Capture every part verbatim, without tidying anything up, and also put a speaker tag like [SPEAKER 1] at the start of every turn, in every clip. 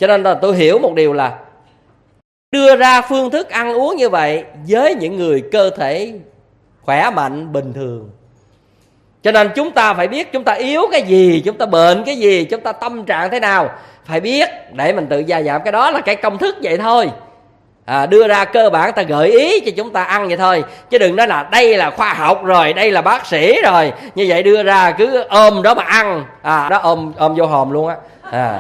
[SPEAKER 1] Cho nên là tôi hiểu một điều là đưa ra phương thức ăn uống như vậy với những người cơ thể khỏe mạnh bình thường. Cho nên chúng ta phải biết chúng ta yếu cái gì, chúng ta bệnh cái gì, chúng ta tâm trạng thế nào, phải biết để mình tự gia giảm. Cái đó là cái công thức vậy thôi. À, đưa ra cơ bản ta gợi ý cho chúng ta ăn vậy thôi, chứ đừng nói là đây là khoa học rồi, đây là bác sĩ rồi, như vậy đưa ra cứ ôm đó mà ăn. À, đó ôm ôm vô hòm luôn á. À.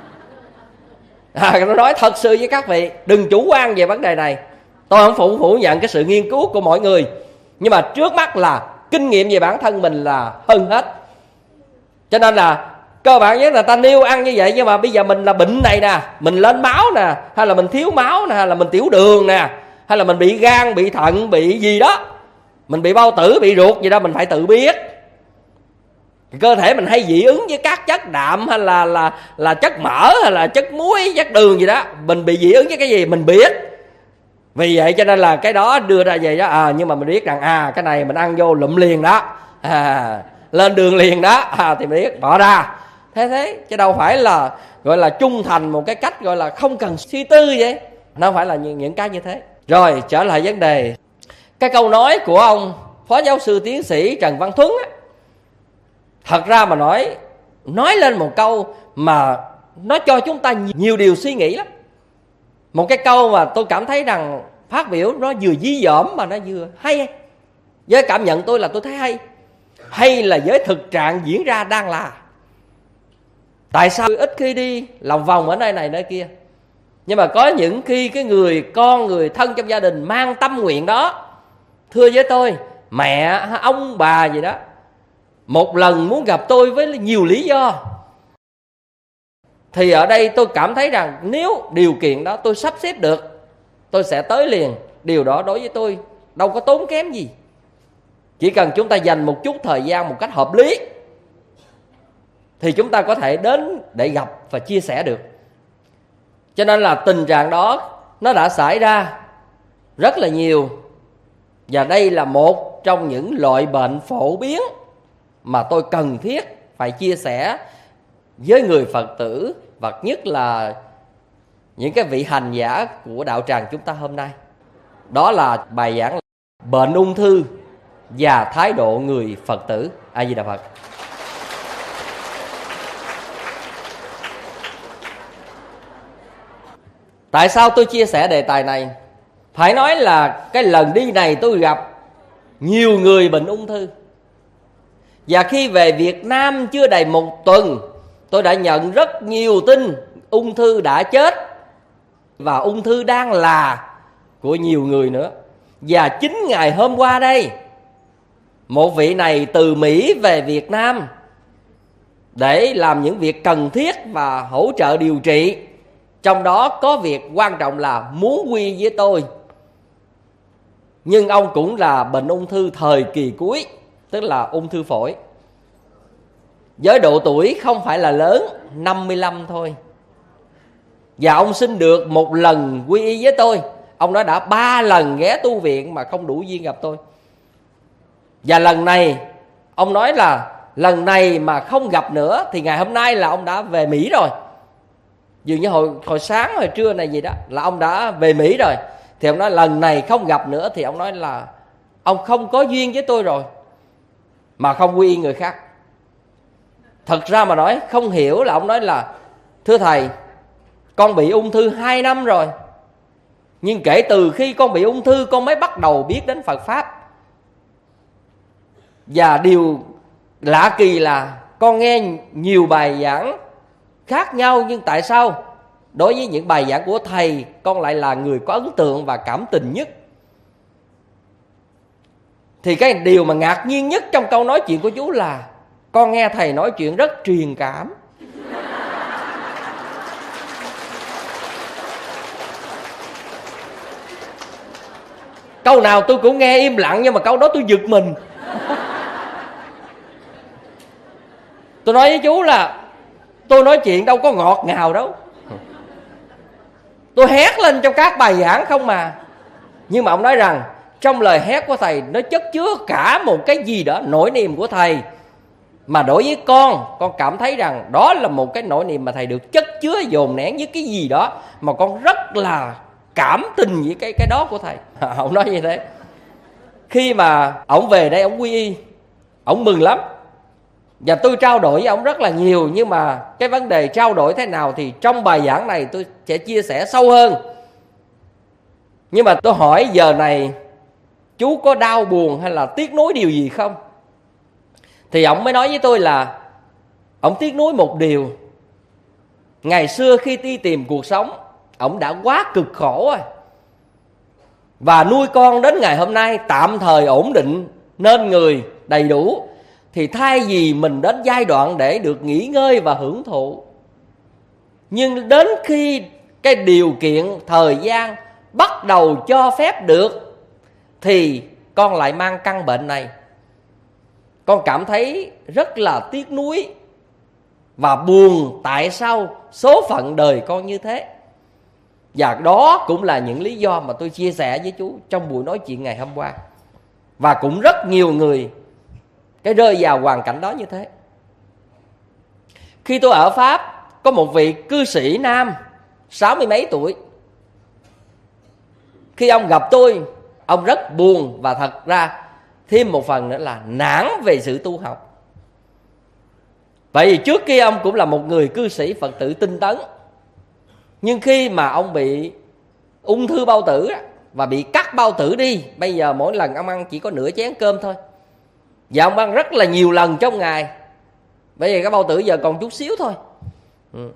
[SPEAKER 1] À, nó nói thật sự với các vị, đừng chủ quan về vấn đề này. Tôi không phủ phủ nhận cái sự nghiên cứu của mọi người, nhưng mà trước mắt là kinh nghiệm về bản thân mình là hơn hết. Cho nên là cơ bản nhất là ta nêu ăn như vậy, nhưng mà bây giờ mình là bệnh này nè, mình lên máu nè, hay là mình thiếu máu nè, hay là mình tiểu đường nè, hay là mình bị gan, bị thận, bị gì đó, mình bị bao tử, bị ruột gì đó, mình phải tự biết. Cơ thể mình hay dị ứng với các chất đạm, hay là là là chất mỡ, hay là chất muối, chất đường gì đó, mình bị dị ứng với cái gì mình biết. Vì vậy cho nên là cái đó đưa ra vậy đó. À, nhưng mà mình biết rằng à cái này mình ăn vô lụm liền đó, à, lên đường liền đó, à, thì mình biết bỏ ra. Thế thế chứ đâu phải là gọi là trung thành một cái cách gọi là không cần suy tư vậy. Nó không phải là những, những cái như thế. Rồi trở lại vấn đề, cái câu nói của ông Phó Giáo sư Tiến sĩ Trần Văn Thuấn á, thật ra mà nói nói lên một câu mà nó cho chúng ta nhiều điều suy nghĩ lắm. Một cái câu mà tôi cảm thấy rằng phát biểu nó vừa dí dỏm mà nó vừa hay. Với cảm nhận tôi là tôi thấy hay. Hay là với thực trạng diễn ra đang là. Tại sao ít khi đi lòng vòng ở nơi này nơi kia, nhưng mà có những khi cái người con, người thân trong gia đình mang tâm nguyện đó, thưa với tôi, mẹ, ông, bà gì đó, một lần muốn gặp tôi với nhiều lý do, thì ở đây tôi cảm thấy rằng nếu điều kiện đó tôi sắp xếp được, tôi sẽ tới liền. Điều đó đối với tôi đâu có tốn kém gì. Chỉ cần chúng ta dành một chút thời gian một cách hợp lý, thì chúng ta có thể đến để gặp và chia sẻ được. Cho nên là tình trạng đó nó đã xảy ra rất là nhiều. Và đây là một trong những loại bệnh phổ biến mà tôi cần thiết phải chia sẻ với người Phật tử, và nhất là những cái vị hành giả của đạo tràng chúng ta hôm nay. Đó là bài giảng bệnh ung thư và thái độ người Phật tử. A Di Đà Phật. Tại sao tôi chia sẻ đề tài này? Phải nói là cái lần đi này tôi gặp nhiều người bệnh ung thư. Và khi về Việt Nam chưa đầy một tuần, tôi đã nhận rất nhiều tin ung thư đã chết và ung thư đang là của nhiều người nữa. Và chính ngày hôm qua đây, một vị này từ Mỹ về Việt Nam để làm những việc cần thiết và hỗ trợ điều trị. Trong đó có việc quan trọng là muốn quy với tôi. Nhưng ông cũng là bệnh ung thư thời kỳ cuối, tức là ung thư phổi. Với độ tuổi không phải là lớn, năm mươi lăm thôi. Và ông xin được một lần quy y với tôi. Ông nói đã ba lần ghé tu viện mà không đủ duyên gặp tôi. Và lần này, ông nói là lần này mà không gặp nữa thì ngày hôm nay là ông đã về Mỹ rồi. Dường như hồi, hồi sáng, hồi trưa này gì đó là ông đã về Mỹ rồi. Thì ông nói lần này không gặp nữa thì ông nói là ông không có duyên với tôi rồi, mà không quy y người khác. Thật ra mà nói không hiểu là ông nói là thưa thầy, con bị ung thư hai năm rồi, nhưng kể từ khi con bị ung thư con mới bắt đầu biết đến Phật Pháp. Và điều lạ kỳ là con nghe nhiều bài giảng khác nhau, nhưng tại sao đối với những bài giảng của thầy con lại là người có ấn tượng và cảm tình nhất? Thì cái điều mà ngạc nhiên nhất trong câu nói chuyện của chú là con nghe thầy nói chuyện rất truyền cảm. Câu nào tôi cũng nghe im lặng, nhưng mà câu đó tôi giật mình. Tôi nói với chú là tôi nói chuyện đâu có ngọt ngào đâu, tôi hét lên trong các bài giảng không mà. Nhưng mà ông nói rằng trong lời hét của thầy nó chất chứa cả một cái gì đó nỗi niềm của thầy. Mà đối với con, con cảm thấy rằng đó là một cái nỗi niềm mà thầy được chất chứa dồn nén với cái gì đó mà con rất là cảm tình với cái cái đó của thầy. Ông nói như thế. Khi mà ông về đây ông quy y, ông mừng lắm. Và tôi trao đổi với ông rất là nhiều. Nhưng mà cái vấn đề trao đổi thế nào thì trong bài giảng này tôi sẽ chia sẻ sâu hơn. Nhưng mà tôi hỏi giờ này chú có đau buồn hay là tiếc nuối điều gì không? Thì ông mới nói với tôi là ông tiếc nuối một điều. Ngày xưa khi đi tìm cuộc sống, ông đã quá cực khổ rồi. Và nuôi con đến ngày hôm nay tạm thời ổn định nên người đầy đủ. Thì thay vì mình đến giai đoạn để được nghỉ ngơi và hưởng thụ, nhưng đến khi cái điều kiện thời gian bắt đầu cho phép được thì con lại mang căn bệnh này. Con cảm thấy rất là tiếc nuối và buồn tại sao số phận đời con như thế. Và đó cũng là những lý do mà tôi chia sẻ với chú trong buổi nói chuyện ngày hôm qua. Và cũng rất nhiều người cái rơi vào hoàn cảnh đó như thế. Khi tôi ở Pháp, có một vị cư sĩ nam sáu mươi mấy tuổi. Khi ông gặp tôi, ông rất buồn và thật ra thêm một phần nữa là nản về sự tu học. Tại vì trước kia ông cũng là một người cư sĩ Phật tử tinh tấn. Nhưng khi mà ông bị ung thư bao tử và bị cắt bao tử đi, bây giờ mỗi lần ông ăn chỉ có nửa chén cơm thôi. Và ông ăn rất là nhiều lần trong ngày. Bây giờ cái bao tử giờ còn chút xíu thôi. Ừ.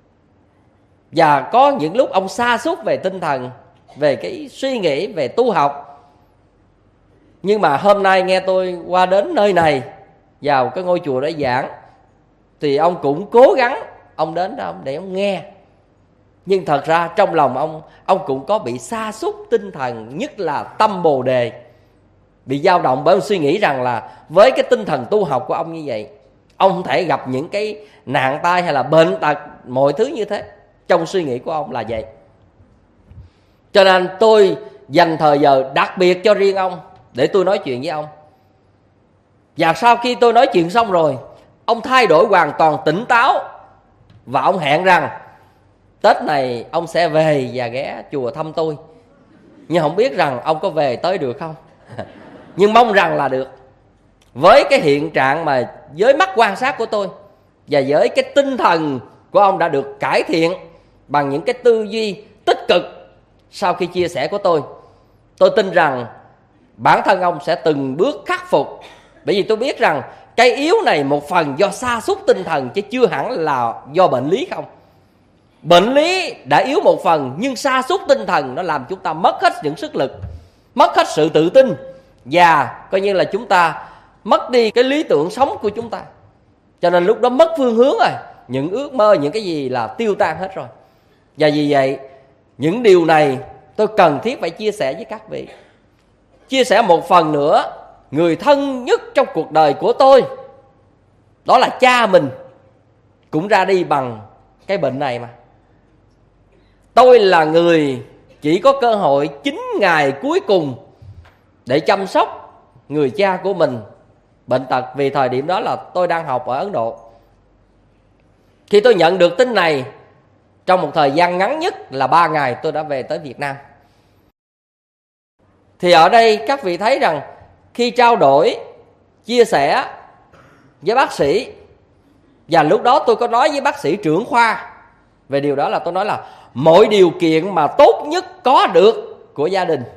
[SPEAKER 1] Và có những lúc ông sa sút về tinh thần, về cái suy nghĩ, về tu học. Nhưng mà hôm nay nghe tôi qua đến nơi này, vào cái ngôi chùa để giảng, thì ông cũng cố gắng, ông đến đó để ông nghe. Nhưng thật ra trong lòng ông, ông cũng có bị sa sút tinh thần, nhất là tâm bồ đề. Bị dao động bởi ông suy nghĩ rằng là với cái tinh thần tu học của ông như vậy, ông không thể gặp những cái nạn tai hay là bệnh tật, mọi thứ như thế. Trong suy nghĩ của ông là vậy. Cho nên tôi dành thời giờ đặc biệt cho riêng ông để tôi nói chuyện với ông. Và sau khi tôi nói chuyện xong rồi, ông thay đổi hoàn toàn tỉnh táo. Và ông hẹn rằng Tết này ông sẽ về và ghé chùa thăm tôi. Nhưng không biết rằng ông có về tới được không. Nhưng mong rằng là được. Với cái hiện trạng mà với mắt quan sát của tôi, và với cái tinh thần của ông đã được cải thiện bằng những cái tư duy tích cực sau khi chia sẻ của tôi, tôi tin rằng bản thân ông sẽ từng bước khắc phục. Bởi vì tôi biết rằng cái yếu này một phần do sa sút tinh thần, chứ chưa hẳn là do bệnh lý không. Bệnh lý đã yếu một phần, nhưng sa sút tinh thần nó làm chúng ta mất hết những sức lực, mất hết sự tự tin, và coi như là chúng ta mất đi cái lý tưởng sống của chúng ta. Cho nên lúc đó mất phương hướng rồi, những ước mơ, những cái gì là tiêu tan hết rồi. Và vì vậy những điều này tôi cần thiết phải chia sẻ với các vị. Chia sẻ một phần nữa, người thân nhất trong cuộc đời của tôi, đó là cha mình, cũng ra đi bằng cái bệnh này mà. Tôi là người chỉ có cơ hội chín ngày cuối cùng để chăm sóc người cha của mình bệnh tật. Vì thời điểm đó là tôi đang học ở Ấn Độ. Khi tôi nhận được tin này, trong một thời gian ngắn nhất là ba ngày tôi đã về tới Việt Nam. Thì ở đây các vị thấy rằng khi trao đổi, chia sẻ với bác sĩ, và lúc đó tôi có nói với bác sĩ trưởng khoa về điều đó, là tôi nói là mọi điều kiện mà tốt nhất có được của gia đình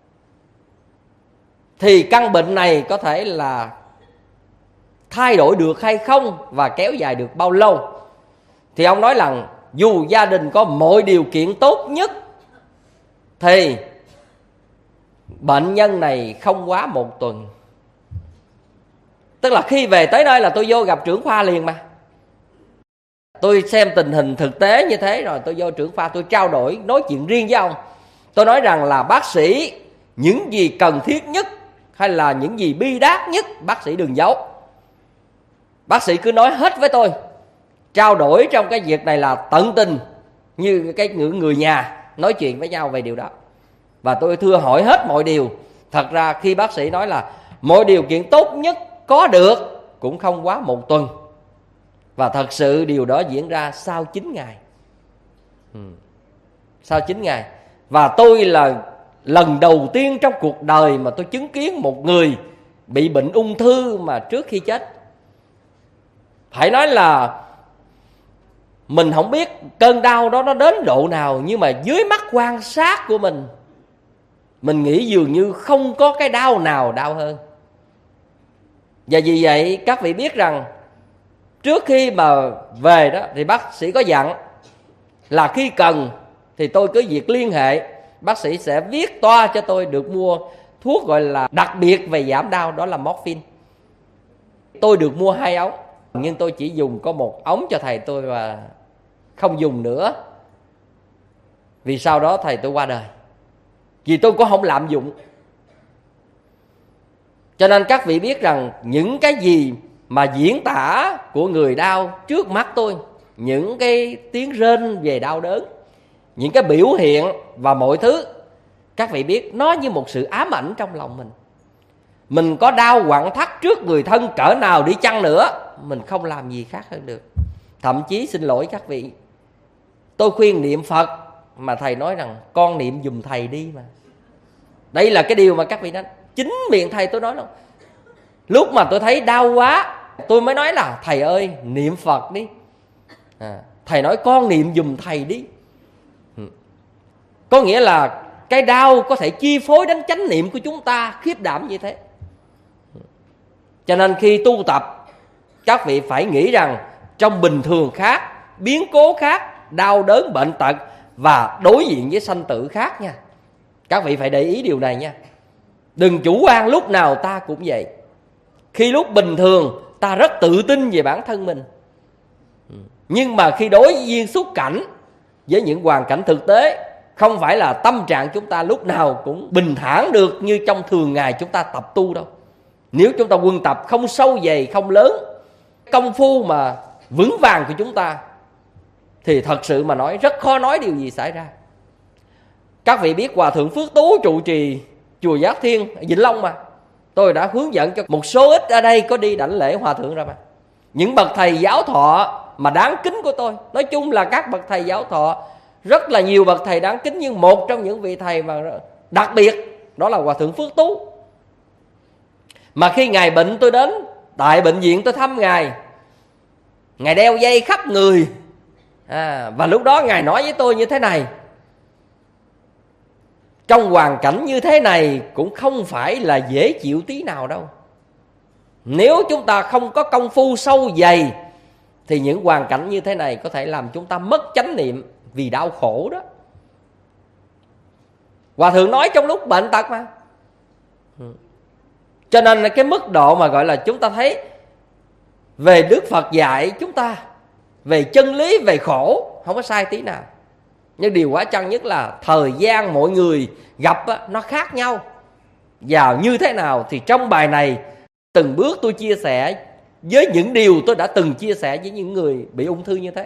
[SPEAKER 1] thì căn bệnh này có thể là thay đổi được hay không và kéo dài được bao lâu. Thì ông nói rằng dù gia đình có mọi điều kiện tốt nhất thì bệnh nhân này không quá một tuần. Tức là khi về tới nơi là tôi vô gặp trưởng khoa liền mà. Tôi xem tình hình thực tế như thế rồi tôi vô trưởng khoa, tôi trao đổi, nói chuyện riêng với ông. Tôi nói rằng là bác sĩ, những gì cần thiết nhất hay là những gì bi đát nhất, bác sĩ đừng giấu. Bác sĩ cứ nói hết với tôi. Trao đổi trong cái việc này là tận tình, như cái người, người nhà nói chuyện với nhau về điều đó. Và tôi thưa hỏi hết mọi điều. Thật ra khi bác sĩ nói là mọi điều kiện tốt nhất có được cũng không quá một tuần. Và thật sự điều đó diễn ra sau chín ngày. ừ. Sau chín ngày. Và tôi là lần đầu tiên trong cuộc đời mà tôi chứng kiến một người bị bệnh ung thư mà trước khi chết. Phải nói là mình không biết cơn đau đó nó đến độ nào, nhưng mà dưới mắt quan sát của mình, mình nghĩ dường như không có cái đau nào đau hơn. Và vì vậy các vị biết rằng trước khi mà về đó thì bác sĩ có dặn là khi cần thì tôi cứ việc liên hệ, bác sĩ sẽ viết toa cho tôi được mua thuốc gọi là đặc biệt về giảm đau, đó là morphine. Tôi được mua hai ống, nhưng tôi chỉ dùng có một ống cho thầy tôi và không dùng nữa. Vì sau đó thầy tôi qua đời, vì tôi cũng không lạm dụng. Cho nên các vị biết rằng những cái gì mà diễn tả của người đau trước mắt tôi, những cái tiếng rên về đau đớn, những cái biểu hiện và mọi thứ, các vị biết nó như một sự ám ảnh trong lòng mình. Mình có đau quặn thắt trước người thân cỡ nào đi chăng nữa, mình không làm gì khác hơn được. Thậm chí xin lỗi các vị, tôi khuyên niệm Phật mà thầy nói rằng con niệm giùm thầy đi mà. Đây là cái điều mà các vị nói, chính miệng thầy tôi nói đâu. Lúc mà tôi thấy đau quá, tôi mới nói là thầy ơi niệm Phật đi. à, Thầy nói con niệm giùm thầy đi. Có nghĩa là cái đau có thể chi phối đến chánh niệm của chúng ta khiếp đảm như thế. Cho nên khi tu tập, các vị phải nghĩ rằng trong bình thường khác, biến cố khác, đau đớn bệnh tật và đối diện với sanh tử khác nha. Các vị phải để ý điều này nha. Đừng chủ quan lúc nào ta cũng vậy. Khi lúc bình thường ta rất tự tin về bản thân mình, nhưng mà khi đối duyên xúc cảnh với những hoàn cảnh thực tế, không phải là tâm trạng chúng ta lúc nào cũng bình thản được như trong thường ngày chúng ta tập tu đâu. Nếu chúng ta quân tập không sâu dày, không lớn, công phu mà vững vàng của chúng ta, thì thật sự mà nói rất khó nói điều gì xảy ra. Các vị biết Hòa Thượng Phước Tú trụ trì chùa Giác Thiên Vĩnh Long mà, tôi đã hướng dẫn cho một số ít ở đây có đi đảnh lễ Hòa Thượng ra mà. Những bậc thầy giáo thọ mà đáng kính của tôi, nói chung là các bậc thầy giáo thọ, rất là nhiều bậc thầy đáng kính, nhưng một trong những vị thầy mà đặc biệt đó là Hòa Thượng Phước Tú. Mà khi Ngài bệnh tôi đến tại bệnh viện tôi thăm Ngài, Ngài đeo dây khắp người, à, và lúc đó Ngài nói với tôi như thế này: trong hoàn cảnh như thế này cũng không phải là dễ chịu tí nào đâu. Nếu chúng ta không có công phu sâu dày thì những hoàn cảnh như thế này có thể làm chúng ta mất chánh niệm vì đau khổ đó. Hòa Thượng nói trong lúc bệnh tật mà. Cho nên là cái mức độ mà gọi là chúng ta thấy về Đức Phật dạy chúng ta về chân lý, về khổ, không có sai tí nào. Nhưng điều quả chăng nhất là thời gian mọi người gặp á, nó khác nhau. Và như thế nào thì trong bài này từng bước tôi chia sẻ với những điều tôi đã từng chia sẻ với những người bị ung thư như thế.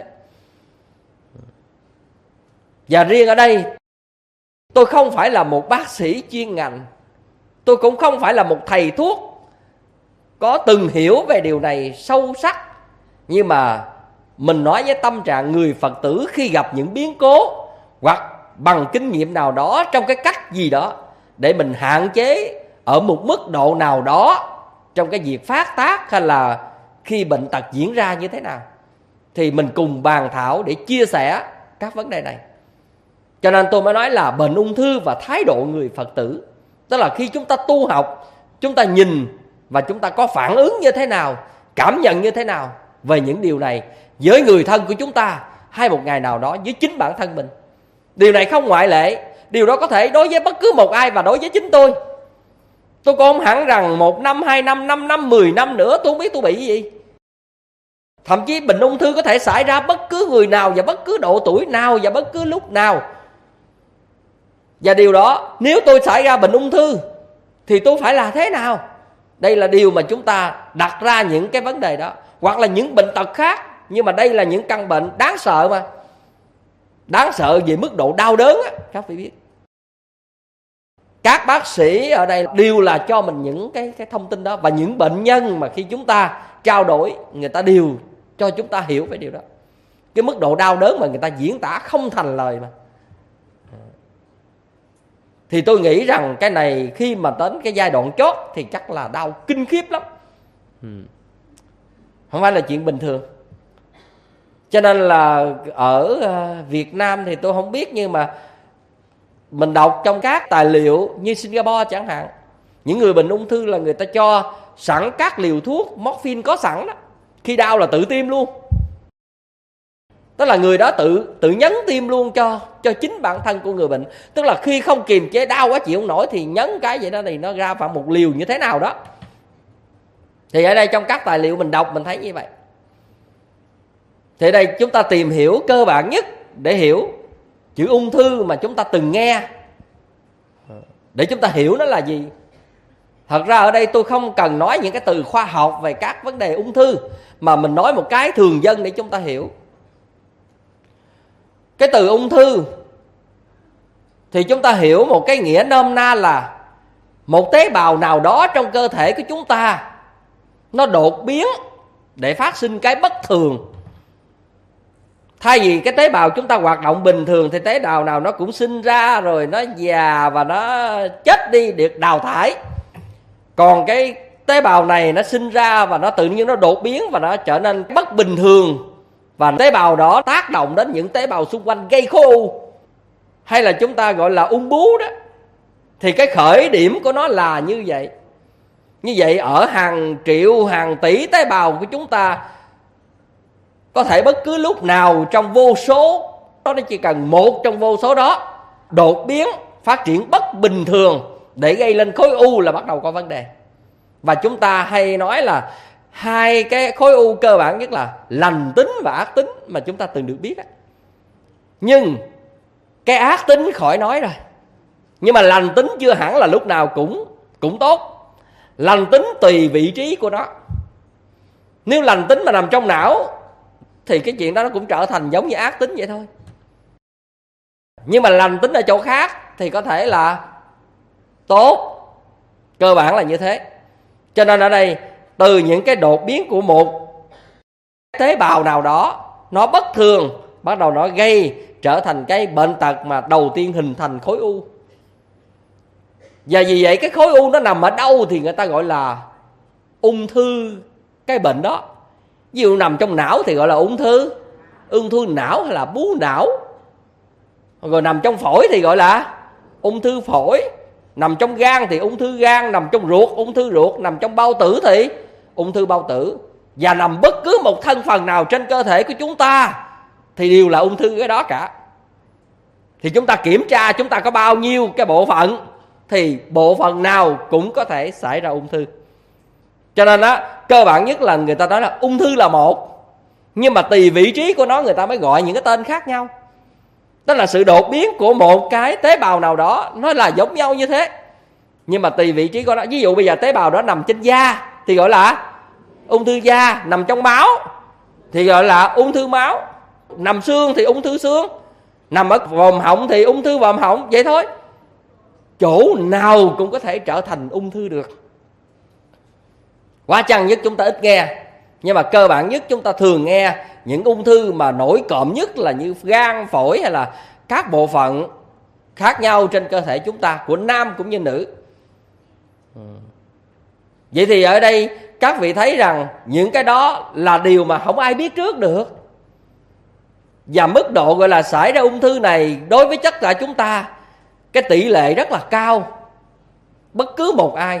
[SPEAKER 1] Và riêng ở đây, tôi không phải là một bác sĩ chuyên ngành, tôi cũng không phải là một thầy thuốc có từng hiểu về điều này sâu sắc. Nhưng mà mình nói với tâm trạng người Phật tử khi gặp những biến cố, hoặc bằng kinh nghiệm nào đó trong cái cách gì đó, để mình hạn chế ở một mức độ nào đó trong cái việc phát tác, hay là khi bệnh tật diễn ra như thế nào, thì mình cùng bàn thảo để chia sẻ các vấn đề này. Cho nên tôi mới nói là bệnh ung thư và thái độ người Phật tử, tức là khi chúng ta tu học, chúng ta nhìn và chúng ta có phản ứng như thế nào, cảm nhận như thế nào về những điều này với người thân của chúng ta, hay một ngày nào đó với chính bản thân mình. Điều này không ngoại lệ. Điều đó có thể đối với bất cứ một ai và đối với chính tôi. Tôi cũng không hẳn rằng một năm, hai năm, năm năm, mười năm nữa tôi không biết tôi bị gì. Thậm chí bệnh ung thư có thể xảy ra bất cứ người nào và bất cứ độ tuổi nào và bất cứ lúc nào. Và điều đó, nếu tôi xảy ra bệnh ung thư thì tôi phải là thế nào? Đây là điều mà chúng ta đặt ra những cái vấn đề đó. Hoặc là những bệnh tật khác, nhưng mà đây là những căn bệnh đáng sợ mà. Đáng sợ về mức độ đau đớn á, các vị biết. Các bác sĩ ở đây đều là cho mình những cái, cái thông tin đó. Và những bệnh nhân mà khi chúng ta trao đổi, người ta đều cho chúng ta hiểu về điều đó. Cái mức độ đau đớn mà người ta diễn tả không thành lời mà. Thì tôi nghĩ rằng cái này khi mà đến cái giai đoạn chót thì chắc là đau kinh khiếp lắm, không phải là chuyện bình thường. Cho nên là ở Việt Nam thì tôi không biết, nhưng mà mình đọc trong các tài liệu như Singapore chẳng hạn, những người bệnh ung thư là người ta cho sẵn các liều thuốc morphine có sẵn đó, khi đau là tự tiêm luôn. Tức là người đó tự tự nhấn tiêm luôn cho cho chính bản thân của người bệnh. Tức là khi không kiềm chế đau quá chịu không nổi thì nhấn cái vậy đó thì nó ra khoảng một liều như thế nào đó. Thì ở đây trong các tài liệu mình đọc mình thấy như vậy. Thì đây chúng ta tìm hiểu cơ bản nhất để hiểu chữ ung thư mà chúng ta từng nghe, để chúng ta hiểu nó là gì. Thật ra ở đây tôi không cần nói những cái từ khoa học về các vấn đề ung thư, mà mình nói một cái thường dân để chúng ta hiểu. Cái từ ung thư thì chúng ta hiểu một cái nghĩa nôm na là một tế bào nào đó trong cơ thể của chúng ta nó đột biến để phát sinh cái bất thường. Thay vì cái tế bào chúng ta hoạt động bình thường thì tế bào nào nó cũng sinh ra rồi nó già và nó chết đi, được đào thải. Còn cái tế bào này nó sinh ra và nó tự nhiên nó đột biến và nó trở nên bất bình thường, và tế bào đó tác động đến những tế bào xung quanh gây khối u, hay là chúng ta gọi là ung bướu đó. Thì cái khởi điểm của nó là như vậy. Như vậy ở hàng triệu, hàng tỷ tế bào của chúng ta, có thể bất cứ lúc nào trong vô số, nó chỉ cần một trong vô số đó đột biến, phát triển bất bình thường để gây lên khối u là bắt đầu có vấn đề. Và chúng ta hay nói là hai cái khối u cơ bản nhất là lành tính và ác tính mà chúng ta từng được biết. Nhưng cái ác tính khỏi nói rồi, nhưng mà lành tính chưa hẳn là lúc nào cũng cũng tốt. Lành tính tùy vị trí của nó. Nếu lành tính mà nằm trong não thì cái chuyện đó nó cũng trở thành giống như ác tính vậy thôi. Nhưng mà lành tính ở chỗ khác thì có thể là tốt. Cơ bản là như thế. Cho nên ở đây từ những cái đột biến của một tế bào nào đó nó bất thường, bắt đầu nó gây trở thành cái bệnh tật mà đầu tiên hình thành khối u. Và vì vậy cái khối u nó nằm ở đâu thì người ta gọi là ung thư cái bệnh đó. Ví dụ nằm trong não thì gọi là ung thư ung thư não hay là bú não. Rồi nằm trong phổi thì gọi là ung thư phổi. Nằm trong gan thì ung thư gan. Nằm trong ruột ung thư ruột. Nằm trong bao tử thì ung thư bao tử. Và nằm bất cứ một thân phần nào trên cơ thể của chúng ta thì đều là ung thư cái đó cả. Thì chúng ta kiểm tra chúng ta có bao nhiêu cái bộ phận thì bộ phận nào cũng có thể xảy ra ung thư. Cho nên á, cơ bản nhất là người ta nói là ung thư là một, nhưng mà tùy vị trí của nó người ta mới gọi những cái tên khác nhau. Đó là sự đột biến của một cái tế bào nào đó, nó là giống nhau như thế, nhưng mà tùy vị trí của nó. Ví dụ bây giờ tế bào đó nằm trên da thì gọi là ung thư da, nằm trong máu thì gọi là ung thư máu, nằm xương thì ung thư xương, nằm ở vòm họng thì ung thư vòm họng, vậy thôi. Chỗ nào cũng có thể trở thành ung thư được. Quá chăng nhất chúng ta ít nghe, nhưng mà cơ bản nhất chúng ta thường nghe những ung thư mà nổi cộm nhất là như gan, phổi hay là các bộ phận khác nhau trên cơ thể chúng ta, của nam cũng như nữ. Vậy thì ở đây các vị thấy rằng những cái đó là điều mà không ai biết trước được. Và mức độ gọi là xảy ra ung thư này đối với tất cả chúng ta, cái tỷ lệ rất là cao, bất cứ một ai.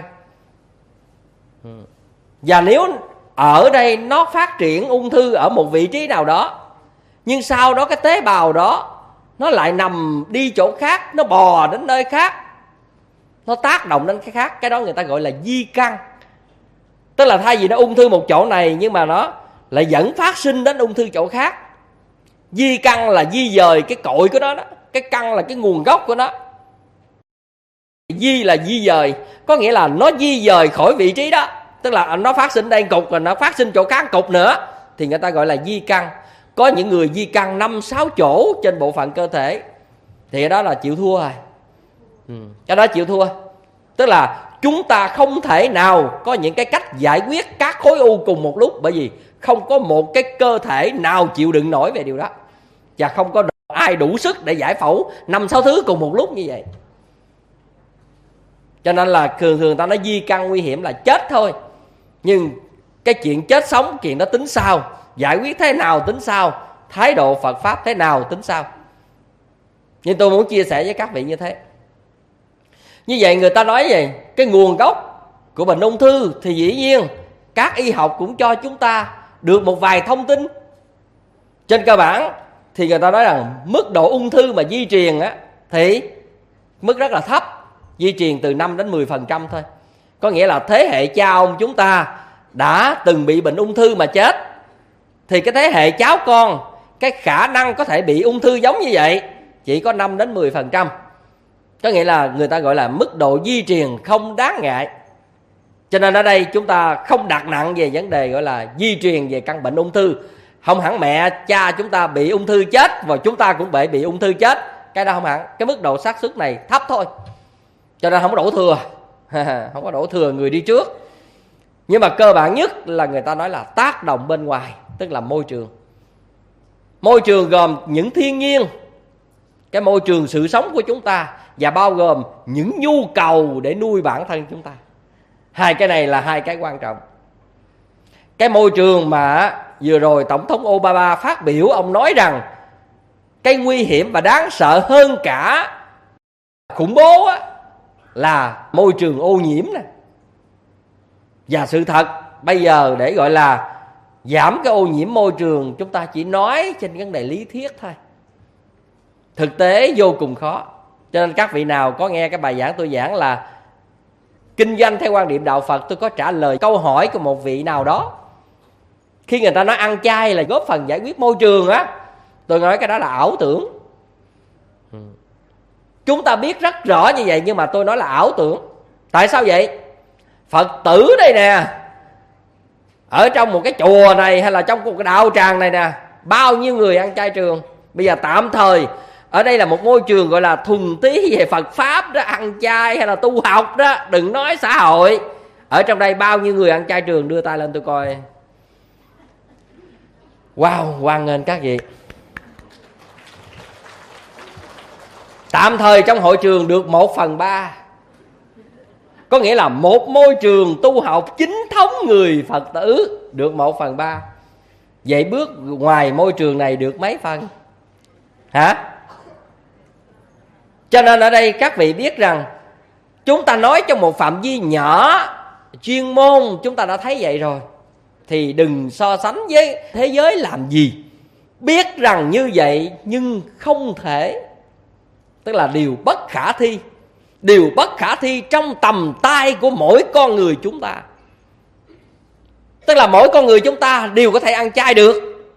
[SPEAKER 1] Và nếu ở đây nó phát triển ung thư ở một vị trí nào đó, nhưng sau đó cái tế bào đó nó lại nằm đi chỗ khác, nó bò đến nơi khác, nó tác động đến cái khác, cái đó người ta gọi là di căn. Tức là thay vì nó ung thư một chỗ này nhưng mà nó lại vẫn phát sinh đến ung thư chỗ khác. Di căn là di dời cái cội của nó đó, cái căn là cái nguồn gốc của nó. Di là di dời, có nghĩa là nó di dời khỏi vị trí đó. Tức là nó phát sinh đây cục rồi nó phát sinh chỗ khác cục nữa, thì người ta gọi là di căn. Có những người di căn năm sáu chỗ trên bộ phận cơ thể thì đó là chịu thua rồi. ừ. Cái đó chịu thua. Tức là chúng ta không thể nào có những cái cách giải quyết các khối u cùng một lúc, bởi vì không có một cái cơ thể nào chịu đựng nổi về điều đó, và không có ai đủ sức để giải phẫu năm sáu thứ cùng một lúc như vậy. Cho nên là thường thường ta nói di căn nguy hiểm là chết thôi, nhưng cái chuyện chết sống chuyện đó tính sau, giải quyết thế nào tính sau, thái độ Phật Pháp thế nào tính sau. Nhưng tôi muốn chia sẻ với các vị như thế. Như vậy người ta nói vậy, cái nguồn gốc của bệnh ung thư thì dĩ nhiên các y học cũng cho chúng ta được một vài thông tin. Trên cơ bản thì người ta nói rằng mức độ ung thư mà di truyền á, thì mức rất là thấp, di truyền từ năm đến mười phần trăm thôi. Có nghĩa là thế hệ cha ông chúng ta đã từng bị bệnh ung thư mà chết, thì cái thế hệ cháu con, cái khả năng có thể bị ung thư giống như vậy chỉ có năm đến mười phần trăm. Có nghĩa là người ta gọi là mức độ di truyền không đáng ngại. Cho nên ở đây chúng ta không đặt nặng về vấn đề gọi là di truyền về căn bệnh ung thư. Không hẳn mẹ cha chúng ta bị ung thư chết và chúng ta cũng bị bị ung thư chết, cái đó không hẳn. Cái mức độ xác suất này thấp thôi, cho nên không có đổ thừa không có đổ thừa người đi trước. Nhưng mà cơ bản nhất là người ta nói là tác động bên ngoài, tức là môi trường. Môi trường gồm những thiên nhiên, cái môi trường sự sống của chúng ta, và bao gồm những nhu cầu để nuôi bản thân chúng ta. Hai cái này là hai cái quan trọng. Cái môi trường mà vừa rồi Tổng thống Obama phát biểu, ông nói rằng cái nguy hiểm và đáng sợ hơn cả khủng bố á, là môi trường ô nhiễm nè. Và sự thật bây giờ để gọi là giảm cái ô nhiễm môi trường, chúng ta chỉ nói trên vấn đề lý thuyết thôi, thực tế vô cùng khó. Cho nên các vị nào có nghe cái bài giảng tôi giảng là kinh doanh theo quan điểm đạo Phật, tôi có trả lời câu hỏi của một vị nào đó. Khi người ta nói ăn chay là góp phần giải quyết môi trường á, tôi nói cái đó là ảo tưởng. Chúng ta biết rất rõ như vậy, nhưng mà tôi nói là ảo tưởng. Tại sao vậy? Phật tử đây nè, ở trong một cái chùa này hay là trong một cái đạo tràng này nè, bao nhiêu người ăn chay trường. Bây giờ tạm thời ở đây là một môi trường gọi là thuần túy về Phật Pháp đó, ăn chay hay là tu học đó, đừng nói xã hội. Ở trong đây bao nhiêu người ăn chay trường, đưa tay lên tôi coi. Wow, hoan nghênh các vị. Tạm thời trong hội trường được một phần ba, có nghĩa là một môi trường tu học chính thống người Phật tử được một phần ba. Vậy bước ngoài môi trường này được mấy phần? Hả? Cho nên ở đây các vị biết rằng chúng ta nói trong một phạm vi nhỏ, chuyên môn chúng ta đã thấy vậy rồi, thì đừng so sánh với thế giới làm gì. Biết rằng như vậy nhưng không thể, tức là điều bất khả thi. Điều bất khả thi trong tầm tay của mỗi con người chúng ta. Tức là mỗi con người chúng ta đều có thể ăn chay được,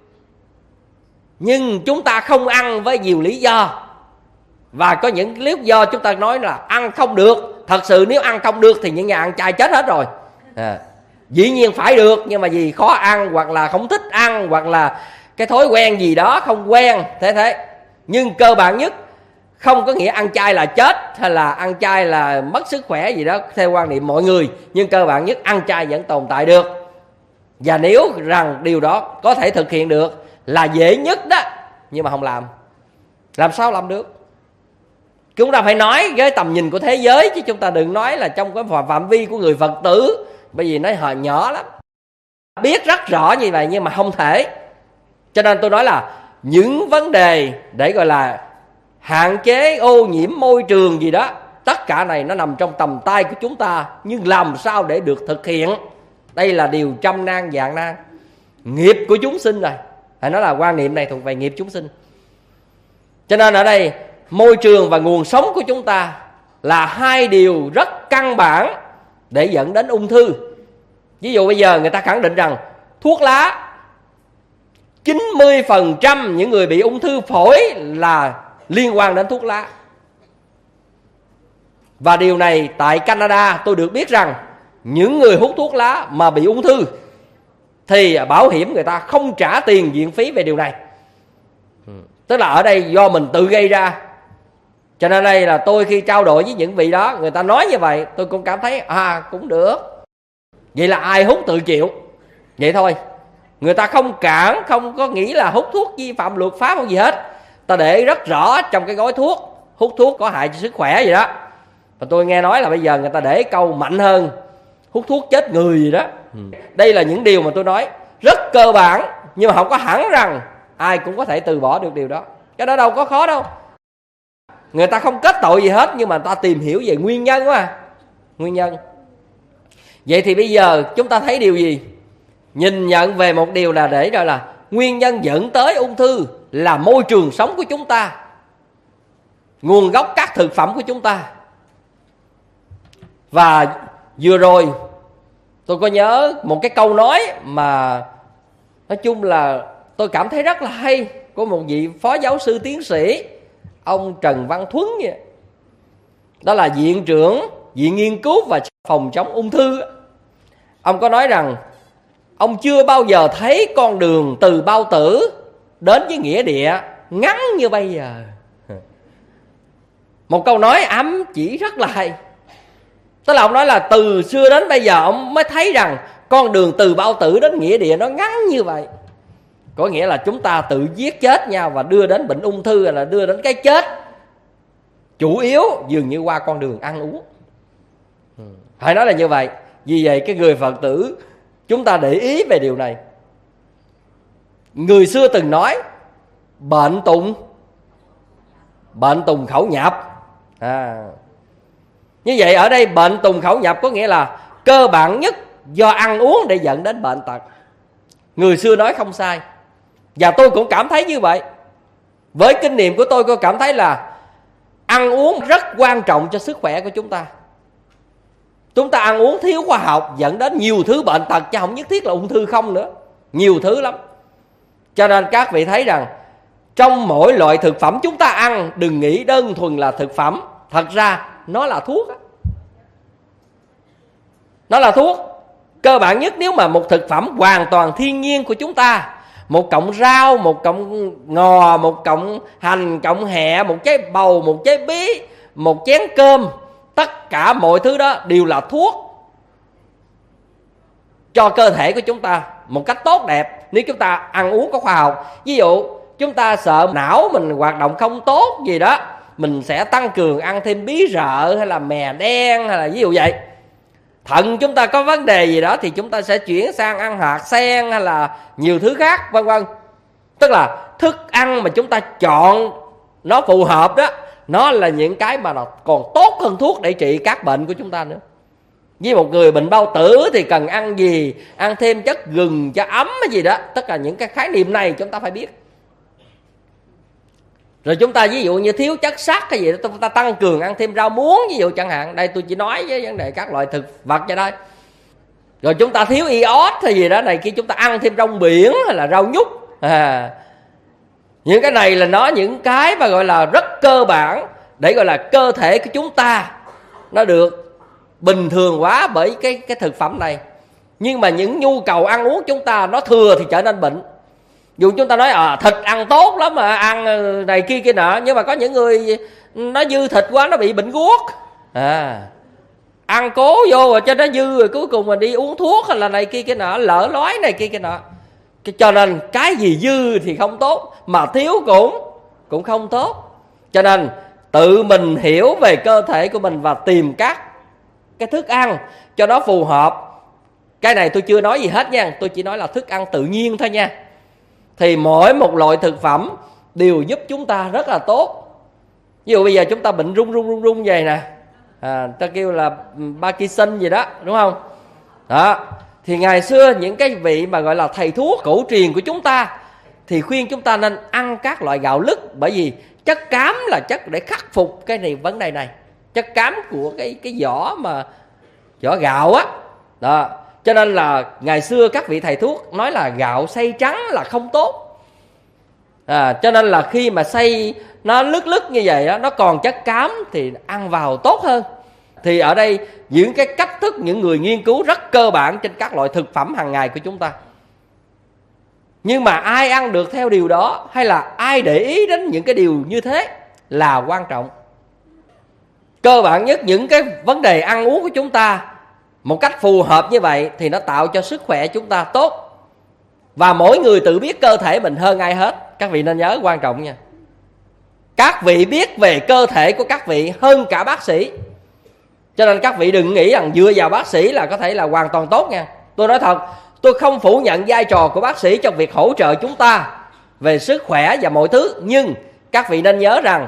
[SPEAKER 1] nhưng chúng ta không ăn với nhiều lý do. Và có những lý do chúng ta nói là ăn không được. Thật sự nếu ăn không được thì những nhà ăn chay chết hết rồi. à, Dĩ nhiên phải được, nhưng mà vì khó ăn, hoặc là không thích ăn, hoặc là cái thói quen gì đó không quen, thế thế. Nhưng cơ bản nhất, không có nghĩa ăn chay là chết hay là ăn chay là mất sức khỏe gì đó theo quan niệm mọi người. Nhưng cơ bản nhất, ăn chay vẫn tồn tại được. Và nếu rằng điều đó có thể thực hiện được là dễ nhất đó, nhưng mà không làm, làm sao làm được? Chúng ta phải nói với tầm nhìn của thế giới, chứ chúng ta đừng nói là trong cái phạm vi của người Phật tử, bởi vì nó họ nhỏ lắm. Biết rất rõ như vậy nhưng mà không thể. Cho nên tôi nói là những vấn đề để gọi là hạn chế ô nhiễm môi trường gì đó, tất cả này nó nằm trong tầm tay của chúng ta. Nhưng làm sao để được thực hiện, đây là điều trăm nan vạn nan. Nghiệp của chúng sinh rồi, phải nói là quan niệm này thuộc về nghiệp chúng sinh. Cho nên ở đây môi trường và nguồn sống của chúng ta là hai điều rất căn bản để dẫn đến ung thư. Ví dụ bây giờ người ta khẳng định rằng thuốc lá, chín mươi phần trăm những người bị ung thư phổi là liên quan đến thuốc lá. Và điều này tại Canada tôi được biết rằng những người hút thuốc lá mà bị ung thư thì bảo hiểm người ta không trả tiền viện phí về điều này. Tức là ở đây do mình tự gây ra. Cho nên đây là tôi khi trao đổi với những vị đó, người ta nói như vậy, tôi cũng cảm thấy à cũng được. Vậy là ai hút tự chịu, vậy thôi. Người ta không cản, không có nghĩ là hút thuốc vi phạm luật pháp không gì hết. Ta để rất rõ trong cái gói thuốc, hút thuốc có hại cho sức khỏe gì đó. Và tôi nghe nói là bây giờ người ta để câu mạnh hơn, hút thuốc chết người gì đó. ừ. Đây là những điều mà tôi nói rất cơ bản, nhưng mà không có hẳn rằng ai cũng có thể từ bỏ được điều đó. Cái đó đâu có khó đâu. Người ta không kết tội gì hết, nhưng mà ta tìm hiểu về nguyên nhân quá. Nguyên nhân. Vậy thì bây giờ chúng ta thấy điều gì? Nhìn nhận về một điều là để rồi là nguyên nhân dẫn tới ung thư là môi trường sống của chúng ta, nguồn gốc các thực phẩm của chúng ta. Và vừa rồi tôi có nhớ một cái câu nói mà nói chung là tôi cảm thấy rất là hay, của một vị phó giáo sư tiến sĩ ông Trần Văn Thuấn vậy. Đó là viện trưởng Viện Nghiên cứu và Phòng chống ung thư. Ông có nói rằng ông chưa bao giờ thấy con đường từ bao tử đến với nghĩa địa ngắn như bây giờ. Một câu nói ám chỉ rất là hay. Tức là ông nói là từ xưa đến bây giờ ông mới thấy rằng con đường từ bao tử đến nghĩa địa nó ngắn như vậy. Có nghĩa là chúng ta tự giết chết nhau và đưa đến bệnh ung thư, hay là đưa đến cái chết chủ yếu dường như qua con đường ăn uống. Phải nói là như vậy. Vì vậy cái người Phật tử chúng ta để ý về điều này. Người xưa từng nói bệnh tùng bệnh tùng khẩu nhập. à. Như vậy ở đây bệnh tùng khẩu nhập có nghĩa là cơ bản nhất do ăn uống để dẫn đến bệnh tật. Người xưa nói không sai, và tôi cũng cảm thấy như vậy. Với kinh nghiệm của tôi, tôi cảm thấy là ăn uống rất quan trọng cho sức khỏe của chúng ta. Chúng ta ăn uống thiếu khoa học dẫn đến nhiều thứ bệnh tật, chứ không nhất thiết là ung thư không nữa. Nhiều thứ lắm. Cho nên các vị thấy rằng trong mỗi loại thực phẩm chúng ta ăn, đừng nghĩ đơn thuần là thực phẩm. Thật ra nó là thuốc. Nó là thuốc. Cơ bản nhất, nếu mà một thực phẩm hoàn toàn thiên nhiên của chúng ta, một cọng rau, một cọng ngò, một cọng hành, cọng hẹ, một trái bầu, một trái bí, một chén cơm, tất cả mọi thứ đó đều là thuốc cho cơ thể của chúng ta một cách tốt đẹp, nếu chúng ta ăn uống có khoa học. Ví dụ chúng ta sợ não mình hoạt động không tốt gì đó, mình sẽ tăng cường ăn thêm bí rợ hay là mè đen, hay là ví dụ vậy. Thận chúng ta có vấn đề gì đó thì chúng ta sẽ chuyển sang ăn hạt sen hay là nhiều thứ khác, vân vân. Tức là thức ăn mà chúng ta chọn nó phù hợp đó, nó là những cái mà nó còn tốt hơn thuốc để trị các bệnh của chúng ta nữa. Với một người bệnh bao tử thì cần ăn gì, ăn thêm chất gừng cho ấm hay gì đó. Tất cả những cái khái niệm này chúng ta phải biết. Rồi chúng ta ví dụ như thiếu chất sắt hay gì đó, chúng ta tăng cường ăn thêm rau muống ví dụ chẳng hạn. Đây tôi chỉ nói với vấn đề các loại thực vật cho đây. Rồi chúng ta thiếu iốt hay gì đó này, khi chúng ta ăn thêm rong biển hay là rau nhút. à, Những cái này là nó những cái mà gọi là rất cơ bản để gọi là cơ thể của chúng ta nó được bình thường hóa bởi cái, cái thực phẩm này. Nhưng mà những nhu cầu ăn uống chúng ta nó thừa thì trở nên bệnh. Dù chúng ta nói à, thịt ăn tốt lắm mà ăn này kia kia nọ, nhưng mà có những người nó dư thịt quá nó bị bệnh guốc. à, Ăn cố vô rồi cho nó dư, rồi cuối cùng mình đi uống thuốc hay là này kia kia nọ, lỡ lói này kia kia nọ. Cho nên cái gì dư thì không tốt, mà thiếu cũng cũng không tốt. Cho nên tự mình hiểu về cơ thể của mình và tìm các cái thức ăn cho nó phù hợp. Cái này tôi chưa nói gì hết nha, tôi chỉ nói là thức ăn tự nhiên thôi nha. Thì mỗi một loại thực phẩm đều giúp chúng ta rất là tốt. Ví dụ bây giờ chúng ta bệnh rung rung rung rung vậy nè, à, ta kêu là Parkinson gì đó, đúng không? Đó. Thì ngày xưa những cái vị mà gọi là thầy thuốc cổ truyền của chúng ta thì khuyên chúng ta nên ăn các loại gạo lứt, bởi vì chất cám là chất để khắc phục cái này vấn đề này. Chất cám của cái cái vỏ mà vỏ gạo á. Đó. Cho nên là ngày xưa các vị thầy thuốc nói là gạo xay trắng là không tốt. À, cho nên là khi mà xay nó lứt lứt như vậy đó, nó còn chất cám thì ăn vào tốt hơn. Thì ở đây những cái cách thức những người nghiên cứu rất cơ bản trên các loại thực phẩm hàng ngày của chúng ta. Nhưng mà ai ăn được theo điều đó, hay là ai để ý đến những cái điều như thế là quan trọng. Cơ bản nhất những cái vấn đề ăn uống của chúng ta một cách phù hợp như vậy thì nó tạo cho sức khỏe chúng ta tốt. Và mỗi người tự biết cơ thể mình hơn ai hết. Các vị nên nhớ, quan trọng nha. Các vị biết về cơ thể của các vị hơn cả bác sĩ. Cho nên các vị đừng nghĩ rằng dựa vào bác sĩ là có thể là hoàn toàn tốt nha. Tôi nói thật, tôi không phủ nhận vai trò của bác sĩ trong việc hỗ trợ chúng ta về sức khỏe và mọi thứ. Nhưng các vị nên nhớ rằng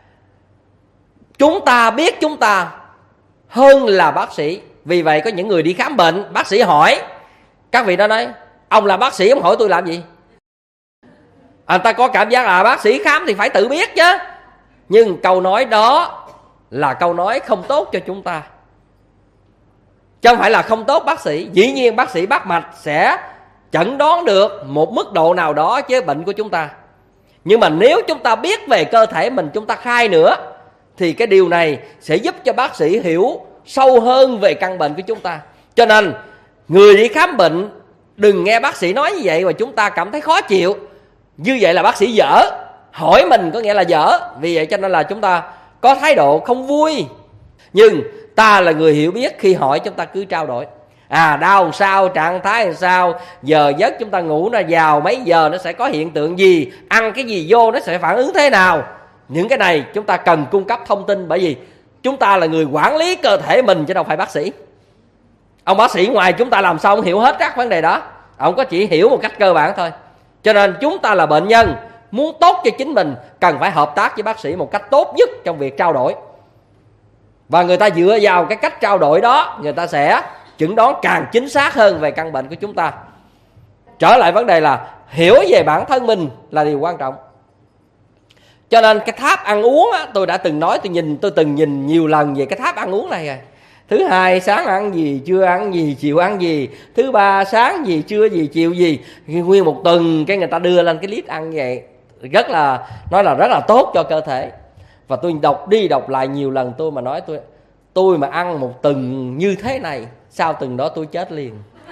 [SPEAKER 1] chúng ta biết chúng ta hơn là bác sĩ. Vì vậy có những người đi khám bệnh, bác sĩ hỏi, các vị đã nói, ông là bác sĩ, ông hỏi tôi làm gì? Anh ta có cảm giác là bác sĩ khám thì phải tự biết chứ. Nhưng câu nói đó là câu nói không tốt cho chúng ta, chứ không phải là không tốt bác sĩ. Dĩ nhiên bác sĩ bắt mạch sẽ chẩn đoán được một mức độ nào đó với bệnh của chúng ta. Nhưng mà nếu chúng ta biết về cơ thể mình, chúng ta khai nữa, thì cái điều này sẽ giúp cho bác sĩ hiểu sâu hơn về căn bệnh của chúng ta. Cho nên người đi khám bệnh đừng nghe bác sĩ nói như vậy mà chúng ta cảm thấy khó chịu. Như vậy là bác sĩ dở, hỏi mình có nghĩa là dở. Vì vậy cho nên là chúng ta có thái độ không vui. Nhưng ta là người hiểu biết, khi hỏi chúng ta cứ trao đổi. À đau làm sao, trạng thái làm sao, giờ giấc chúng ta ngủ ra vào mấy giờ, nó sẽ có hiện tượng gì, ăn cái gì vô nó sẽ phản ứng thế nào. Những cái này chúng ta cần cung cấp thông tin. Bởi vì chúng ta là người quản lý cơ thể mình chứ đâu phải bác sĩ. Ông bác sĩ ngoài chúng ta làm sao ông hiểu hết các vấn đề đó. Ông có chỉ hiểu một cách cơ bản thôi. Cho nên chúng ta là bệnh nhân, muốn tốt cho chính mình cần phải hợp tác với bác sĩ một cách tốt nhất trong việc trao đổi. Và người ta dựa vào cái cách trao đổi đó, người ta sẽ chẩn đoán càng chính xác hơn về căn bệnh của chúng ta. Trở lại vấn đề là hiểu về bản thân mình là điều quan trọng. Cho nên cái tháp ăn uống á, tôi đã từng nói, tôi nhìn tôi từng nhìn nhiều lần về cái tháp ăn uống này rồi. Thứ hai sáng ăn gì, trưa ăn gì, chiều ăn gì. Thứ ba sáng gì, trưa gì, chiều gì. Nguyên một tuần cái người ta đưa lên cái list ăn như vậy. Rất là, nói là rất là tốt cho cơ thể. Và tôi đọc đi đọc lại nhiều lần, tôi mà nói tôi tôi mà ăn một tuần như thế này, sau tuần đó tôi chết liền.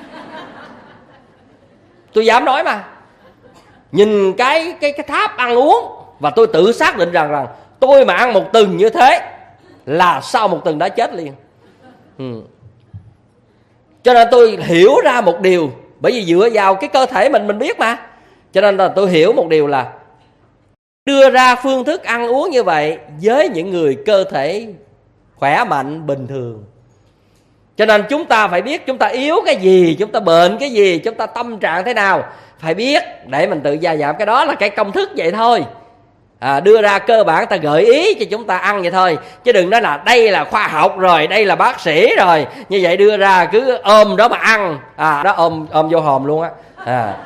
[SPEAKER 1] Tôi dám nói mà. Nhìn cái cái cái tháp ăn uống và tôi tự xác định rằng rằng tôi mà ăn một tuần như thế là sau một tuần đã chết liền. Ừ. Cho nên tôi hiểu ra một điều, bởi vì dựa vào cái cơ thể mình mình biết mà. Cho nên là tôi hiểu một điều là đưa ra phương thức ăn uống như vậy với những người cơ thể khỏe mạnh bình thường. Cho nên chúng ta phải biết chúng ta yếu cái gì, chúng ta bệnh cái gì, chúng ta tâm trạng thế nào, phải biết để mình tự gia giảm. Cái đó là cái công thức vậy thôi. À, đưa ra cơ bản ta gợi ý cho chúng ta ăn vậy thôi. Chứ đừng nói là đây là khoa học rồi, đây là bác sĩ rồi, như vậy đưa ra cứ ôm đó mà ăn. À đó ôm ôm vô hòm luôn á. À.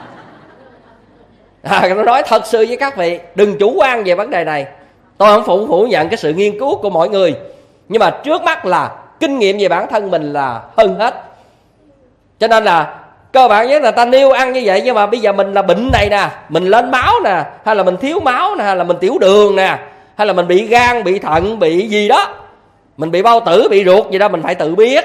[SPEAKER 1] À, nó nói thật sự với các vị, đừng chủ quan về vấn đề này. Tôi không phủ phủ nhận cái sự nghiên cứu của mọi người, nhưng mà trước mắt là kinh nghiệm về bản thân mình là hơn hết. Cho nên là cơ bản nhất là ta nêu ăn như vậy, nhưng mà bây giờ mình là bệnh này nè, mình lên máu nè, hay là mình thiếu máu nè, hay là mình tiểu đường nè, hay là mình bị gan, bị thận, bị gì đó, mình bị bao tử, bị ruột gì đó, mình phải tự biết.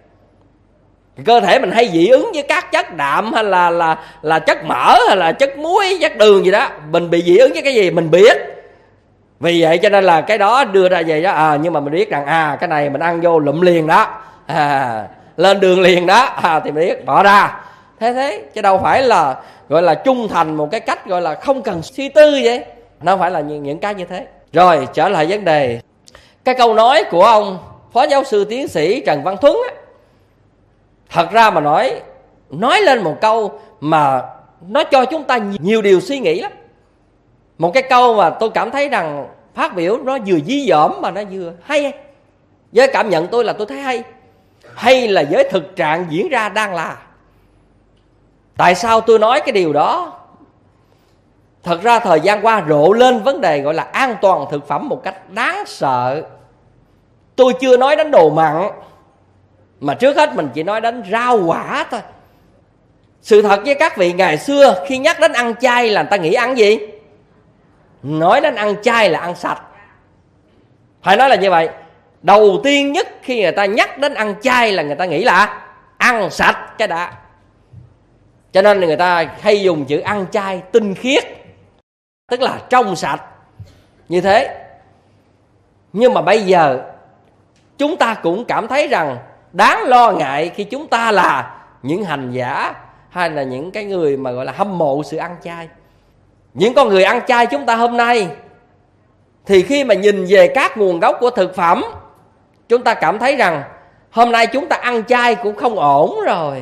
[SPEAKER 1] Cơ thể mình hay dị ứng với các chất đạm, hay là là là chất mỡ, hay là chất muối, chất đường gì đó, mình bị dị ứng với cái gì mình biết. Vì vậy cho nên là cái đó đưa ra về đó. À, nhưng mà mình biết rằng à cái này mình ăn vô lụm liền đó, à, lên đường liền đó, à, thì mình biết bỏ ra. Thế thế chứ đâu phải là gọi là trung thành một cái cách gọi là không cần suy tư vậy. Nó không phải là những, những cái như thế. Rồi trở lại vấn đề, cái câu nói của ông Phó Giáo sư Tiến sĩ Trần Văn Thuấn á, thật ra mà nói nói lên một câu mà nó cho chúng ta nhiều điều suy nghĩ lắm. Một cái câu mà tôi cảm thấy rằng phát biểu nó vừa dí dỏm mà nó vừa hay. Với cảm nhận tôi là tôi thấy hay. Hay là với thực trạng diễn ra đang là. Tại sao tôi nói cái điều đó? Thật ra thời gian qua rộ lên vấn đề gọi là an toàn thực phẩm một cách đáng sợ. Tôi chưa nói đến đồ mặn, mà trước hết mình chỉ nói đến rau quả thôi. Sự thật với các vị, ngày xưa khi nhắc đến ăn chay là người ta nghĩ ăn gì? Nói đến ăn chay là ăn sạch. Phải nói là như vậy. Đầu tiên nhất khi người ta nhắc đến ăn chay là người ta nghĩ là ăn sạch cái đã. Cho nên người ta hay dùng chữ ăn chay tinh khiết, tức là trong sạch như thế. Nhưng mà bây giờ chúng ta cũng cảm thấy rằng đáng lo ngại khi chúng ta là những hành giả hay là những cái người mà gọi là hâm mộ sự ăn chay. Những con người ăn chay chúng ta hôm nay thì khi mà nhìn về các nguồn gốc của thực phẩm, chúng ta cảm thấy rằng hôm nay chúng ta ăn chay cũng không ổn rồi.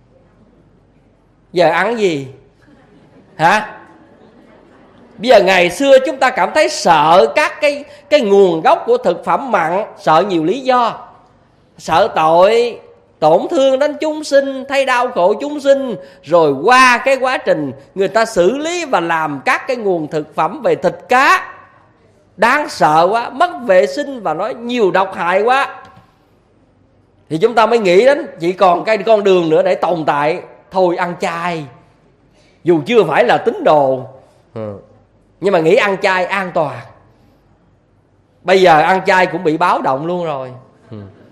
[SPEAKER 1] Giờ ăn gì? Hả? Bây giờ ngày xưa chúng ta cảm thấy sợ các cái, cái nguồn gốc của thực phẩm mặn, sợ nhiều lý do. Sợ tội, tổn thương đến chúng sinh, thay đau khổ chúng sinh. Rồi qua cái quá trình người ta xử lý và làm các cái nguồn thực phẩm về thịt cá đáng sợ quá, mất vệ sinh và nói nhiều độc hại quá, thì chúng ta mới nghĩ đến chỉ còn cái con đường nữa để tồn tại. Thôi ăn chay, dù chưa phải là tín đồ, ừ. nhưng mà nghĩ ăn chay an toàn. Bây giờ ăn chay cũng bị báo động luôn rồi. ừ.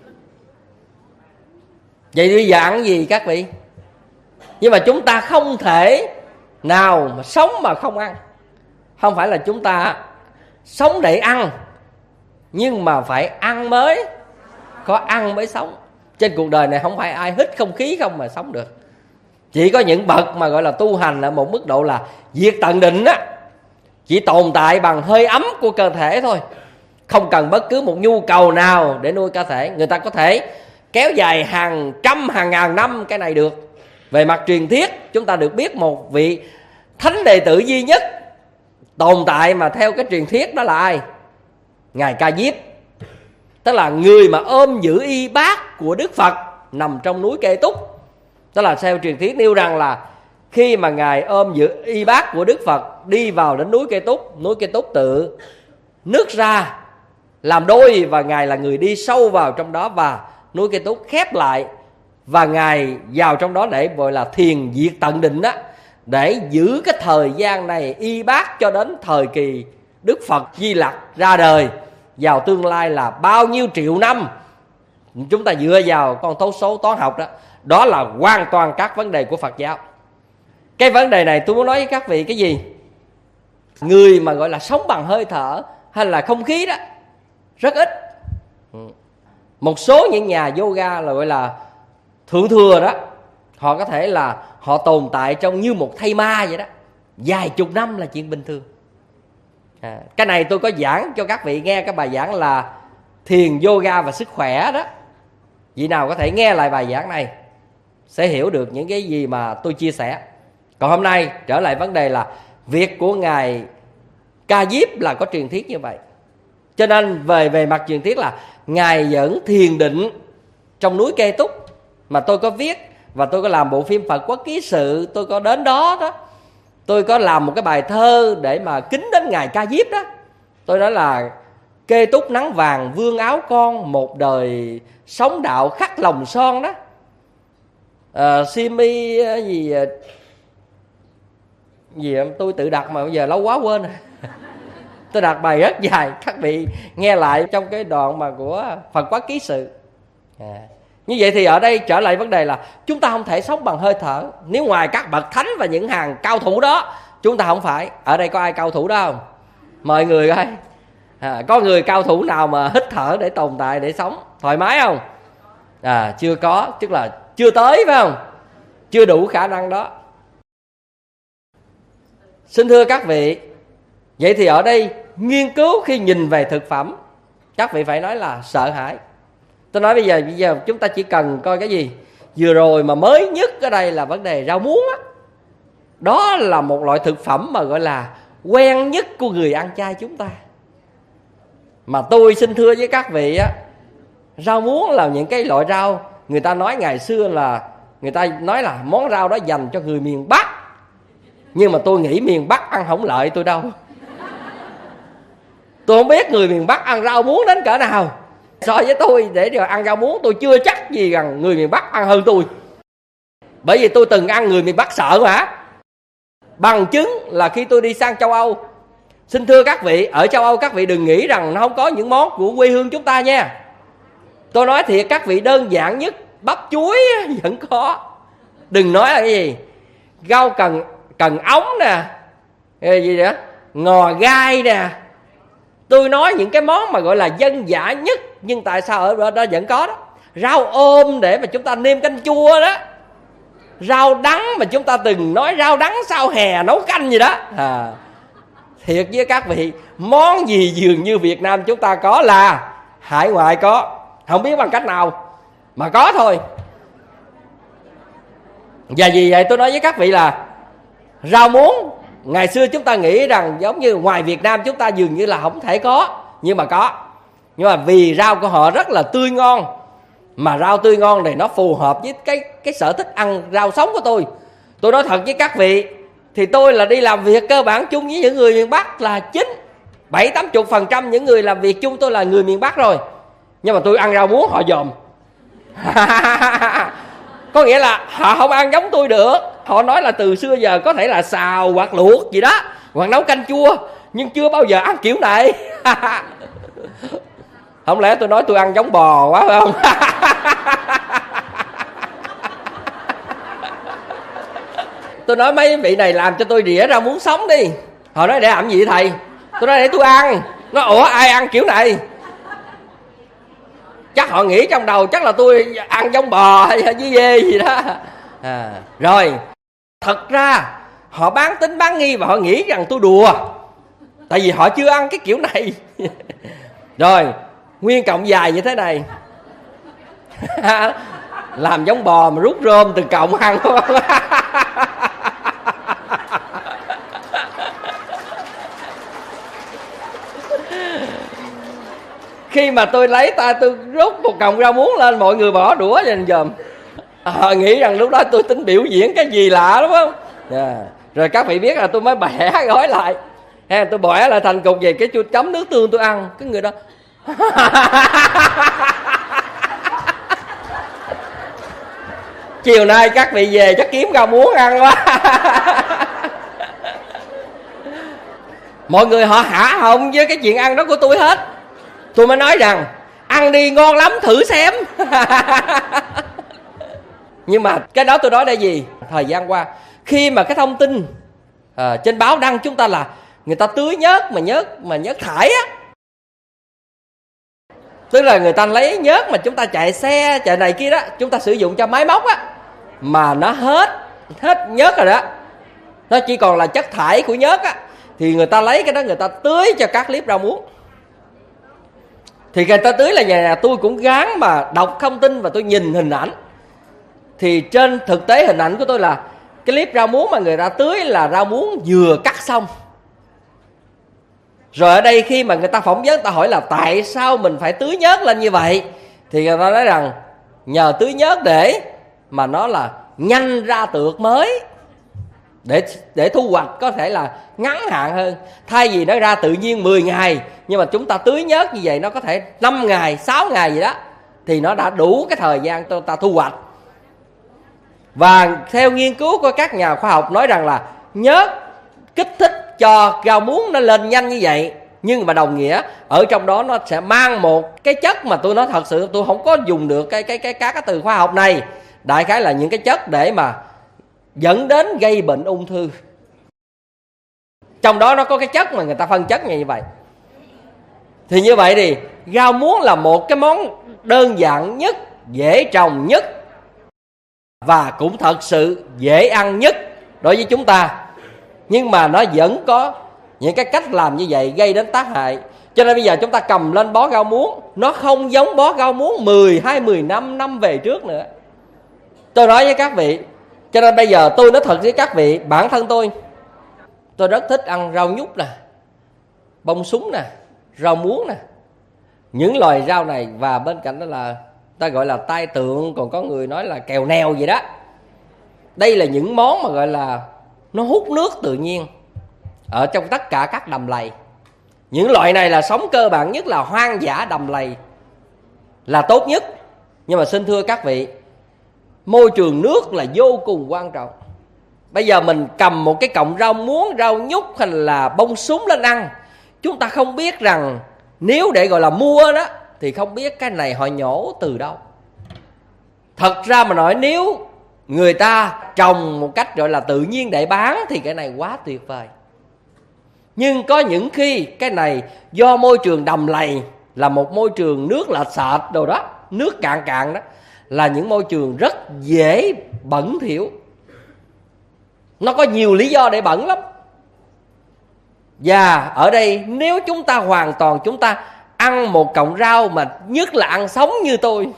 [SPEAKER 1] Vậy bây giờ ăn gì các vị? Nhưng mà chúng ta không thể nào mà sống mà không ăn. Không phải là chúng ta sống để ăn, nhưng mà phải ăn mới có ăn mới sống. Trên cuộc đời này không phải ai hít không khí không mà sống được. Chỉ có những bậc mà gọi là tu hành ở một mức độ là diệt tận định á, chỉ tồn tại bằng hơi ấm của cơ thể thôi, không cần bất cứ một nhu cầu nào để nuôi cơ thể. Người ta có thể kéo dài hàng trăm hàng ngàn năm cái này được. Về mặt truyền thuyết, chúng ta được biết một vị thánh đệ tử duy nhất tồn tại mà theo cái truyền thuyết đó là ai? Ngài Ca Diếp. Tức là người mà ôm giữ y bát của Đức Phật nằm trong núi Kê Túc. Tức là theo truyền thuyết nêu rằng là khi mà Ngài ôm giữ y bát của Đức Phật đi vào đến núi Kê Túc, núi Kê Túc tự nứt ra làm đôi, và Ngài là người đi sâu vào trong đó, và núi Kê Túc khép lại, và Ngài vào trong đó để gọi là thiền diệt tận định đó, để giữ cái thời gian này y bát cho đến thời kỳ Đức Phật Di Lặc ra đời vào tương lai là bao nhiêu triệu năm. Chúng ta dựa vào con tố số toán học đó. Đó là hoàn toàn các vấn đề của Phật giáo. Cái vấn đề này tôi muốn nói với các vị cái gì? Người mà gọi là sống bằng hơi thở hay là không khí đó rất ít. Một số những nhà yoga là gọi là thượng thừa đó, họ có thể là họ tồn tại trong như một thây ma vậy đó, vài chục năm là chuyện bình thường. à, Cái này tôi có giảng cho các vị nghe cái bài giảng là thiền, yoga và sức khỏe đó. Vị nào có thể nghe lại bài giảng này sẽ hiểu được những cái gì mà tôi chia sẻ. Còn hôm nay trở lại vấn đề là việc của Ngài Ca Diếp là có truyền thuyết như vậy. Cho nên về về mặt truyền thuyết là Ngài vẫn thiền định trong núi Kê Túc. Mà tôi có viết và tôi có làm bộ phim Phật Quốc Ký Sự, tôi có đến đó đó. Tôi có làm một cái bài thơ để mà kính đến Ngài Ca Diếp đó. Tôi nói là Kê Túc nắng vàng vương áo con, một đời sống đạo khắc lòng son đó. à, Simi gì gì tôi tự đặt mà bây giờ lâu quá quên rồi. Tôi đặt bài rất dài, các vị nghe lại trong cái đoạn mà của Phật Quốc Ký Sự. à. Như vậy thì ở đây trở lại vấn đề là chúng ta không thể sống bằng hơi thở. Nếu ngoài các bậc thánh và những hàng cao thủ đó, chúng ta không phải. Ở đây có ai cao thủ đó không? Mời người coi. à, Có người cao thủ nào mà hít thở để tồn tại, để sống thoải mái không? À, chưa có, tức là chưa tới, phải không? Chưa đủ khả năng đó. Xin thưa các vị, vậy thì ở đây nghiên cứu khi nhìn về thực phẩm, các vị phải nói là sợ hãi. Tôi nói bây giờ bây giờ chúng ta chỉ cần coi cái gì? Vừa rồi mà mới nhất ở đây là vấn đề rau muống á. Đó là một loại thực phẩm mà gọi là quen nhất của người ăn chay chúng ta. Mà tôi xin thưa với các vị á, rau muống là những cái loại rau người ta nói ngày xưa là người ta nói là món rau đó dành cho người miền Bắc. Nhưng mà tôi nghĩ miền Bắc ăn không lợi tôi đâu. Tôi không biết người miền Bắc ăn rau muống đến cỡ nào. So với tôi để rồi ăn rau muống, tôi chưa chắc gì rằng người miền Bắc ăn hơn tôi. Bởi vì tôi từng ăn người miền Bắc sợ mà. Bằng chứng là khi tôi đi sang châu Âu, xin thưa các vị, ở châu Âu các vị đừng nghĩ rằng nó không có những món của quê hương chúng ta nha. Tôi nói thiệt các vị, đơn giản nhất bắp chuối vẫn có. Đừng nói là cái gì rau cần cần ống nè, cái gì đó, ngò gai nè, Tôi nói những cái món mà gọi là dân dã nhất, nhưng tại sao ở đó vẫn có đó. Rau ôm để mà chúng ta nêm canh chua đó, rau đắng mà chúng ta từng nói rau đắng sau hè nấu canh gì đó. À, thiệt với các vị, món gì dường như Việt Nam chúng ta có là hải ngoại có, không biết bằng cách nào mà có thôi. Và vì vậy tôi nói với các vị là rau muống ngày xưa chúng ta nghĩ rằng giống như ngoài Việt Nam chúng ta dường như là không thể có, nhưng mà có. Nhưng mà vì rau của họ rất là tươi ngon, mà rau tươi ngon này nó phù hợp với cái cái sở thích ăn rau sống của tôi. Tôi nói thật với các vị, thì tôi là đi làm việc cơ bản chung với những người miền Bắc là chính bảy tám chục phần trăm những người làm việc chung tôi là người miền Bắc rồi. Nhưng mà tôi ăn rau muống họ dòm. Có nghĩa là họ không ăn giống tôi được. Họ nói là từ xưa giờ có thể là xào hoặc luộc gì đó, hoặc nấu canh chua, nhưng chưa bao giờ ăn kiểu này. Không lẽ tôi nói tôi ăn giống bò quá phải không? Tôi nói mấy vị này làm cho tôi đĩa rau muống sống đi. Họ nói để làm gì thầy? Tôi nói để tôi ăn. Nói ủa ai ăn kiểu này? Chắc họ nghĩ trong đầu chắc là tôi ăn giống bò hay với dê gì đó. À, rồi thật ra họ bán tính bán nghi và họ nghĩ rằng tôi đùa, tại vì họ chưa ăn cái kiểu này. Rồi nguyên cọng dài như thế này. Làm giống bò mà rút rơm từ cọng ăn. Khi mà tôi lấy tay tôi rút một cọng rau muống lên, mọi người bỏ đũa dành dòm. Họ nghĩ rằng lúc đó tôi tính biểu diễn cái gì lạ đúng không? Yeah. Rồi các vị biết là tôi mới bẻ gói lại, ha, tôi bẻ lại thành cục về cái chua chấm nước tương tôi ăn. Cái người đó chiều nay các vị về chắc kiếm rau muống ăn quá. Mọi người họ hả họng với cái chuyện ăn đó của tôi hết. Tôi mới nói rằng ăn đi ngon lắm thử xem. Nhưng mà cái đó tôi nói đây gì? Thời gian qua khi mà cái thông tin à, trên báo đăng chúng ta là người ta tưới nhớt mà nhớt mà nhớt thải á, tức là người ta lấy nhớt mà chúng ta chạy xe chạy này kia đó, chúng ta sử dụng cho máy móc á, mà nó hết hết nhớt rồi đó, nó chỉ còn là chất thải của nhớt á, thì người ta lấy cái đó người ta tưới cho các clip rau muống. Thì người ta tưới là nhà, nhà tôi cũng gán mà đọc thông tin và tôi nhìn hình ảnh. Thì trên thực tế hình ảnh của tôi là cái clip rau muống mà người ta tưới là rau muống vừa cắt xong. Rồi ở đây khi mà người ta phỏng vấn, ta hỏi là tại sao mình phải tưới nhớt lên như vậy, thì người ta nói rằng nhờ tưới nhớt để mà nó là nhanh ra tược mới, để để thu hoạch có thể là ngắn hạn hơn. Thay vì nó ra tự nhiên mười ngày, nhưng mà chúng ta tưới nhớt như vậy nó có thể năm ngày, sáu ngày gì đó, thì nó đã đủ cái thời gian cho ta thu hoạch. Và theo nghiên cứu của các nhà khoa học nói rằng là nhớt kích thích cho rau muống nó lên nhanh như vậy, nhưng mà đồng nghĩa ở trong đó nó sẽ mang một cái chất mà tôi nói thật sự tôi không có dùng được cái cái cái các cái từ khoa học này, đại khái là những cái chất để mà dẫn đến gây bệnh ung thư. Trong đó nó có cái chất mà người ta phân chất như vậy. Thì như vậy thì rau muống là một cái món đơn giản nhất, dễ trồng nhất và cũng thật sự dễ ăn nhất đối với chúng ta. Nhưng mà nó vẫn có những cái cách làm như vậy gây đến tác hại. Cho nên bây giờ chúng ta cầm lên bó rau muống, nó không giống bó rau muống mười hay mười năm năm về trước nữa. Tôi nói với các vị, cho nên bây giờ tôi nói thật với các vị, bản thân tôi tôi rất thích ăn rau nhút nè, bông súng nè, rau muống nè, những loài rau này. Và bên cạnh đó là ta gọi là tai tượng, còn có người nói là kèo neo gì đó. Đây là những món mà gọi là nó hút nước tự nhiên ở trong tất cả các đầm lầy. Những loại này là sống cơ bản nhất là hoang dã đầm lầy là tốt nhất. Nhưng mà xin thưa các vị, môi trường nước là vô cùng quan trọng. Bây giờ mình cầm một cái cọng rau muống, rau nhút hay là bông súng lên ăn, chúng ta không biết rằng nếu để gọi là mua đó thì không biết cái này họ nhổ từ đâu. Thật ra mà nói nếu người ta trồng một cách gọi là tự nhiên để bán thì cái này quá tuyệt vời. Nhưng có những khi cái này do môi trường đầm lầy, là một môi trường nước lạch sạch đồ đó, nước cạn cạn đó, là những môi trường rất dễ bẩn thỉu. Nó có nhiều lý do để bẩn lắm. Và ở đây nếu chúng ta hoàn toàn chúng ta ăn một cọng rau, mà nhất là ăn sống như tôi,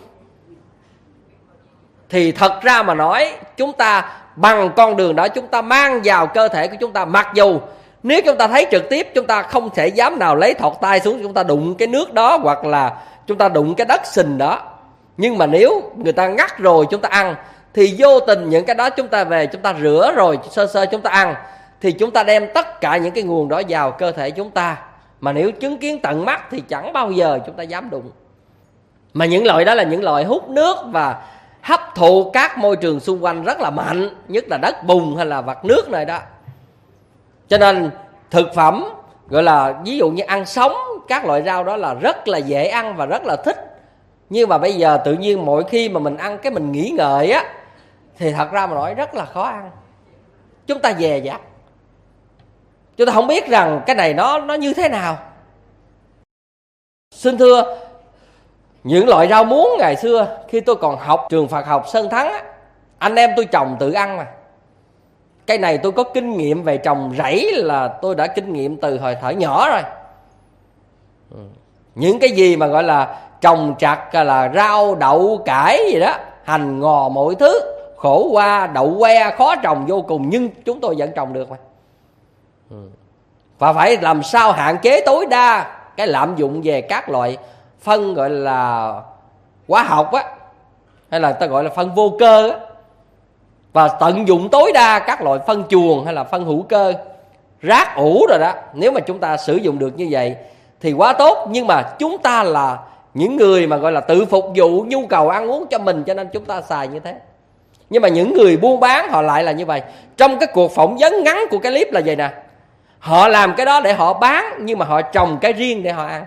[SPEAKER 1] thì thật ra mà nói, chúng ta bằng con đường đó chúng ta mang vào cơ thể của chúng ta. Mặc dù nếu chúng ta thấy trực tiếp, chúng ta không thể dám nào lấy thọt tay xuống chúng ta đụng cái nước đó, hoặc là chúng ta đụng cái đất sình đó. Nhưng mà nếu người ta ngắt rồi chúng ta ăn, thì vô tình những cái đó chúng ta về chúng ta rửa rồi sơ sơ chúng ta ăn, thì chúng ta đem tất cả những cái nguồn đó vào cơ thể chúng ta. Mà nếu chứng kiến tận mắt thì chẳng bao giờ chúng ta dám đụng. Mà những loại đó là những loại hút nước và hấp thụ các môi trường xung quanh rất là mạnh, nhất là đất bùn hay là vặt nước này đó. Cho nên thực phẩm gọi là ví dụ như ăn sống, các loại rau đó là rất là dễ ăn và rất là thích. Nhưng mà bây giờ tự nhiên mỗi khi mà mình ăn cái mình nghĩ ngợi á, thì thật ra mà nói rất là khó ăn. Chúng ta dè dặt, chúng ta không biết rằng cái này nó nó như thế nào. Xin thưa, những loại rau muống ngày xưa khi tôi còn học trường Phật học Sơn Thắng á, anh em tôi trồng tự ăn mà. Cái này tôi có kinh nghiệm về trồng rẫy, là tôi đã kinh nghiệm từ hồi thở nhỏ rồi. Những cái gì mà gọi là trồng trặt là rau đậu cải gì đó, hành ngò mọi thứ, khổ qua đậu que khó trồng vô cùng, nhưng chúng tôi vẫn trồng được mà. Và phải làm sao hạn chế tối đa cái lạm dụng về các loại phân gọi là hóa học á, hay là ta gọi là phân vô cơ á, và tận dụng tối đa các loại phân chuồng hay là phân hữu cơ, rác ủ rồi đó. Nếu mà chúng ta sử dụng được như vậy thì quá tốt. Nhưng mà chúng ta là những người mà gọi là tự phục vụ nhu cầu ăn uống cho mình, cho nên chúng ta xài như thế. Nhưng mà những người buôn bán họ lại là như vậy. Trong cái cuộc phỏng vấn ngắn của cái clip là vậy nè, họ làm cái đó để họ bán, nhưng mà họ trồng cái riêng để họ ăn.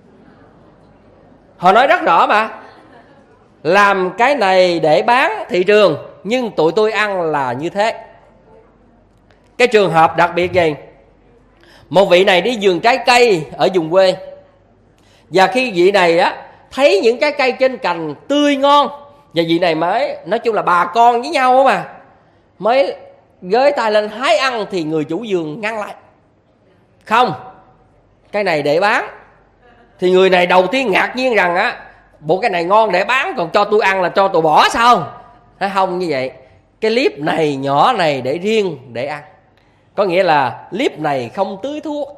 [SPEAKER 1] Họ nói rất rõ mà, làm cái này để bán thị trường, nhưng tụi tôi ăn là như thế. Cái trường hợp đặc biệt gì? Một vị này đi vườn trái cây ở vùng quê, và khi vị này á thấy những cái cây trên cành tươi ngon, và vị này mới, nói chung là bà con với nhau mà, mới gới tay lên hái ăn, thì người chủ vườn ngăn lại. Không, cái này để bán. Thì người này đầu tiên ngạc nhiên rằng á, bộ cái này ngon để bán, còn cho tôi ăn là cho tôi bỏ sao? Thấy không? Như vậy cái clip này nhỏ này để riêng để ăn, có nghĩa là clip này không tưới thuốc.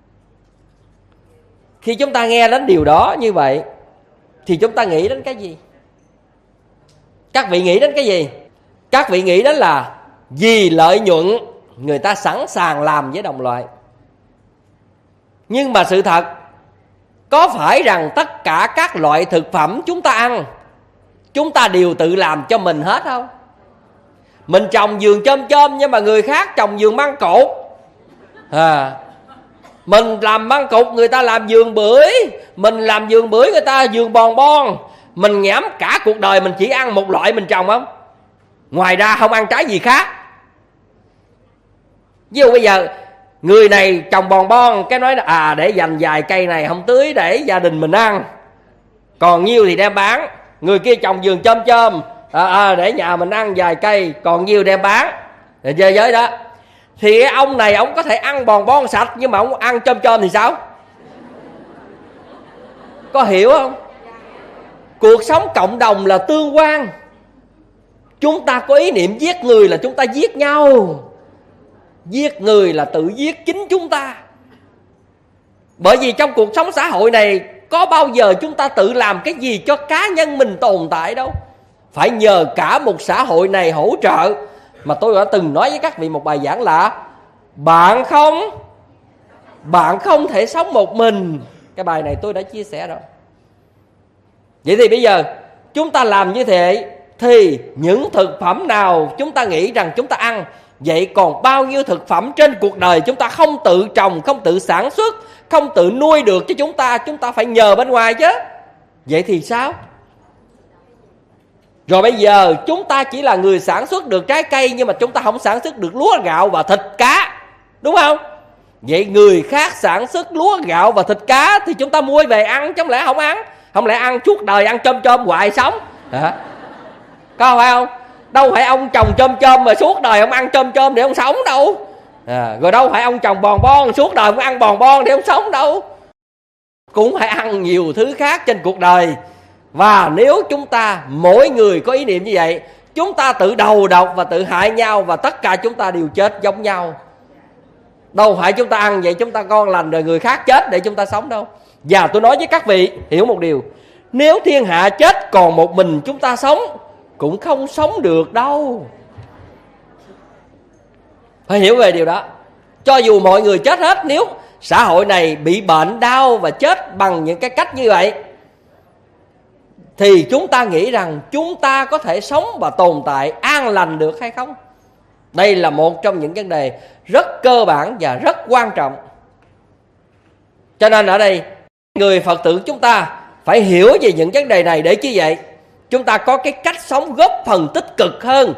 [SPEAKER 1] Khi chúng ta nghe đến điều đó như vậy thì chúng ta nghĩ đến cái gì? Các vị nghĩ đến cái gì? Các vị nghĩ đến là vì lợi nhuận người ta sẵn sàng làm với đồng loại. Nhưng mà sự thật, có phải rằng tất cả các loại thực phẩm chúng ta ăn, chúng ta đều tự làm cho mình hết không? Mình trồng vườn chôm chôm, nhưng mà người khác trồng vườn măng cột à. Mình làm măng cột, người ta làm vườn bưởi. Mình làm vườn bưởi, người ta vườn bòn bon. Mình nhảm cả cuộc đời mình chỉ ăn một loại mình trồng không? Ngoài ra không ăn trái gì khác. Ví dụ bây giờ người này trồng bòn bon, cái nói là à để dành vài cây này không tưới để gia đình mình ăn, còn nhiêu thì đem bán. Người kia trồng vườn chôm chôm, à, à, để nhà mình ăn vài cây, còn nhiêu đem bán, để chơi với đó. Thì cái ông này ông có thể ăn bòn bon sạch, nhưng mà ông ăn chôm chôm thì sao? Có hiểu không? Cuộc sống cộng đồng là tương quan. Chúng ta có ý niệm giết người là chúng ta giết nhau. Giết người là tự giết chính chúng ta. Bởi vì trong cuộc sống xã hội này, có bao giờ chúng ta tự làm cái gì cho cá nhân mình tồn tại đâu. Phải nhờ cả một xã hội này hỗ trợ. Mà tôi đã từng nói với các vị một bài giảng là Bạn không Bạn không thể sống một mình. Cái bài này tôi đã chia sẻ rồi. Vậy thì bây giờ chúng ta làm như thế, thì những thực phẩm nào chúng ta nghĩ rằng chúng ta ăn, vậy còn bao nhiêu thực phẩm trên cuộc đời chúng ta không tự trồng, không tự sản xuất, không tự nuôi được cho chúng ta, chúng ta phải nhờ bên ngoài chứ. Vậy thì sao? Rồi bây giờ chúng ta chỉ là người sản xuất được trái cây, nhưng mà chúng ta không sản xuất được lúa gạo và thịt cá, đúng không? Vậy người khác sản xuất lúa gạo và thịt cá thì chúng ta mua về ăn, chứ không lẽ không ăn? Không lẽ ăn suốt đời ăn chôm chôm hoài sống hả? Có phải không? Đâu phải ông trồng chôm chôm mà suốt đời ông ăn chôm chôm để ông sống đâu. À, rồi đâu phải ông trồng bòn bon suốt đời ông ăn bòn bon để ông sống đâu. Cũng phải ăn nhiều thứ khác trên cuộc đời. Và nếu chúng ta mỗi người có ý niệm như vậy, chúng ta tự đầu độc và tự hại nhau, và tất cả chúng ta đều chết giống nhau. Đâu phải chúng ta ăn vậy chúng ta ngon lành rồi người khác chết để chúng ta sống đâu. Và tôi nói với các vị hiểu một điều, nếu thiên hạ chết còn một mình chúng ta sống cũng không sống được đâu. Phải hiểu về điều đó. Cho dù mọi người chết hết, nếu xã hội này bị bệnh đau và chết bằng những cái cách như vậy, thì chúng ta nghĩ rằng chúng ta có thể sống và tồn tại an lành được hay không? Đây là một trong những vấn đề rất cơ bản và rất quan trọng. Cho nên ở đây người Phật tử chúng ta phải hiểu về những vấn đề này, để chi vậy? Chúng ta có cái cách sống góp phần tích cực hơn.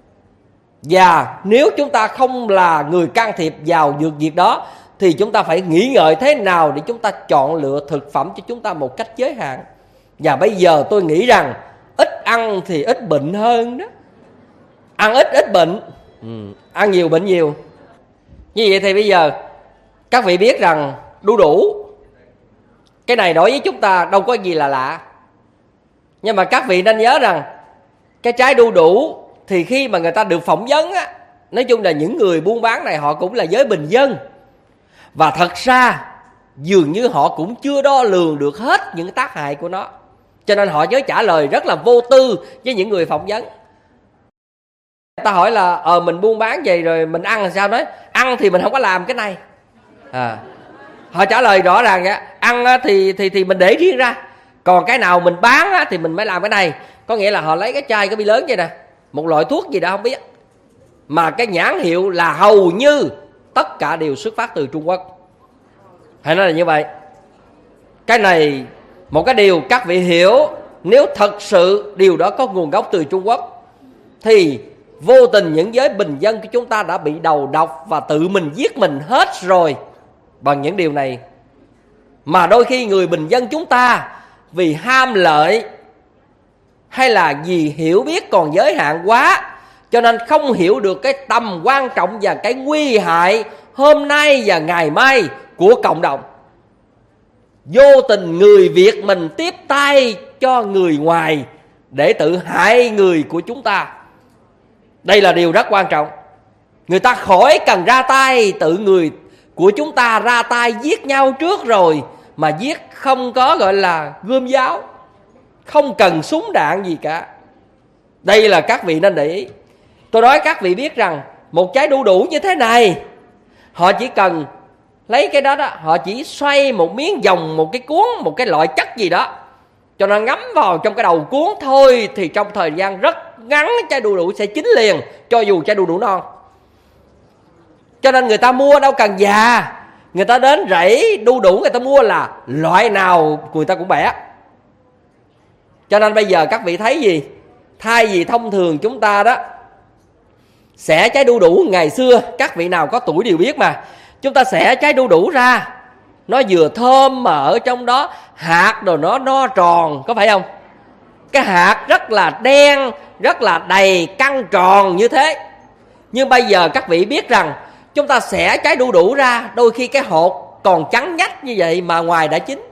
[SPEAKER 1] Và nếu chúng ta không là người can thiệp vào việc việc đó, thì chúng ta phải nghĩ ngợi thế nào để chúng ta chọn lựa thực phẩm cho chúng ta một cách giới hạn. Và bây giờ tôi nghĩ rằng ít ăn thì ít bệnh hơn đó. Ăn ít ít bệnh, ừ. Ăn nhiều bệnh nhiều. Như vậy thì bây giờ các vị biết rằng đu đủ, cái này đối với chúng ta đâu có gì là lạ. Nhưng mà các vị nên nhớ rằng cái trái đu đủ thì khi mà người ta được phỏng vấn á, nói chung là những người buôn bán này họ cũng là giới bình dân. Và thật ra dường như họ cũng chưa đo lường được hết những tác hại của nó. Cho nên họ mới trả lời rất là vô tư với những người phỏng vấn. Ta hỏi là ờ mình buôn bán vậy rồi mình ăn làm sao? Nói ăn thì mình không có làm cái này. À, họ trả lời rõ ràng vậy. Ăn thì thì thì mình để riêng ra, còn cái nào mình bán thì mình mới làm cái này. Có nghĩa là họ lấy cái chai cái bi lớn vậy nè, một loại thuốc gì đó không biết, mà cái nhãn hiệu là hầu như tất cả đều xuất phát từ Trung Quốc. Hay nói là như vậy. Cái này một cái điều các vị hiểu, nếu thật sự điều đó có nguồn gốc từ Trung Quốc thì vô tình những giới bình dân của chúng ta đã bị đầu độc và tự mình giết mình hết rồi bằng những điều này. Mà đôi khi người bình dân chúng ta vì ham lợi hay là vì hiểu biết còn giới hạn quá, cho nên không hiểu được cái tầm quan trọng và cái nguy hại hôm nay và ngày mai của cộng đồng. Vô tình người Việt mình tiếp tay cho người ngoài để tự hại người của chúng ta. Đây là điều rất quan trọng. Người ta khỏi cần ra tay, tự người của chúng ta ra tay giết nhau trước rồi, mà giết không có gọi là gươm giáo, không cần súng đạn gì cả. Đây là các vị nên để ý. Tôi nói các vị biết rằng một trái đu đủ như thế này, họ chỉ cần lấy cái đó đó, họ chỉ xoay một miếng vòng, một cái cuốn, một cái loại chất gì đó, cho nó ngấm vào trong cái đầu cuốn thôi, thì trong thời gian rất ngắn trái đu đủ sẽ chín liền, cho dù trái đu đủ non. Cho nên người ta mua đâu cần già, người ta đến rẫy đu đủ người ta mua là loại nào người ta cũng bẻ. Cho nên bây giờ các vị thấy gì? Thay vì thông thường chúng ta đó xẻ trái đu đủ ngày xưa, các vị nào có tuổi đều biết mà, chúng ta xẻ trái đu đủ ra, nó vừa thơm mà ở trong đó hạt rồi nó no tròn, có phải không? Cái hạt rất là đen, rất là đầy, căng tròn như thế. Nhưng bây giờ các vị biết rằng chúng ta xẻ trái đu đủ ra, đôi khi cái hột còn trắng nhách như vậy mà ngoài đã chín.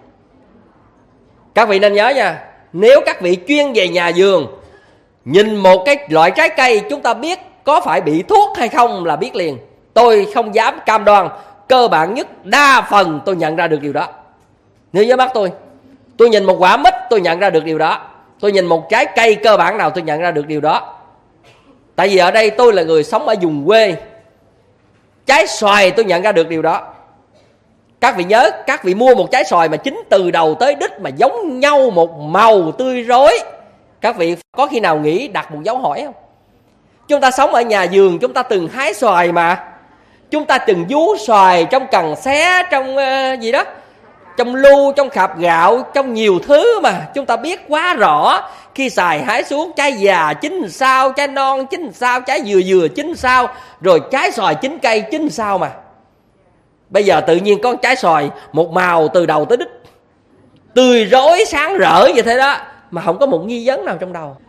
[SPEAKER 1] Các vị nên nhớ nha, nếu các vị chuyên về nhà vườn, nhìn một cái loại trái cây chúng ta biết có phải bị thuốc hay không là biết liền. Tôi không dám cam đoan, cơ bản nhất đa phần tôi nhận ra được điều đó. Nếu với mắt tôi, tôi nhìn một quả mít tôi nhận ra được điều đó. Tôi nhìn một trái cây cơ bản nào tôi nhận ra được điều đó. Tại vì ở đây tôi là người sống ở vùng quê. Trái xoài tôi nhận ra được điều đó. Các vị nhớ, các vị mua một trái xoài mà chín từ đầu tới đít mà giống nhau một màu tươi rối, các vị có khi nào nghĩ đặt một dấu hỏi không? Chúng ta sống ở nhà vườn, chúng ta từng hái xoài mà. Chúng ta từng vú xoài trong cần xé, trong uh, gì đó, trong lu, trong khạp gạo, trong nhiều thứ mà chúng ta biết quá rõ. Khi xài hái xuống, trái già chín sao, trái non chín sao, trái vừa vừa chín sao, rồi trái xoài chín cây chín sao mà. Bây giờ tự nhiên có trái xoài một màu từ đầu tới đít, tươi rói sáng rỡ như thế đó, mà không có một nghi vấn nào trong đầu.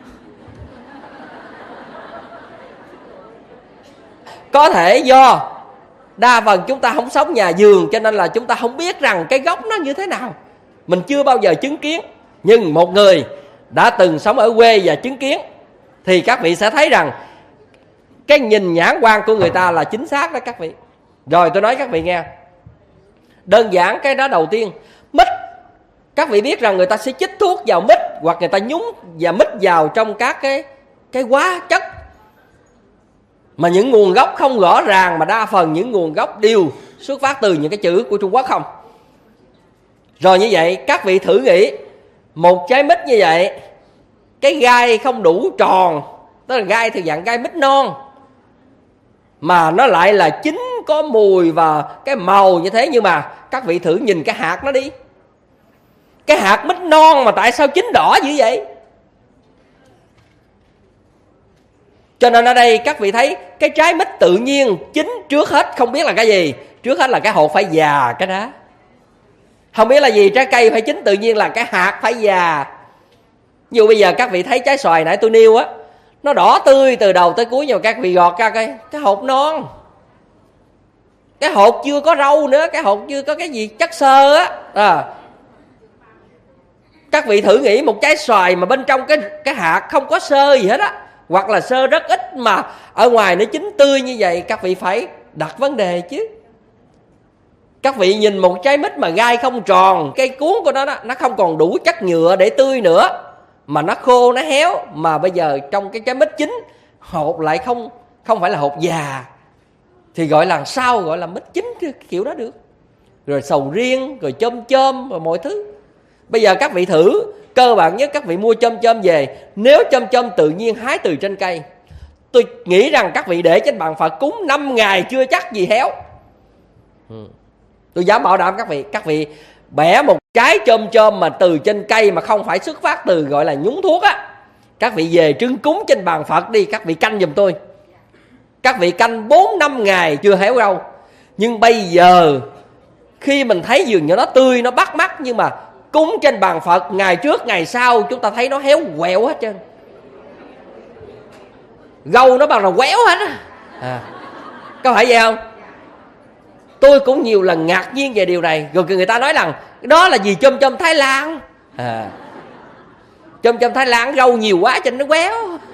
[SPEAKER 1] Có thể do đa phần chúng ta không sống nhà vườn, cho nên là chúng ta không biết rằng cái gốc nó như thế nào. Mình chưa bao giờ chứng kiến. Nhưng một người đã từng sống ở quê và chứng kiến thì các vị sẽ thấy rằng cái nhìn nhãn quan của người ta là chính xác đó các vị. Rồi tôi nói các vị nghe. Đơn giản cái đó đầu tiên, mít. Các vị biết rằng người ta sẽ chích thuốc vào mít, hoặc người ta nhúng và mít vào trong các cái cái hóa chất mà những nguồn gốc không rõ ràng, mà đa phần những nguồn gốc đều xuất phát từ những cái chữ của Trung Quốc không. Rồi như vậy các vị thử nghĩ, một trái mít như vậy, cái gai không đủ tròn, tức là gai thì dạng gai mít non, mà nó lại là chín, có mùi và cái màu như thế. Nhưng mà các vị thử nhìn cái hạt nó đi, cái hạt mít non mà tại sao chín đỏ dữ vậy? Cho nên ở đây các vị thấy cái trái mít tự nhiên chín trước hết không biết là cái gì. Trước hết là cái hột phải già cái đó. Không biết là gì, trái cây phải chín tự nhiên là cái hạt phải già. Dù bây giờ các vị thấy trái xoài nãy tôi nêu á, nó đỏ tươi từ đầu tới cuối, nhưng mà các vị gọt ra cái cái hột non, cái hột chưa có râu nữa, cái hột chưa có cái gì chất xơ á. À, các vị thử nghĩ một trái xoài mà bên trong cái cái hạt không có xơ gì hết á, hoặc là xơ rất ít, mà ở ngoài nó chín tươi như vậy, các vị phải đặt vấn đề chứ. Các vị nhìn một trái mít mà gai không tròn, cây cuống của nó nó không còn đủ chất nhựa để tươi nữa, mà nó khô, nó héo, mà bây giờ trong cái trái mít chín hột lại không không phải là hột già, thì gọi là sao gọi là mít chín kiểu đó được. Rồi sầu riêng, rồi chôm chôm, rồi mọi thứ. Bây giờ các vị thử, cơ bản nhất các vị mua chôm chôm về, nếu chôm chôm tự nhiên hái từ trên cây, tôi nghĩ rằng các vị để trên bàn Phật cúng năm ngày chưa chắc gì héo. Tôi dám bảo đảm các vị, các vị bẻ một trái chôm chôm mà từ trên cây, mà không phải xuất phát từ gọi là nhúng thuốc á, các vị về trưng cúng trên bàn Phật đi, các vị canh giùm tôi. Các vị canh bốn năm ngày chưa héo râu. Nhưng bây giờ khi mình thấy dường như nó tươi, nó bắt mắt, nhưng mà cúng trên bàn Phật ngày trước ngày sau chúng ta thấy nó héo quẹo hết trơn, gâu nó bằng là quéo hết á. À, có phải vậy không? Tôi cũng nhiều lần ngạc nhiên về điều này. Rồi người ta nói rằng đó là gì, chôm chôm Thái Lan. À, chôm chôm Thái Lan râu nhiều quá cho nên nó quéo.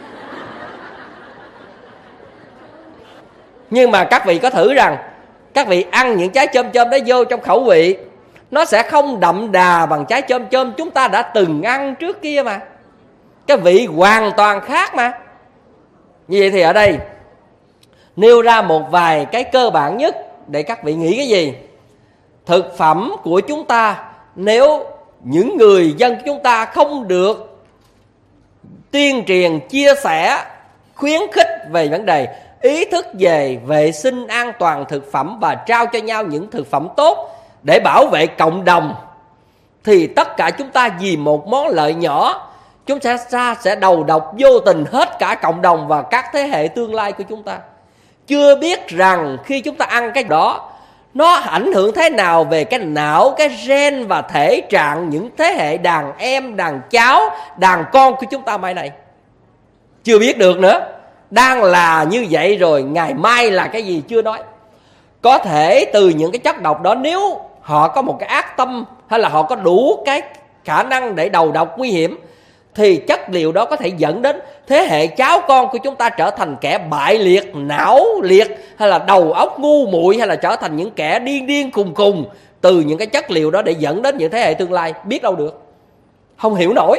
[SPEAKER 1] Nhưng mà các vị có thử rằng các vị ăn những trái chôm chôm đó vô trong khẩu vị, nó sẽ không đậm đà bằng trái chôm chôm chúng ta đã từng ăn trước kia mà. Cái vị hoàn toàn khác mà. Như vậy thì ở đây nêu ra một vài cái cơ bản nhất để các vị nghĩ cái gì. Thực phẩm của chúng ta, nếu những người dân của chúng ta không được tuyên truyền, chia sẻ, khuyến khích về vấn đề ý thức về vệ sinh an toàn thực phẩm và trao cho nhau những thực phẩm tốt để bảo vệ cộng đồng, thì tất cả chúng ta vì một món lợi nhỏ, chúng ta sẽ đầu độc vô tình hết cả cộng đồng và các thế hệ tương lai của chúng ta. Chưa biết rằng khi chúng ta ăn cái đó, nó ảnh hưởng thế nào về cái não, cái gen và thể trạng những thế hệ đàn em, đàn cháu, đàn con của chúng ta mai này. Chưa biết được nữa. Đang là như vậy rồi, ngày mai là cái gì chưa nói. Có thể từ những cái chất độc đó, nếu họ có một cái ác tâm hay là họ có đủ cái khả năng để đầu độc nguy hiểm, thì chất liệu đó có thể dẫn đến thế hệ cháu con của chúng ta trở thành kẻ bại liệt, não liệt, hay là đầu óc ngu muội, hay là trở thành những kẻ điên điên khùng khùng từ những cái chất liệu đó, để dẫn đến những thế hệ tương lai. Biết đâu được, không hiểu nổi.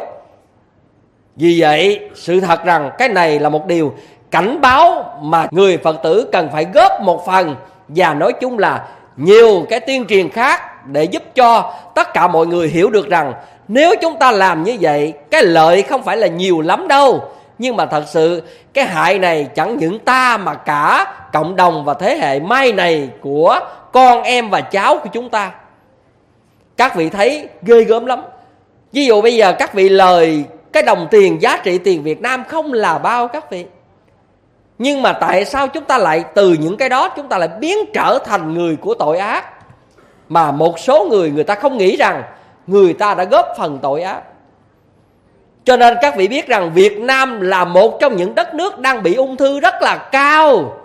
[SPEAKER 1] Vì vậy sự thật rằng cái này là một điều cảnh báo mà người Phật tử cần phải góp một phần, và nói chung là nhiều cái tuyên truyền khác, để giúp cho tất cả mọi người hiểu được rằng nếu chúng ta làm như vậy, cái lợi không phải là nhiều lắm đâu, nhưng mà thật sự cái hại này chẳng những ta mà cả cộng đồng và thế hệ mai này của con em và cháu của chúng ta. Các vị thấy ghê gớm lắm. Ví dụ bây giờ các vị lời cái đồng tiền, giá trị tiền Việt Nam không là bao các vị. Nhưng mà tại sao chúng ta lại từ những cái đó chúng ta lại biến trở thành người của tội ác, mà một số người người ta không nghĩ rằng người ta đã góp phần tội ác. Cho nên các vị biết rằng Việt Nam là một trong những đất nước đang bị ung thư rất là cao.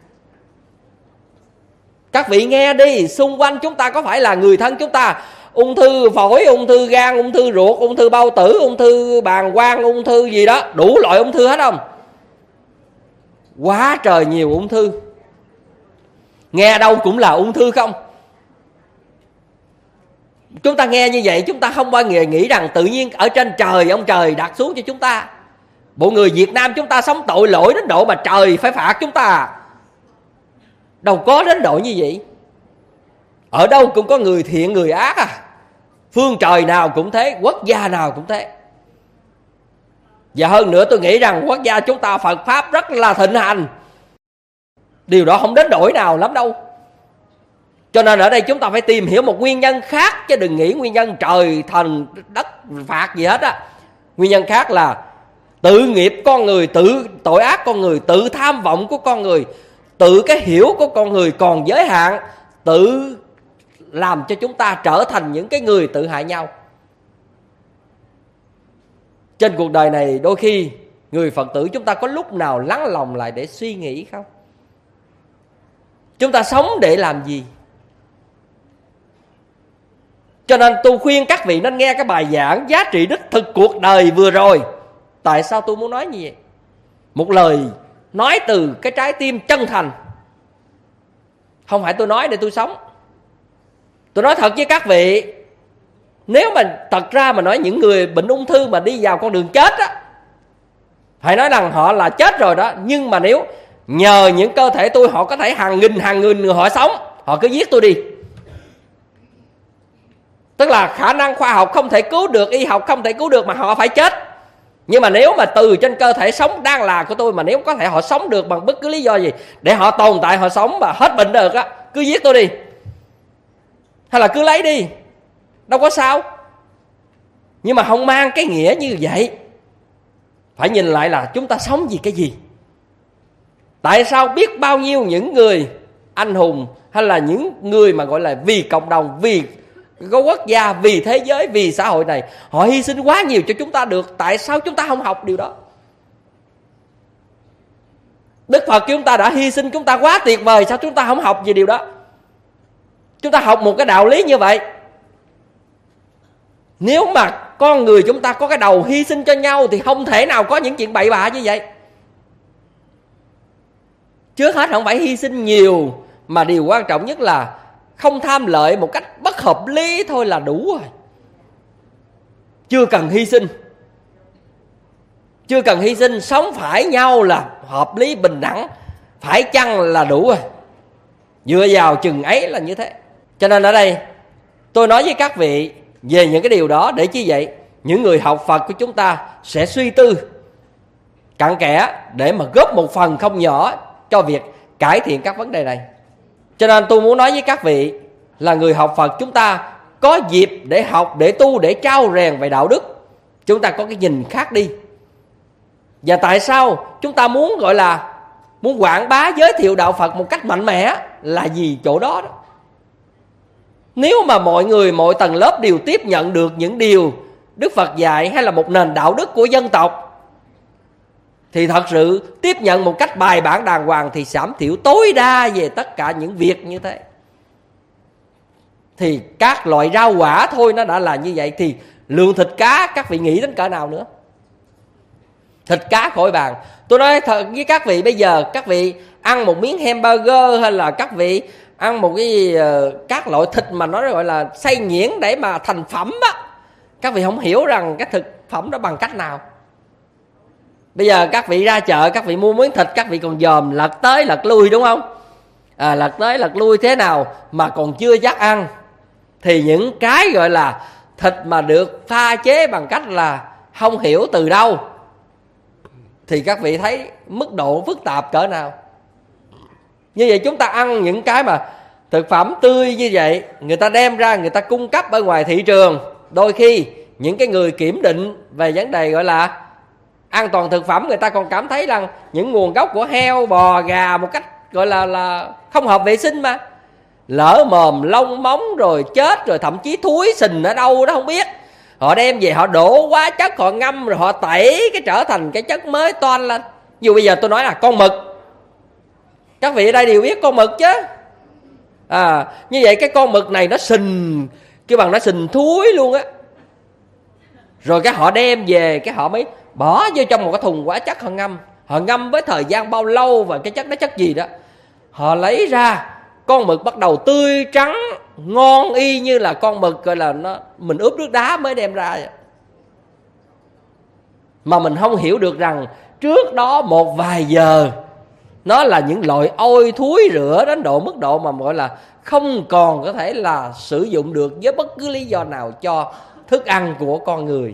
[SPEAKER 1] Các vị nghe đi, xung quanh chúng ta có phải là người thân chúng ta ung thư phổi, ung thư gan, ung thư ruột, ung thư bao tử, ung thư bàng quang, ung thư gì đó, đủ loại ung thư hết không? Quá trời nhiều ung thư. Nghe đâu cũng là ung thư không. Chúng ta nghe như vậy chúng ta không bao giờ nghĩ rằng tự nhiên ở trên trời ông trời đặt xuống cho chúng ta. Bộ người Việt Nam chúng ta sống tội lỗi đến độ mà trời phải phạt chúng ta. Đâu có đến độ như vậy. Ở đâu cũng có người thiện người ác à. Phương trời nào cũng thế, quốc gia nào cũng thế. Và hơn nữa tôi nghĩ rằng quốc gia chúng ta Phật Pháp rất là thịnh hành. Điều đó không đến đổi nào lắm đâu. Cho nên ở đây chúng ta phải tìm hiểu một nguyên nhân khác, chứ đừng nghĩ nguyên nhân trời thần đất phạt gì hết á. Nguyên nhân khác là tự nghiệp con người, tự tội ác con người, tự tham vọng của con người, tự cái hiểu của con người còn giới hạn, tự làm cho chúng ta trở thành những cái người tự hại nhau. Trên cuộc đời này đôi khi người Phật tử chúng ta có lúc nào lắng lòng lại để suy nghĩ không? Chúng ta sống để làm gì? Cho nên tôi khuyên các vị nên nghe cái bài giảng giá trị đích thực cuộc đời vừa rồi. Tại sao tôi muốn nói như vậy? Một lời nói từ cái trái tim chân thành. Không phải tôi nói để tôi sống. Tôi nói thật với các vị, nếu mà thật ra mà nói những người bệnh ung thư mà đi vào con đường chết á, phải nói rằng họ là chết rồi đó. Nhưng mà nếu nhờ những cơ thể tôi, họ có thể hàng nghìn hàng nghìn người họ sống, họ cứ giết tôi đi. Tức là khả năng khoa học không thể cứu được, y học không thể cứu được, mà họ phải chết. Nhưng mà nếu mà từ trên cơ thể sống đang là của tôi, mà nếu có thể họ sống được bằng bất cứ lý do gì để họ tồn tại, họ sống và hết bệnh được á, cứ giết tôi đi, hay là cứ lấy đi, đâu có sao. Nhưng mà không mang cái nghĩa như vậy. Phải nhìn lại là chúng ta sống vì cái gì. Tại sao biết bao nhiêu những người anh hùng, hay là những người mà gọi là vì cộng đồng, vì có quốc gia, vì thế giới, vì xã hội này, họ hy sinh quá nhiều cho chúng ta được. Tại sao chúng ta không học điều đó? Đức Phật chúng ta đã hy sinh chúng ta quá tuyệt vời, sao chúng ta không học về điều đó? Chúng ta học một cái đạo lý như vậy. Nếu mà con người chúng ta có cái đầu hy sinh cho nhau thì không thể nào có những chuyện bậy bạ như vậy. Trước hết không phải hy sinh nhiều, mà điều quan trọng nhất là không tham lợi một cách bất hợp lý thôi là đủ rồi. Chưa cần hy sinh. Chưa cần hy sinh, sống phải nhau là hợp lý bình đẳng, phải chăng là đủ rồi. Dựa vào chừng ấy là như thế. Cho nên ở đây tôi nói với các vị về những cái điều đó để chi vậy? Những người học Phật của chúng ta sẽ suy tư cặn kẽ để mà góp một phần không nhỏ cho việc cải thiện các vấn đề này. Cho nên tôi muốn nói với các vị là người học Phật chúng ta có dịp để học, để tu, để trau rèn về đạo đức. Chúng ta có cái nhìn khác đi. Và tại sao chúng ta muốn gọi là muốn quảng bá giới thiệu đạo Phật một cách mạnh mẽ là vì chỗ đó đó. Nếu mà mọi người, mọi tầng lớp đều tiếp nhận được những điều Đức Phật dạy hay là một nền đạo đức của dân tộc, thì thật sự tiếp nhận một cách bài bản đàng hoàng thì giảm thiểu tối đa về tất cả những việc như thế. Thì các loại rau quả thôi nó đã là như vậy, thì lượng thịt cá các vị nghĩ đến cỡ nào nữa? Thịt cá khỏi bàn. Tôi nói thật với các vị, bây giờ các vị ăn một miếng hamburger hay là các vị ăn một cái uh, các loại thịt mà nó gọi là xay nhuyễn để mà thành phẩm á, các vị không hiểu rằng cái thực phẩm đó bằng cách nào. Bây giờ các vị ra chợ, các vị mua miếng thịt, các vị còn dòm lật tới lật lui đúng không? À, lật tới lật lui thế nào mà còn chưa chắc ăn. Thì những cái gọi là thịt mà được pha chế bằng cách là không hiểu từ đâu, thì các vị thấy mức độ phức tạp cỡ nào. Như vậy chúng ta ăn những cái mà thực phẩm tươi như vậy, người ta đem ra, người ta cung cấp ở ngoài thị trường. Đôi khi những cái người kiểm định về vấn đề gọi là An toàn thực phẩm người ta còn cảm thấy rằng những nguồn gốc của heo, bò, gà một cách gọi là là không hợp vệ sinh mà. Lỡ mồm, lông móng rồi chết, rồi thậm chí thúi sình ở đâu đó không biết. Họ đem về họ đổ hóa chất, họ ngâm rồi họ tẩy cái trở thành cái chất mới toan lên. Dù bây giờ tôi nói là con mực, các vị ở đây đều biết con mực chứ. À, như vậy cái con mực này nó sình, kêu bằng nó sình thúi luôn á. Rồi cái họ đem về, cái họ mới bỏ vô trong một cái thùng hóa chất họ ngâm. Họ ngâm với thời gian bao lâu và cái chất đó chất gì đó. Họ lấy ra, con mực bắt đầu tươi trắng, ngon y như là con mực gọi là nó mình ướp nước đá mới đem ra. Mà mình không hiểu được rằng trước đó một vài giờ nó là những loại ôi thúi rửa đến độ mức độ mà gọi là không còn có thể là sử dụng được với bất cứ lý do nào cho thức ăn của con người.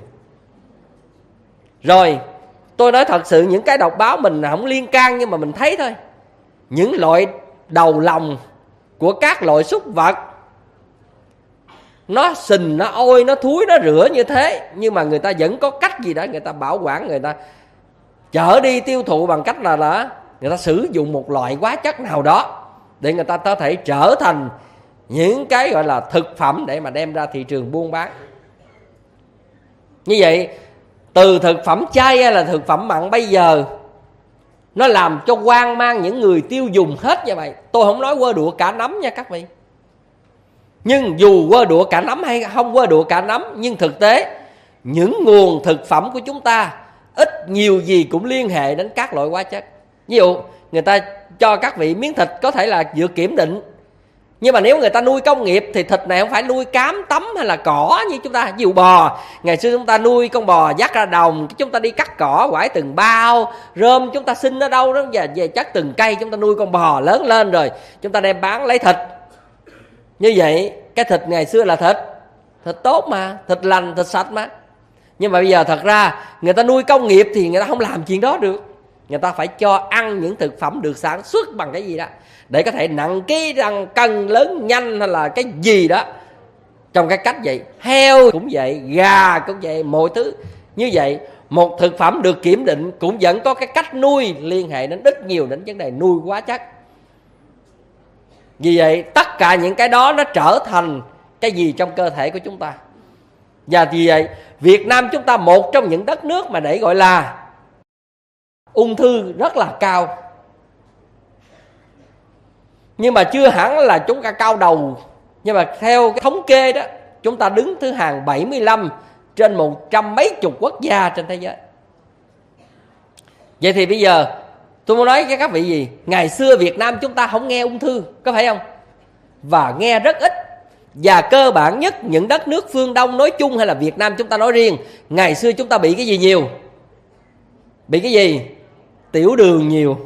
[SPEAKER 1] Rồi tôi nói thật sự những cái đọc báo mình không liên can, nhưng mà mình thấy thôi. Những loại đầu lòng của các loại súc vật nó sình, nó ôi, nó thúi, nó rửa như thế, nhưng mà người ta vẫn có cách gì đó người ta bảo quản, người ta chở đi tiêu thụ bằng cách là, là người ta sử dụng một loại hóa chất nào đó để người ta có thể trở thành những cái gọi là thực phẩm để mà đem ra thị trường buôn bán. Như vậy từ thực phẩm chay hay là thực phẩm mặn bây giờ nó làm cho hoang mang những người tiêu dùng hết như vậy. Tôi không nói quơ đũa cả nắm nha các vị. Nhưng dù quơ đũa cả nắm hay không quơ đũa cả nắm, nhưng thực tế những nguồn thực phẩm của chúng ta ít nhiều gì cũng liên hệ đến các loại hóa chất. Ví dụ người ta cho các vị miếng thịt có thể là vừa kiểm định, nhưng mà nếu người ta nuôi công nghiệp thì thịt này không phải nuôi cám tấm hay là cỏ như chúng ta. Ví dụ bò, ngày xưa chúng ta nuôi con bò dắt ra đồng, chúng ta đi cắt cỏ quải từng bao, rơm chúng ta xin ở đâu đó và về chắc từng cây chúng ta nuôi con bò lớn lên rồi chúng ta đem bán lấy thịt. Như vậy cái thịt ngày xưa là thịt thịt tốt mà, thịt lành, thịt sạch mà. Nhưng mà bây giờ thật ra người ta nuôi công nghiệp thì người ta không làm chuyện đó được. Người ta phải cho ăn những thực phẩm được sản xuất bằng cái gì đó để có thể nặng ký, rằng cân lớn nhanh hay là cái gì đó. Trong cái cách vậy, heo cũng vậy, gà cũng vậy, mọi thứ như vậy. Một thực phẩm được kiểm định cũng vẫn có cái cách nuôi liên hệ đến ít nhiều đến vấn đề nuôi hóa chất. Vì vậy tất cả những cái đó nó trở thành cái gì trong cơ thể của chúng ta. Và vì vậy Việt Nam chúng ta một trong những đất nước mà để gọi là ung thư rất là cao. Nhưng mà chưa hẳn là chúng ta cao đầu. Nhưng mà theo cái thống kê đó, chúng ta đứng thứ hàng bảy mươi lăm trên một trăm mấy chục quốc gia trên thế giới. Vậy thì bây giờ tôi muốn nói với các vị gì? Ngày xưa Việt Nam chúng ta không nghe ung thư, có phải không? Và nghe rất ít. Và cơ bản nhất những đất nước phương Đông nói chung hay là Việt Nam chúng ta nói riêng, ngày xưa chúng ta bị cái gì nhiều? Bị cái gì? Tiểu đường nhiều.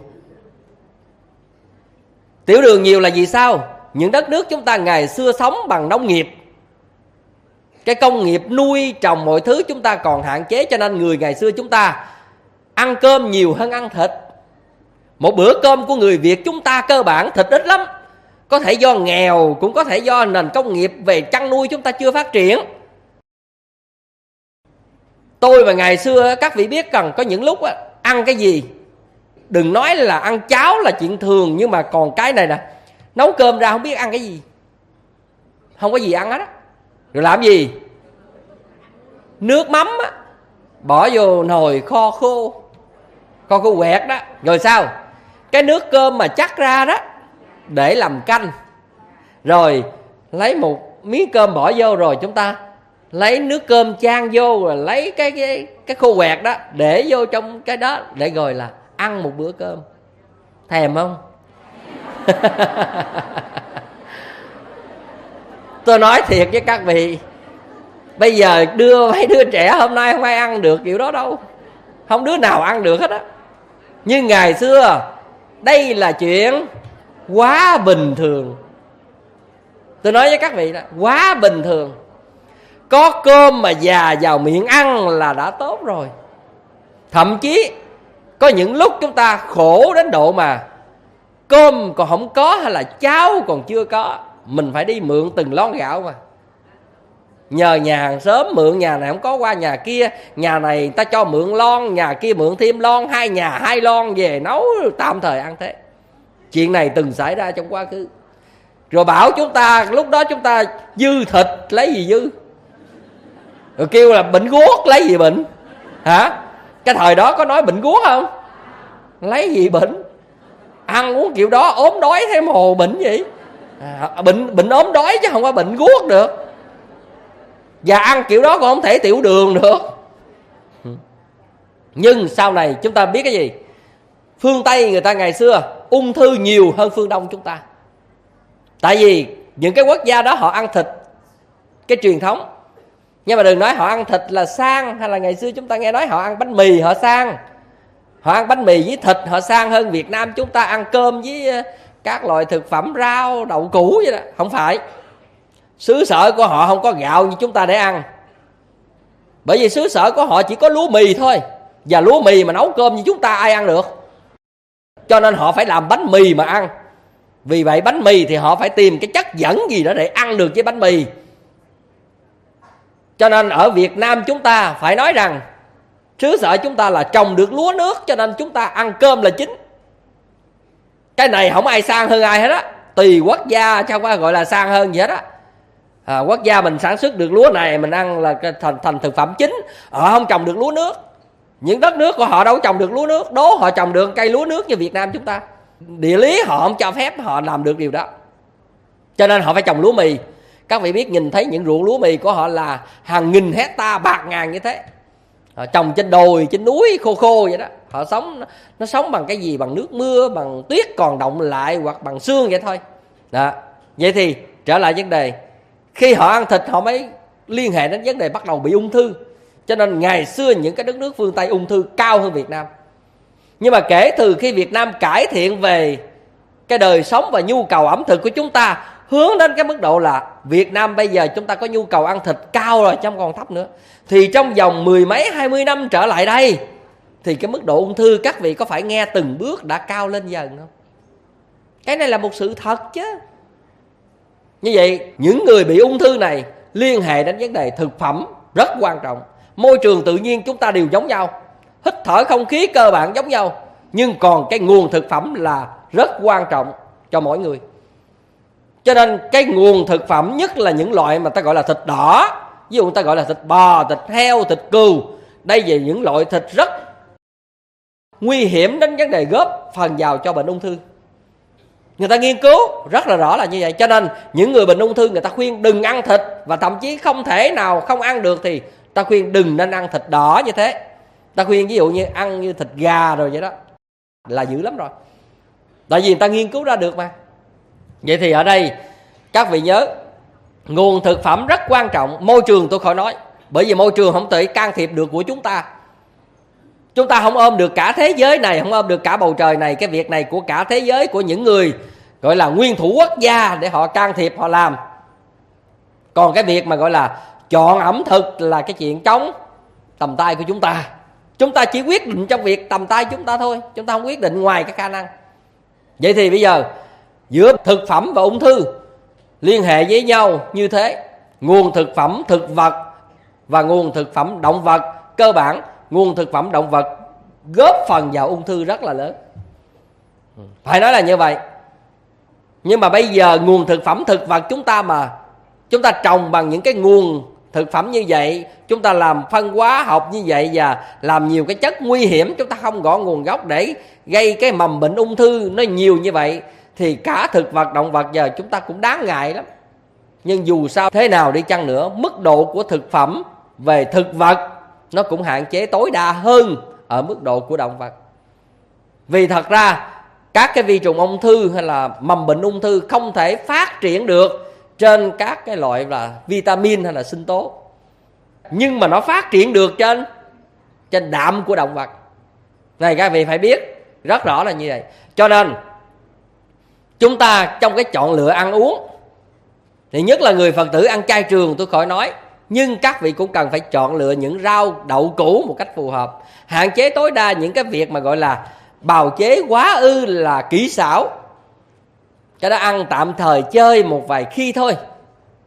[SPEAKER 1] Tiểu đường nhiều là gì sao? Những đất nước chúng ta ngày xưa sống bằng nông nghiệp. Cái công nghiệp nuôi trồng mọi thứ chúng ta còn hạn chế, cho nên người ngày xưa chúng ta ăn cơm nhiều hơn ăn thịt. Một bữa cơm của người Việt chúng ta cơ bản thịt ít lắm. Có thể do nghèo, cũng có thể do nền công nghiệp về chăn nuôi chúng ta chưa phát triển. Tôi và ngày xưa các vị biết rằng có những lúc á, ăn cái gì, đừng nói là ăn cháo là chuyện thường, nhưng mà còn cái này nè, nấu cơm ra không biết ăn cái gì, không có gì ăn hết á. Rồi làm gì? Nước mắm á, bỏ vô nồi kho khô, kho khô quẹt đó. Rồi sao? Cái nước cơm mà chắc ra đó để làm canh. Rồi lấy một miếng cơm bỏ vô, rồi chúng ta lấy nước cơm chan vô, rồi lấy cái cái cái khô quẹt đó để vô trong cái đó để gọi là ăn một bữa cơm. Thèm không? Tôi nói thiệt với các vị, bây giờ đưa mấy đứa trẻ hôm nay không ai ăn được kiểu đó đâu. Không đứa nào ăn được hết á. Nhưng ngày xưa đây là chuyện quá bình thường. Tôi nói với các vị đó, quá bình thường. Có cơm mà già vào miệng ăn là đã tốt rồi. Thậm chí có những lúc chúng ta khổ đến độ mà cơm còn không có hay là cháo còn chưa có, mình phải đi mượn từng lon gạo mà. nhờ nhà hàng xóm mượn, nhà này không có qua nhà kia, nhà này người ta cho mượn lon, nhà kia mượn thêm lon, hai nhà hai lon về nấu tạm thời ăn thế. Chuyện này từng xảy ra trong quá khứ. Rồi bảo chúng ta lúc đó chúng ta dư thịt lấy gì dư, rồi kêu là bệnh guốc lấy gì bệnh hả? Cái thời đó có nói bệnh guốc không? Lấy gì bệnh? Ăn uống kiểu đó ốm đói thêm hồ bệnh gì à, bệnh bệnh ốm đói chứ không có bệnh guốc được. Và ăn kiểu đó còn không thể tiểu đường được. Nhưng sau này chúng ta biết cái gì? Phương Tây người ta ngày xưa ung thư nhiều hơn phương Đông chúng ta. Tại vì những cái quốc gia đó họ ăn thịt, cái truyền thống. Nhưng mà đừng nói họ ăn thịt là sang, hay là ngày xưa chúng ta nghe nói họ ăn bánh mì họ sang. Họ ăn bánh mì với thịt họ sang hơn Việt Nam chúng ta ăn cơm với các loại thực phẩm rau, đậu củ vậy đó. Không phải. Xứ sở của họ không có gạo như chúng ta để ăn. Bởi vì xứ sở của họ chỉ có lúa mì thôi. Và lúa mì mà nấu cơm như chúng ta ai ăn được. Cho nên họ phải làm bánh mì mà ăn. Vì vậy bánh mì thì họ phải tìm cái chất dẫn gì đó để ăn được với bánh mì. Cho nên ở Việt Nam chúng ta phải nói rằng xứ sở chúng ta là trồng được lúa nước, cho nên chúng ta ăn cơm là chính. Cái này không ai sang hơn ai hết á. Tùy quốc gia chứ không có gọi là sang hơn gì hết á. À, quốc gia mình sản xuất được lúa này mình ăn là thành, thành thực phẩm chính. Họ không trồng được lúa nước. Những đất nước của họ đâu trồng được lúa nước. Đố họ trồng được cây lúa nước như Việt Nam chúng ta. Địa lý họ không cho phép họ làm được điều đó. Cho nên họ phải trồng lúa mì. Các vị biết nhìn thấy những ruộng lúa mì của họ là hàng nghìn hecta, bạc ngàn như thế. Họ trồng trên đồi, trên núi khô khô vậy đó. Họ sống, nó sống bằng cái gì? Bằng nước mưa, bằng tuyết còn động lại, hoặc bằng sương vậy thôi đó. Vậy thì trở lại vấn đề, khi họ ăn thịt họ mới liên hệ đến vấn đề bắt đầu bị ung thư. Cho nên ngày xưa những cái đất nước phương Tây ung thư cao hơn Việt Nam. Nhưng mà kể từ khi Việt Nam cải thiện về cái đời sống và nhu cầu ẩm thực của chúng ta, hướng đến cái mức độ là Việt Nam bây giờ chúng ta có nhu cầu ăn thịt cao rồi chứ không còn thấp nữa, thì trong vòng mười mấy hai mươi năm trở lại đây thì cái mức độ ung thư các vị có phải nghe từng bước đã cao lên dần không? Cái này là một sự thật chứ. Như vậy những người bị ung thư này liên hệ đến vấn đề thực phẩm rất quan trọng. Môi trường tự nhiên chúng ta đều giống nhau, hít thở không khí cơ bản giống nhau, nhưng còn cái nguồn thực phẩm là rất quan trọng cho mỗi người. Cho nên cái nguồn thực phẩm nhất là những loại mà ta gọi là thịt đỏ, ví dụ ta gọi là thịt bò, thịt heo, thịt cừu. Đây là những loại thịt rất nguy hiểm đến vấn đề góp phần vào cho bệnh ung thư. Người ta nghiên cứu rất là rõ là như vậy. Cho nên những người bệnh ung thư người ta khuyên đừng ăn thịt, và thậm chí không thể nào không ăn được thì ta khuyên đừng nên ăn thịt đỏ như thế. Ta khuyên ví dụ như ăn như thịt gà rồi vậy đó là dữ lắm rồi. Tại vì người ta nghiên cứu ra được mà. Vậy thì ở đây các vị nhớ, nguồn thực phẩm rất quan trọng. Môi trường tôi khỏi nói, bởi vì môi trường không thể can thiệp được của chúng ta. Chúng ta không ôm được cả thế giới này, không ôm được cả bầu trời này. Cái việc này của cả thế giới, của những người gọi là nguyên thủ quốc gia để họ can thiệp, họ làm. Còn cái việc mà gọi là chọn ẩm thực là cái chuyện trống tầm tay của chúng ta. Chúng ta chỉ quyết định trong việc tầm tay chúng ta thôi. Chúng ta không quyết định ngoài cái khả năng. Vậy thì bây giờ giữa thực phẩm và ung thư liên hệ với nhau như thế. Nguồn thực phẩm thực vật và nguồn thực phẩm động vật, cơ bản nguồn thực phẩm động vật góp phần vào ung thư rất là lớn. Phải nói là như vậy. Nhưng mà bây giờ nguồn thực phẩm thực vật chúng ta mà chúng ta trồng bằng những cái nguồn thực phẩm như vậy, chúng ta làm phân hóa học như vậy và làm nhiều cái chất nguy hiểm, chúng ta không rõ nguồn gốc để gây cái mầm bệnh ung thư nó nhiều như vậy, thì cả thực vật động vật giờ chúng ta cũng đáng ngại lắm. Nhưng dù sao thế nào đi chăng nữa, mức độ của thực phẩm về thực vật nó cũng hạn chế tối đa hơn ở mức độ của động vật. Vì thật ra các cái vi trùng ung thư hay là mầm bệnh ung thư không thể phát triển được trên các cái loại là vitamin hay là sinh tố, nhưng mà nó phát triển được trên trên đạm của động vật. Này các vị phải biết rất rõ là như vậy. Cho nên chúng ta trong cái chọn lựa ăn uống thì nhất là người Phật tử ăn chay trường tôi khỏi nói, nhưng các vị cũng cần phải chọn lựa những rau đậu củ một cách phù hợp, hạn chế tối đa những cái việc mà gọi là bào chế quá ư là kỹ xảo. Cái đó ăn tạm thời chơi một vài khi thôi,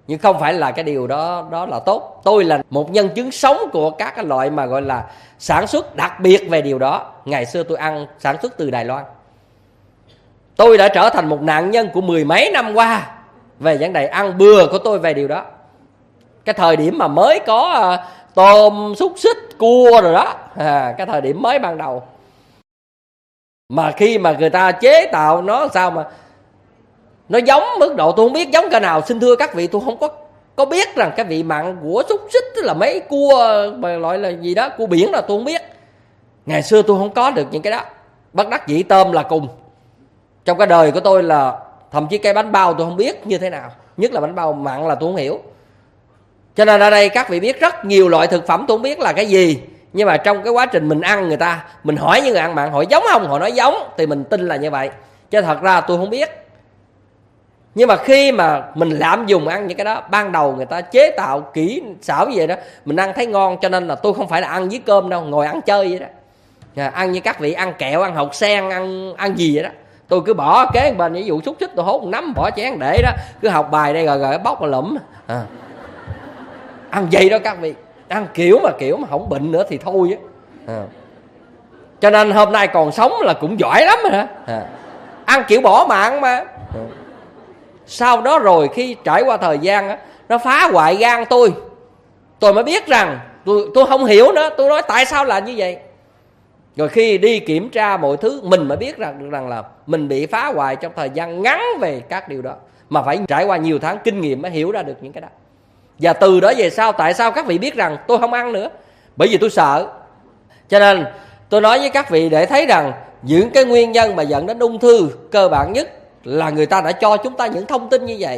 [SPEAKER 1] Nhưng không phải là cái điều đó đó là tốt. Tôi là một nhân chứng sống của các cái loại mà gọi là sản xuất đặc biệt về điều đó. Ngày xưa tôi ăn sản xuất từ Đài Loan. Tôi đã trở thành một nạn nhân của mười mấy năm qua về vấn đề ăn bừa của tôi về điều đó. Cái thời điểm mà mới có uh, tôm, xúc xích, cua rồi đó, à, cái thời điểm mới ban đầu. Mà khi mà người ta chế tạo nó sao mà nó giống mức độ tôi không biết giống cỡ nào. Xin thưa các vị, tôi không có có biết rằng cái vị mặn của xúc xích tức là mấy cua mà loại là gì đó, cua biển là tôi không biết. Ngày xưa tôi không có được những cái đó. Bất đắc dĩ tôm là cùng. Trong cái đời của tôi là thậm chí cái bánh bao tôi không biết như thế nào, nhất là bánh bao mặn là tôi không hiểu. Cho nên ở đây các vị biết rất nhiều loại thực phẩm tôi không biết là cái gì. Nhưng mà trong cái quá trình mình ăn người ta, mình hỏi những người ăn mặn hỏi giống không, họ nói giống thì mình tin là như vậy. Chứ thật ra tôi không biết. Nhưng mà khi mà mình lạm dùng ăn những cái đó, ban đầu người ta chế tạo kỹ xảo như vậy đó, mình ăn thấy ngon. Cho nên là tôi không phải là ăn với cơm đâu, ngồi ăn chơi vậy đó. À, ăn như các vị ăn kẹo, ăn hột sen, ăn ăn gì vậy đó. Tôi cứ bỏ kế bên, ví dụ xúc xích tôi hốt một nắm bỏ chén để đó, cứ học bài đây rồi rồi bóc mà lụm. À. Ăn vậy đó các vị, ăn kiểu mà kiểu mà không bệnh nữa thì thôi á. À. Cho nên hôm nay còn sống là cũng giỏi lắm rồi hả? À. Ăn kiểu bỏ mạng mà. À. Sau đó rồi khi trải qua thời gian á, nó phá hoại gan tôi. Tôi mới biết rằng tôi tôi không hiểu nữa, tôi nói tại sao là như vậy. Rồi khi đi kiểm tra mọi thứ, mình mới biết rằng, rằng là mình bị phá hoại trong thời gian ngắn về các điều đó. Mà phải trải qua nhiều tháng kinh nghiệm mới hiểu ra được những cái đó. Và từ đó về sau, tại sao các vị biết rằng tôi không ăn nữa? Bởi vì tôi sợ. Cho nên tôi nói với các vị để thấy rằng những cái nguyên nhân mà dẫn đến ung thư cơ bản nhất là người ta đã cho chúng ta những thông tin như vậy.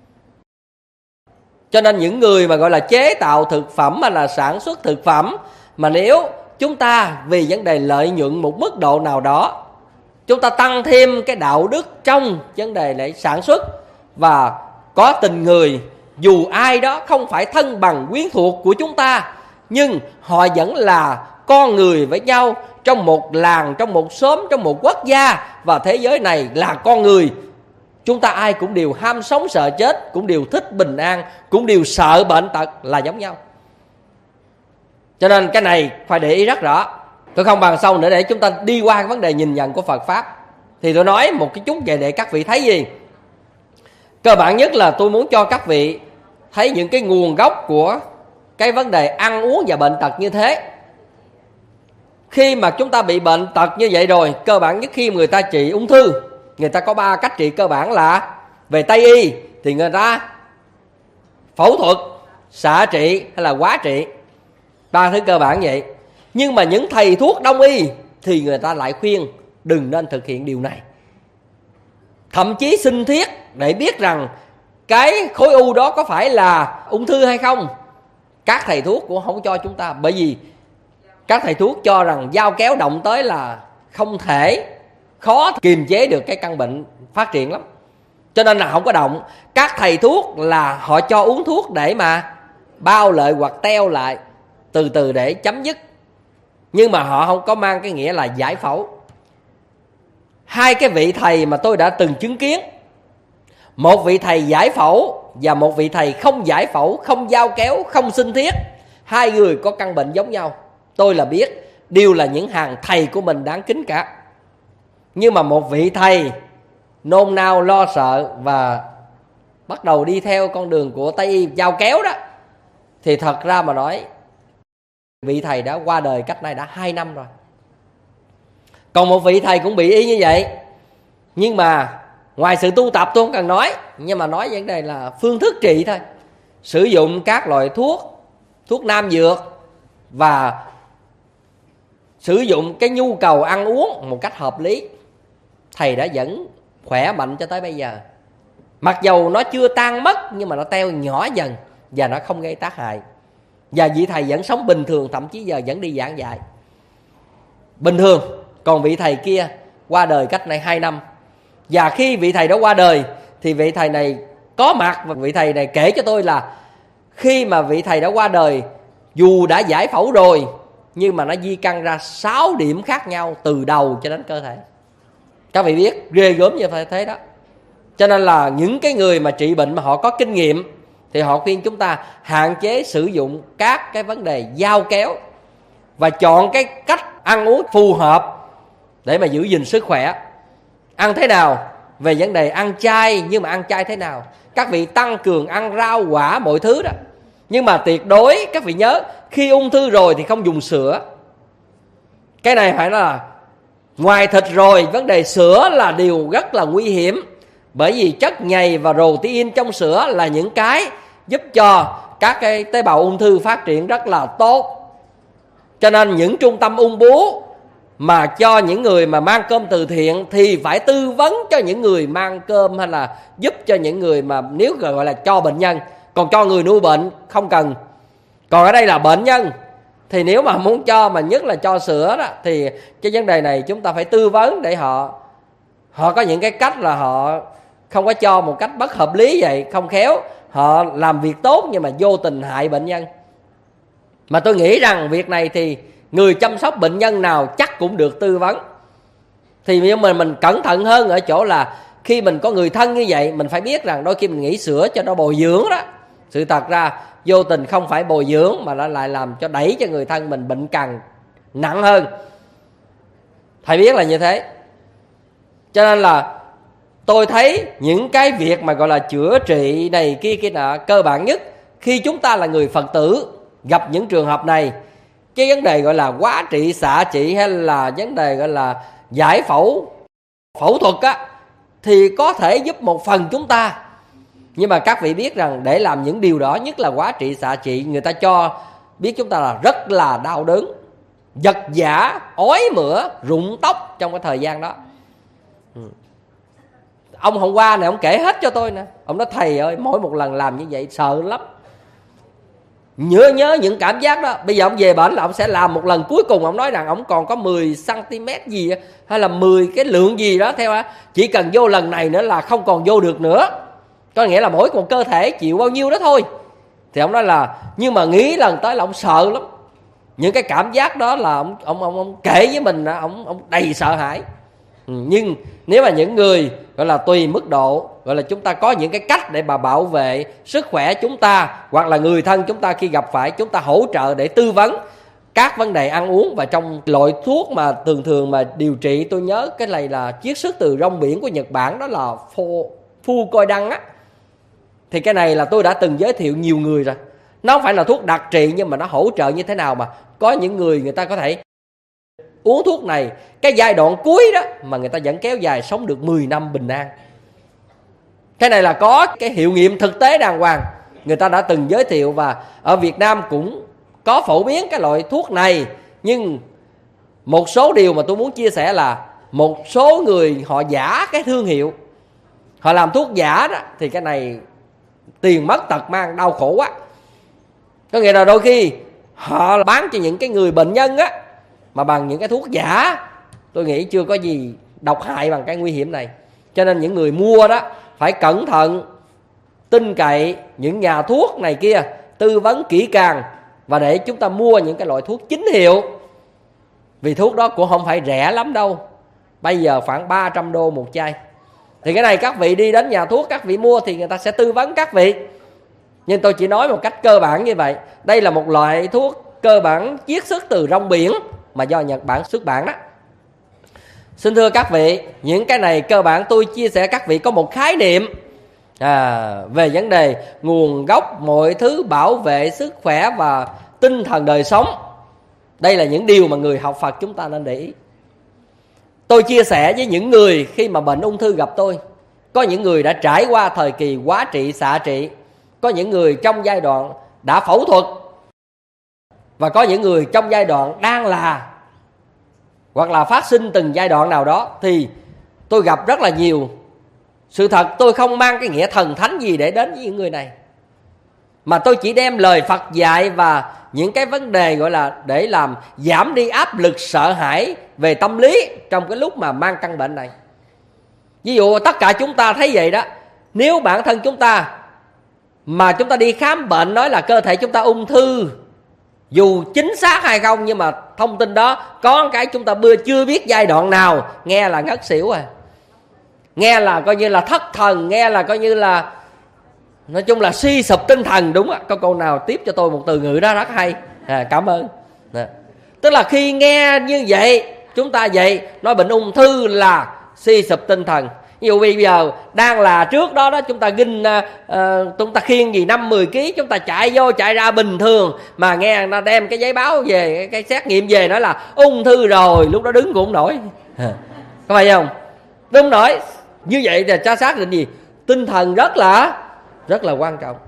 [SPEAKER 1] Cho nên những người mà gọi là chế tạo thực phẩm hay là sản xuất thực phẩm, mà nếu chúng ta vì vấn đề lợi nhuận một mức độ nào đó, chúng ta tăng thêm cái đạo đức trong vấn đề để sản xuất và có tình người, dù ai đó không phải thân bằng quyến thuộc của chúng ta, nhưng họ vẫn là con người với nhau trong một làng, trong một xóm, trong một quốc gia, và thế giới này là con người. Chúng ta ai cũng đều ham sống sợ chết, cũng đều thích bình an, cũng đều sợ bệnh tật là giống nhau. Cho nên cái này phải để ý rất rõ. Tôi không bàn sâu nữa để chúng ta đi qua cái vấn đề nhìn nhận của Phật Pháp. Thì tôi nói một cái chút về để các vị thấy gì. Cơ bản nhất là tôi muốn cho các vị thấy những cái nguồn gốc của cái vấn đề ăn uống và bệnh tật như thế. Khi mà chúng ta bị bệnh tật như vậy rồi, cơ bản nhất khi người ta trị ung thư, người ta có ba cách trị cơ bản là về Tây y thì người ta phẫu thuật, xạ trị hay là hóa trị. Ba thứ cơ bản vậy. Nhưng mà những thầy thuốc đông y thì người ta lại khuyên đừng nên thực hiện điều này. Thậm chí sinh thiết để biết rằng cái khối u đó có phải là ung thư hay không, các thầy thuốc cũng không cho chúng ta. Bởi vì các thầy thuốc cho rằng dao kéo động tới là không thể, khó kiềm chế được cái căn bệnh phát triển lắm. Cho nên là không có động. Các thầy thuốc là họ cho uống thuốc để mà bao lợi hoặc teo lại, từ từ để chấm dứt. Nhưng mà họ không có mang cái nghĩa là giải phẫu. Hai cái vị thầy mà tôi đã từng chứng kiến, một vị thầy giải phẫu và một vị thầy không giải phẫu, không dao kéo, không sinh thiết. Hai người có căn bệnh giống nhau. Tôi là biết, đều là những hàng thầy của mình đáng kính cả. Nhưng mà một vị thầy nôn nao lo sợ và bắt đầu đi theo con đường của Tây y dao kéo đó, thì thật ra mà nói, vị thầy đã qua đời cách nay đã hai năm rồi. Còn một vị thầy cũng bị y như vậy. Nhưng mà ngoài sự tu tập tôi không cần nói, nhưng mà nói vấn đề là phương thức trị thôi. Sử dụng các loại thuốc, thuốc nam dược, và sử dụng cái nhu cầu ăn uống một cách hợp lý, thầy đã vẫn khỏe mạnh cho tới bây giờ. Mặc dầu nó chưa tan mất, nhưng mà nó teo nhỏ dần và nó không gây tác hại. Và vị thầy vẫn sống bình thường, thậm chí giờ vẫn đi giảng dạy bình thường. Còn vị thầy kia qua đời cách này hai năm. Và khi vị thầy đó qua đời thì vị thầy này có mặt, và vị thầy này kể cho tôi là khi mà vị thầy đã qua đời, dù đã giải phẫu rồi, nhưng mà nó di căn ra sáu điểm khác nhau từ đầu cho đến cơ thể. Các vị biết ghê gớm như thế đó. Cho nên là những cái người mà trị bệnh mà họ có kinh nghiệm thì họ khuyên chúng ta hạn chế sử dụng các cái vấn đề dao kéo và chọn cái cách ăn uống phù hợp để mà giữ gìn sức khỏe. Ăn thế nào? Về vấn đề ăn chay, nhưng mà ăn chay thế nào? Các vị tăng cường ăn rau quả mọi thứ đó. Nhưng mà tuyệt đối các vị nhớ, khi ung thư rồi thì không dùng sữa. Cái này phải nói là ngoài thịt rồi, vấn đề sữa là điều rất là nguy hiểm. Bởi vì chất nhầy và protein trong sữa là những cái giúp cho các cái tế bào ung thư phát triển rất là tốt. Cho nên những trung tâm ung bướu mà cho những người mà mang cơm từ thiện thì phải tư vấn cho những người mang cơm, hay là giúp cho những người mà nếu gọi là cho bệnh nhân. Còn cho người nuôi bệnh không cần. Còn ở đây là bệnh nhân thì nếu mà muốn cho, mà nhất là cho sữa đó, thì cái vấn đề này chúng ta phải tư vấn để họ họ có những cái cách là họ không có cho một cách bất hợp lý vậy, không khéo họ làm việc tốt nhưng mà vô tình hại bệnh nhân. Mà tôi nghĩ rằng việc này thì người chăm sóc bệnh nhân nào chắc cũng được tư vấn. Thì nhưng mà mình cẩn thận hơn ở chỗ là khi mình có người thân như vậy, mình phải biết rằng đôi khi mình nghĩ sữa cho nó bồi dưỡng đó, sự thật ra vô tình không phải bồi dưỡng mà nó lại làm cho đẩy cho người thân mình bệnh càng nặng hơn. Phải biết là như thế. Cho nên là tôi thấy những cái việc mà gọi là chữa trị này kia kia nọ, cơ bản nhất khi chúng ta là người Phật tử gặp những trường hợp này, cái vấn đề gọi là hóa trị xạ trị hay là vấn đề gọi là giải phẫu phẫu thuật á, thì có thể giúp một phần chúng ta. Nhưng mà các vị biết rằng để làm những điều đó, nhất là hóa trị xạ trị, người ta cho biết chúng ta là rất là đau đớn, giật giả, ói mửa, rụng tóc trong cái thời gian đó. Ông hôm qua này ông kể hết cho tôi nè. Ông nói thầy ơi, mỗi một lần làm như vậy sợ lắm, nhớ nhớ những cảm giác đó. Bây giờ ông về bệnh là ông sẽ làm một lần cuối cùng. Ông nói rằng ông còn có mười xăng-ti-mét gì hay là mười cái lượng gì đó theo á, chỉ cần vô lần này nữa là không còn vô được nữa. Có nghĩa là mỗi một cơ thể chịu bao nhiêu đó thôi. Thì ông nói là nhưng mà nghĩ lần tới là ông sợ lắm. Những cái cảm giác đó là ông ông ông, ông kể với mình, ông ông đầy sợ hãi. Ừ, nhưng nếu mà những người gọi là tùy mức độ, gọi là chúng ta có những cái cách để mà bảo vệ sức khỏe chúng ta, hoặc là người thân chúng ta khi gặp phải, chúng ta hỗ trợ để tư vấn các vấn đề ăn uống. Và trong loại thuốc mà thường thường mà điều trị, tôi nhớ cái này là chiết xuất từ rong biển của Nhật Bản, đó là phu, phu coi đăng á. Thì cái này là tôi đã từng giới thiệu nhiều người rồi. Nó không phải là thuốc đặc trị, nhưng mà nó hỗ trợ như thế nào mà có những người người ta có thể uống thuốc này, cái giai đoạn cuối đó mà người ta vẫn kéo dài sống được mười năm bình an. Cái này là có cái hiệu nghiệm thực tế đàng hoàng, người ta đã từng giới thiệu. Và ở Việt Nam cũng có phổ biến cái loại thuốc này. Nhưng một số điều mà tôi muốn chia sẻ là một số người họ giả cái thương hiệu, họ làm thuốc giả đó, thì cái này tiền mất tật mang, đau khổ quá. Có nghĩa là đôi khi họ bán cho những cái người bệnh nhân á, mà bằng những cái thuốc giả, tôi nghĩ chưa có gì độc hại bằng cái nguy hiểm này. Cho nên những người mua đó phải cẩn thận, tin cậy những nhà thuốc này kia, tư vấn kỹ càng, và để chúng ta mua những cái loại thuốc chính hiệu. Vì thuốc đó cũng không phải rẻ lắm đâu. Bây giờ khoảng ba trăm đô một chai. Thì cái này các vị đi đến nhà thuốc, các vị mua thì người ta sẽ tư vấn các vị. Nhưng tôi chỉ nói một cách cơ bản như vậy. Đây là một loại thuốc cơ bản chiết xuất từ rong biển mà do Nhật Bản xuất bản đó. Xin thưa các vị, những cái này cơ bản tôi chia sẻ các vị có một khái niệm à, về vấn đề nguồn gốc mọi thứ bảo vệ sức khỏe và tinh thần đời sống. Đây là những điều mà người học Phật chúng ta nên để ý. Tôi chia sẻ với những người khi mà bệnh ung thư gặp tôi, có những người đã trải qua thời kỳ hóa trị xạ trị, có những người trong giai đoạn đã phẫu thuật, và có những người trong giai đoạn đang là hoặc là phát sinh từng giai đoạn nào đó. Thì tôi gặp rất là nhiều. Sự thật tôi không mang cái nghĩa thần thánh gì để đến với những người này, mà tôi chỉ đem lời Phật dạy và những cái vấn đề gọi là để làm giảm đi áp lực sợ hãi về tâm lý trong cái lúc mà mang căn bệnh này. Ví dụ tất cả chúng ta thấy vậy đó, nếu bản thân chúng ta mà chúng ta đi khám bệnh nói là cơ thể chúng ta ung thư, dù chính xác hay không, nhưng mà thông tin đó có cái chúng ta chưa biết giai đoạn nào, nghe là ngất xỉu à, nghe là coi như là thất thần, nghe là coi như là Nói chung là suy sụp tinh thần, đúng á. Có câu nào tiếp cho tôi một từ ngữ đó rất hay. À, cảm ơn. À. Tức là khi nghe như vậy, chúng ta vậy nói bệnh ung thư là suy sụp tinh thần. Ví dụ bây giờ đang là trước đó đó chúng ta ginh uh, uh, chúng ta khiêng gì năm mười ký, chúng ta chạy vô chạy ra bình thường, mà nghe người ta đem cái giấy báo về, cái, cái xét nghiệm về nói là ung thư rồi, lúc đó đứng cũng không nổi. À. Có phải không? Đứng không nổi. Như vậy là cho xác định gì? Tinh thần rất là rất là quan trọng.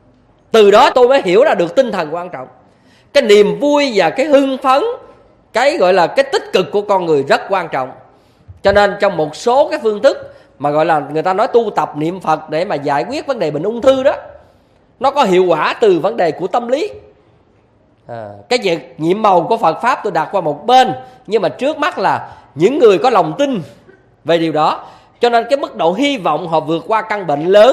[SPEAKER 1] Từ đó tôi mới hiểu ra được tinh thần quan trọng. Cái niềm vui và cái hưng phấn, cái gọi là cái tích cực của con người rất quan trọng. Cho nên trong một số cái phương thức mà gọi là người ta nói tu tập niệm Phật để mà giải quyết vấn đề bệnh ung thư đó, nó có hiệu quả từ vấn đề của tâm lý. À, cái việc nhiệm màu của Phật Pháp tôi đặt qua một bên, nhưng mà trước mắt là những người có lòng tin về điều đó, cho nên cái mức độ hy vọng họ vượt qua căn bệnh lớn,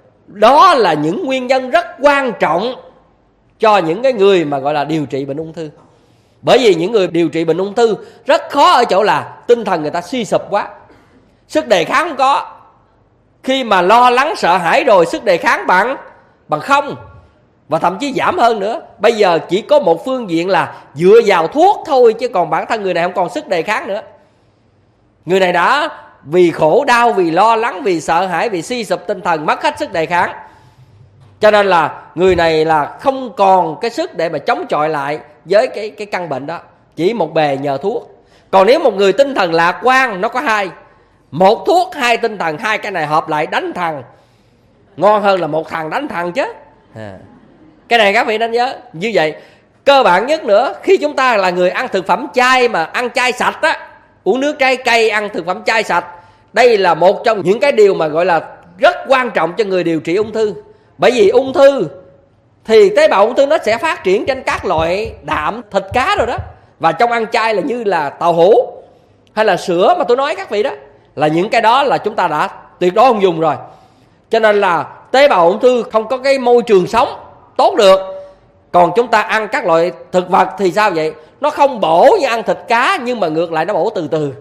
[SPEAKER 1] đó là những nguyên nhân rất quan trọng cho những cái người mà gọi là điều trị bệnh ung thư. Bởi vì những người điều trị bệnh ung thư rất khó ở chỗ là tinh thần người ta suy sụp quá, sức đề kháng không có. Khi mà lo lắng sợ hãi rồi, sức đề kháng bằng bằng không, và thậm chí giảm hơn nữa. Bây giờ chỉ có một phương diện là dựa vào thuốc thôi, chứ còn bản thân người này không còn sức đề kháng nữa. Người này đã vì khổ đau, vì lo lắng, vì sợ hãi, vì suy sụp tinh thần, mất hết sức đề kháng. Cho nên là người này là không còn cái sức để mà chống chọi lại với cái, cái căn bệnh đó, chỉ một bề nhờ thuốc. Còn nếu một người tinh thần lạc quan, nó có hai: một thuốc, hai tinh thần, hai cái này hợp lại đánh thằng. Ngon hơn là một thằng đánh thằng chứ. À. Cái này các vị nên nhớ. Như vậy, cơ bản nhất nữa, khi chúng ta là người ăn thực phẩm chay, mà ăn chay sạch á, uống nước trái cây, ăn thực phẩm chay sạch, đây là một trong những cái điều mà gọi là rất quan trọng cho người điều trị ung thư. Bởi vì ung thư thì tế bào ung thư nó sẽ phát triển trên các loại đạm, thịt, cá rồi đó. Và trong ăn chay là như là tàu hũ hay là sữa mà tôi nói các vị đó, là những cái đó là chúng ta đã tuyệt đối không dùng rồi. Cho nên là tế bào ung thư không có cái môi trường sống tốt được. Còn chúng ta ăn các loại thực vật thì sao vậy? Nó không bổ như ăn thịt cá, nhưng mà ngược lại nó bổ từ từ.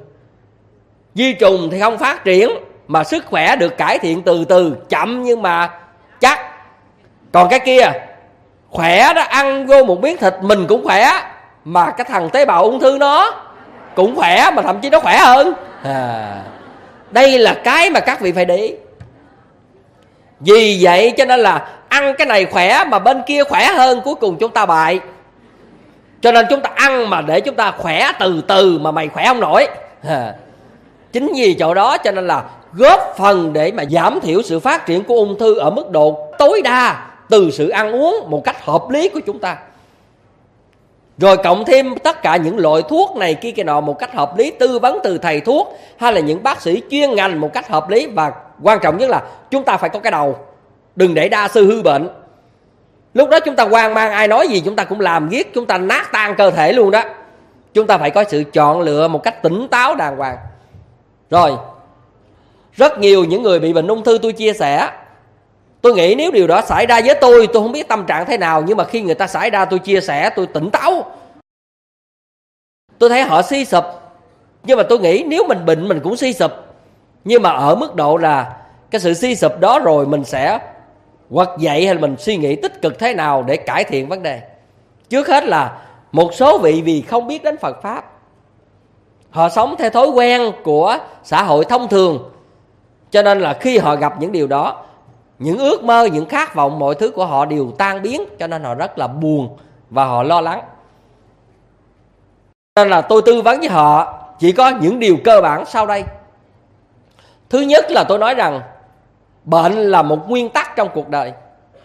[SPEAKER 1] Vi trùng thì không phát triển, mà sức khỏe được cải thiện từ từ, chậm nhưng mà chắc. Còn cái kia khỏe đó, ăn vô một miếng thịt mình cũng khỏe, mà cái thằng tế bào ung thư nó cũng khỏe, mà thậm chí nó khỏe hơn. À, đây là cái mà các vị phải để ý. Vì vậy cho nên là ăn cái này khỏe mà bên kia khỏe hơn, cuối cùng chúng ta bại. Cho nên chúng ta ăn mà để chúng ta khỏe từ từ, mà mày khỏe không nổi. À, chính vì chỗ đó cho nên là góp phần để mà giảm thiểu sự phát triển của ung thư ở mức độ tối đa từ sự ăn uống một cách hợp lý của chúng ta. Rồi cộng thêm tất cả những loại thuốc này kia kia nọ một cách hợp lý, tư vấn từ thầy thuốc hay là những bác sĩ chuyên ngành một cách hợp lý. Và quan trọng nhất là chúng ta phải có cái đầu, đừng để đa sư hư bệnh. Lúc đó chúng ta hoang mang, ai nói gì chúng ta cũng làm giết, chúng ta nát tan cơ thể luôn đó. Chúng ta phải có sự chọn lựa một cách tỉnh táo đàng hoàng. Rồi, rất nhiều những người bị bệnh ung thư tôi chia sẻ, tôi nghĩ nếu điều đó xảy ra với tôi, tôi không biết tâm trạng thế nào, nhưng mà khi người ta xảy ra tôi chia sẻ, tôi tỉnh táo. Tôi thấy họ suy sụp, nhưng mà tôi nghĩ nếu mình bệnh mình cũng suy sụp. Nhưng mà ở mức độ là cái sự suy sụp đó rồi mình sẽ quật dậy, hay là mình suy nghĩ tích cực thế nào để cải thiện vấn đề. Trước hết là một số vị vì không biết đến Phật Pháp, họ sống theo thói quen của xã hội thông thường, cho nên là khi họ gặp những điều đó, những ước mơ, những khát vọng, mọi thứ của họ đều tan biến, cho nên họ rất là buồn và họ lo lắng. Nên là tôi tư vấn với họ chỉ có những điều cơ bản sau đây. Thứ nhất là tôi nói rằng bệnh là một nguyên tắc trong cuộc đời.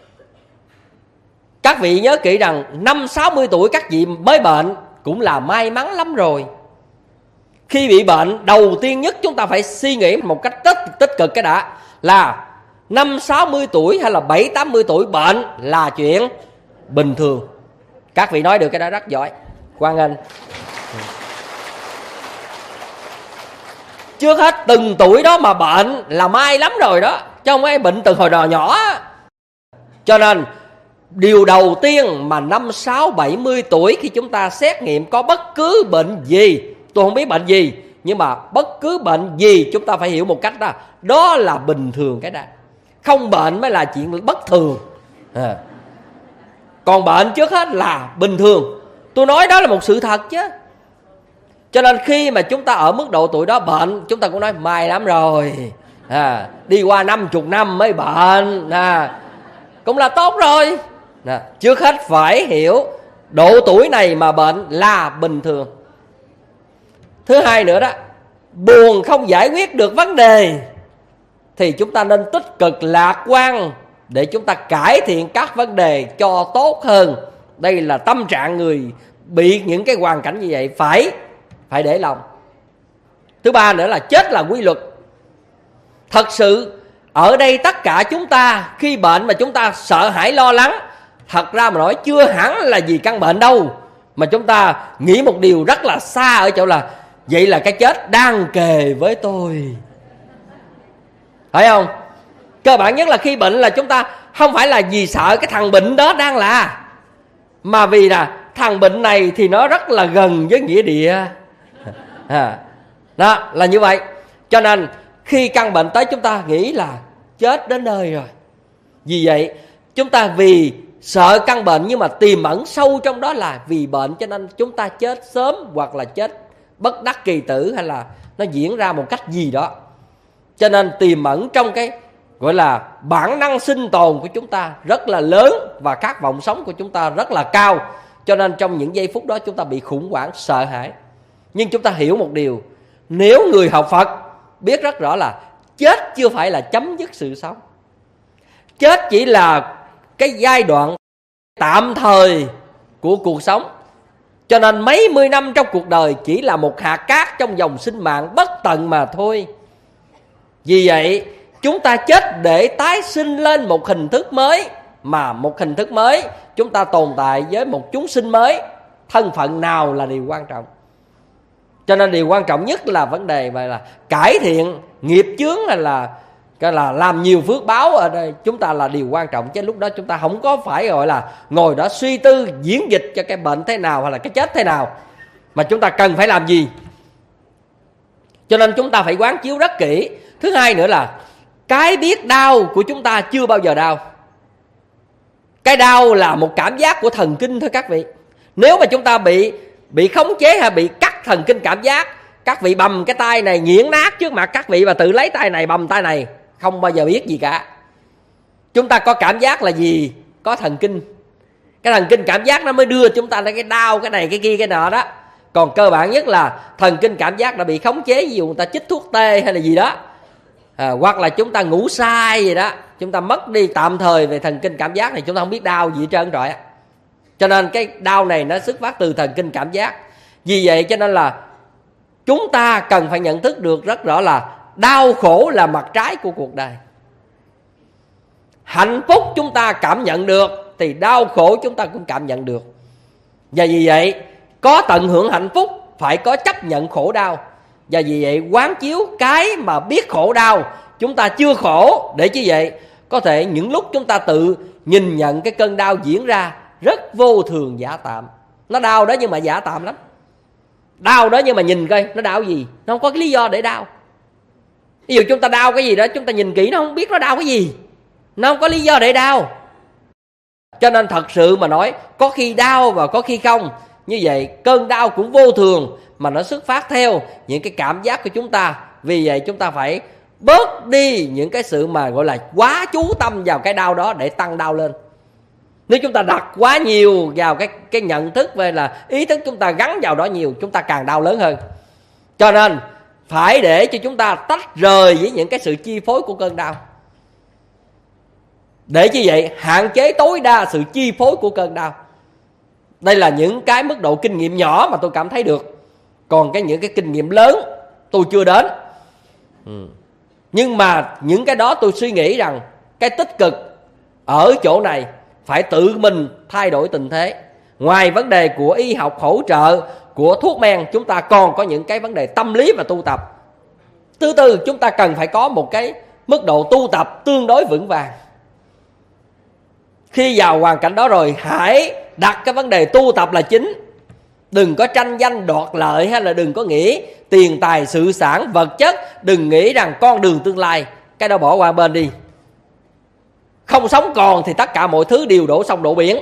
[SPEAKER 1] Các vị nhớ kỹ rằng năm sáu mươi tuổi các vị mới bệnh cũng là may mắn lắm rồi. Khi bị bệnh, đầu tiên nhất chúng ta phải suy nghĩ một cách tích, tích cực cái đã, là năm sáu mươi tuổi hay là bảy tám mươi tuổi bệnh là chuyện bình thường. Các vị nói được cái đó rất giỏi, hoan nghênh. Trước hết từng tuổi đó mà bệnh là may lắm rồi đó, chứ không phải bệnh từ hồi nhỏ nhỏ. Cho nên điều đầu tiên mà năm sáu bảy mươi tuổi khi chúng ta xét nghiệm có bất cứ bệnh gì, tôi không biết bệnh gì, nhưng mà bất cứ bệnh gì chúng ta phải hiểu một cách đó, đó là bình thường cái đó. không bệnh mới là chuyện bất thường. À. Còn bệnh trước hết là bình thường. Tôi nói đó là một sự thật chứ. Cho nên khi mà chúng ta ở mức độ tuổi đó bệnh, chúng ta cũng nói may lắm rồi. À, đi qua năm chục năm mới bệnh. À, cũng là tốt rồi. À, trước hết phải hiểu độ tuổi này mà bệnh là bình thường. Thứ hai nữa đó, buồn không giải quyết được vấn đề thì chúng ta nên tích cực lạc quan để chúng ta cải thiện các vấn đề cho tốt hơn. Đây là tâm trạng người bị những cái hoàn cảnh như vậy phải phải để lòng. Thứ ba nữa là chết là quy luật. Thật sự ở đây tất cả chúng ta khi bệnh mà chúng ta sợ hãi lo lắng, thật ra mà nói chưa hẳn là vì căn bệnh đâu, mà chúng ta nghĩ một điều rất là xa ở chỗ là vậy là cái chết đang kề với tôi, phải không? Cơ bản nhất là khi bệnh là chúng ta không phải là vì sợ cái thằng bệnh đó đang là, mà vì là thằng bệnh này thì nó rất là gần với nghĩa địa. À, đó là như vậy. Cho nên khi căn bệnh tới chúng ta nghĩ là chết đến nơi rồi. Vì vậy chúng ta vì sợ căn bệnh nhưng mà tiềm ẩn sâu trong đó là vì bệnh, cho nên chúng ta chết sớm hoặc là chết bất đắc kỳ tử, hay là nó diễn ra một cách gì đó. Cho nên tiềm ẩn trong cái gọi là bản năng sinh tồn của chúng ta rất là lớn và khát vọng sống của chúng ta rất là cao. Cho nên trong những giây phút đó chúng ta bị khủng hoảng, sợ hãi. Nhưng chúng ta hiểu một điều, nếu người học Phật biết rất rõ là chết chưa phải là chấm dứt sự sống. Chết chỉ là cái giai đoạn tạm thời của cuộc sống. Cho nên mấy mươi năm trong cuộc đời chỉ là một hạt cát trong dòng sinh mạng bất tận mà thôi. Vì vậy chúng ta chết để tái sinh lên một hình thức mới, mà một hình thức mới chúng ta tồn tại với một chúng sinh mới. Thân phận nào là điều quan trọng. Cho nên điều quan trọng nhất là vấn đề về là cải thiện nghiệp chướng, hay là cái là làm nhiều phước báo ở đây chúng ta là điều quan trọng. Chứ lúc đó chúng ta không có phải gọi là ngồi đó suy tư diễn dịch cho cái bệnh thế nào hay là cái chết thế nào, mà chúng ta cần phải làm gì. Cho nên chúng ta phải quán chiếu rất kỹ. Thứ hai nữa là cái biết đau của chúng ta chưa bao giờ đau. Cái đau là một cảm giác của thần kinh thôi các vị. Nếu mà chúng ta bị bị khống chế hay bị cắt thần kinh cảm giác, các vị bầm cái tay này nghiến nát trước mặt các vị và tự lấy tay này bầm tay này, không bao giờ biết gì cả. Chúng ta có cảm giác là gì? Có thần kinh. Cái thần kinh cảm giác nó mới đưa chúng ta đến cái đau, cái này cái kia cái nọ đó. Còn cơ bản nhất là thần kinh cảm giác đã bị khống chế, ví dụ người ta chích thuốc tê hay là gì đó, à, hoặc là chúng ta ngủ sai gì đó, chúng ta mất đi tạm thời về thần kinh cảm giác thì chúng ta không biết đau gì hết trơn rồi. Cho nên cái đau này nó xuất phát từ thần kinh cảm giác. Vì vậy cho nên là chúng ta cần phải nhận thức được rất rõ là đau khổ là mặt trái của cuộc đời. Hạnh phúc chúng ta cảm nhận được thì đau khổ chúng ta cũng cảm nhận được. Và vì vậy có tận hưởng hạnh phúc phải có chấp nhận khổ đau. Và vì vậy quán chiếu cái mà biết khổ đau, chúng ta chưa khổ, để chứ vậy có thể những lúc chúng ta tự nhìn nhận cái cơn đau diễn ra rất vô thường giả tạm. Nó đau đó nhưng mà giả tạm lắm. Đau đó nhưng mà nhìn coi nó đau gì, nó không có cái lý do để đau. Ví dụ chúng ta đau cái gì đó, chúng ta nhìn kỹ nó không biết nó đau cái gì, nó không có lý do để đau. Cho nên thật sự mà nói, có khi đau và có khi không. Như vậy cơn đau cũng vô thường, mà nó xuất phát theo những cái cảm giác của chúng ta. Vì vậy chúng ta phải bớt đi những cái sự mà gọi là quá chú tâm vào cái đau đó để tăng đau lên. Nếu chúng ta đặt quá nhiều vào cái, cái nhận thức về là ý thức chúng ta gắn vào đó nhiều, chúng ta càng đau lớn hơn. Cho nên phải để cho chúng ta tách rời với những cái sự chi phối của cơn đau, để như vậy hạn chế tối đa sự chi phối của cơn đau. Đây là những cái mức độ kinh nghiệm nhỏ mà tôi cảm thấy được. Còn cái những cái kinh nghiệm lớn tôi chưa đến. ừ. Nhưng mà những cái đó tôi suy nghĩ rằng cái tích cực ở chỗ này phải tự mình thay đổi tình thế. Ngoài vấn đề của y học hỗ trợ, của thuốc men, chúng ta còn có những cái vấn đề tâm lý và tu tập. Thứ tư, chúng ta cần phải có một cái mức độ tu tập tương đối vững vàng. Khi vào hoàn cảnh đó rồi, hãy đặt cái vấn đề tu tập là chính. Đừng có tranh danh đoạt lợi, hay là đừng có nghĩ tiền tài sự sản vật chất. Đừng nghĩ rằng con đường tương lai, cái đó bỏ qua bên đi. Không sống còn thì tất cả mọi thứ đều đổ sông đổ biển.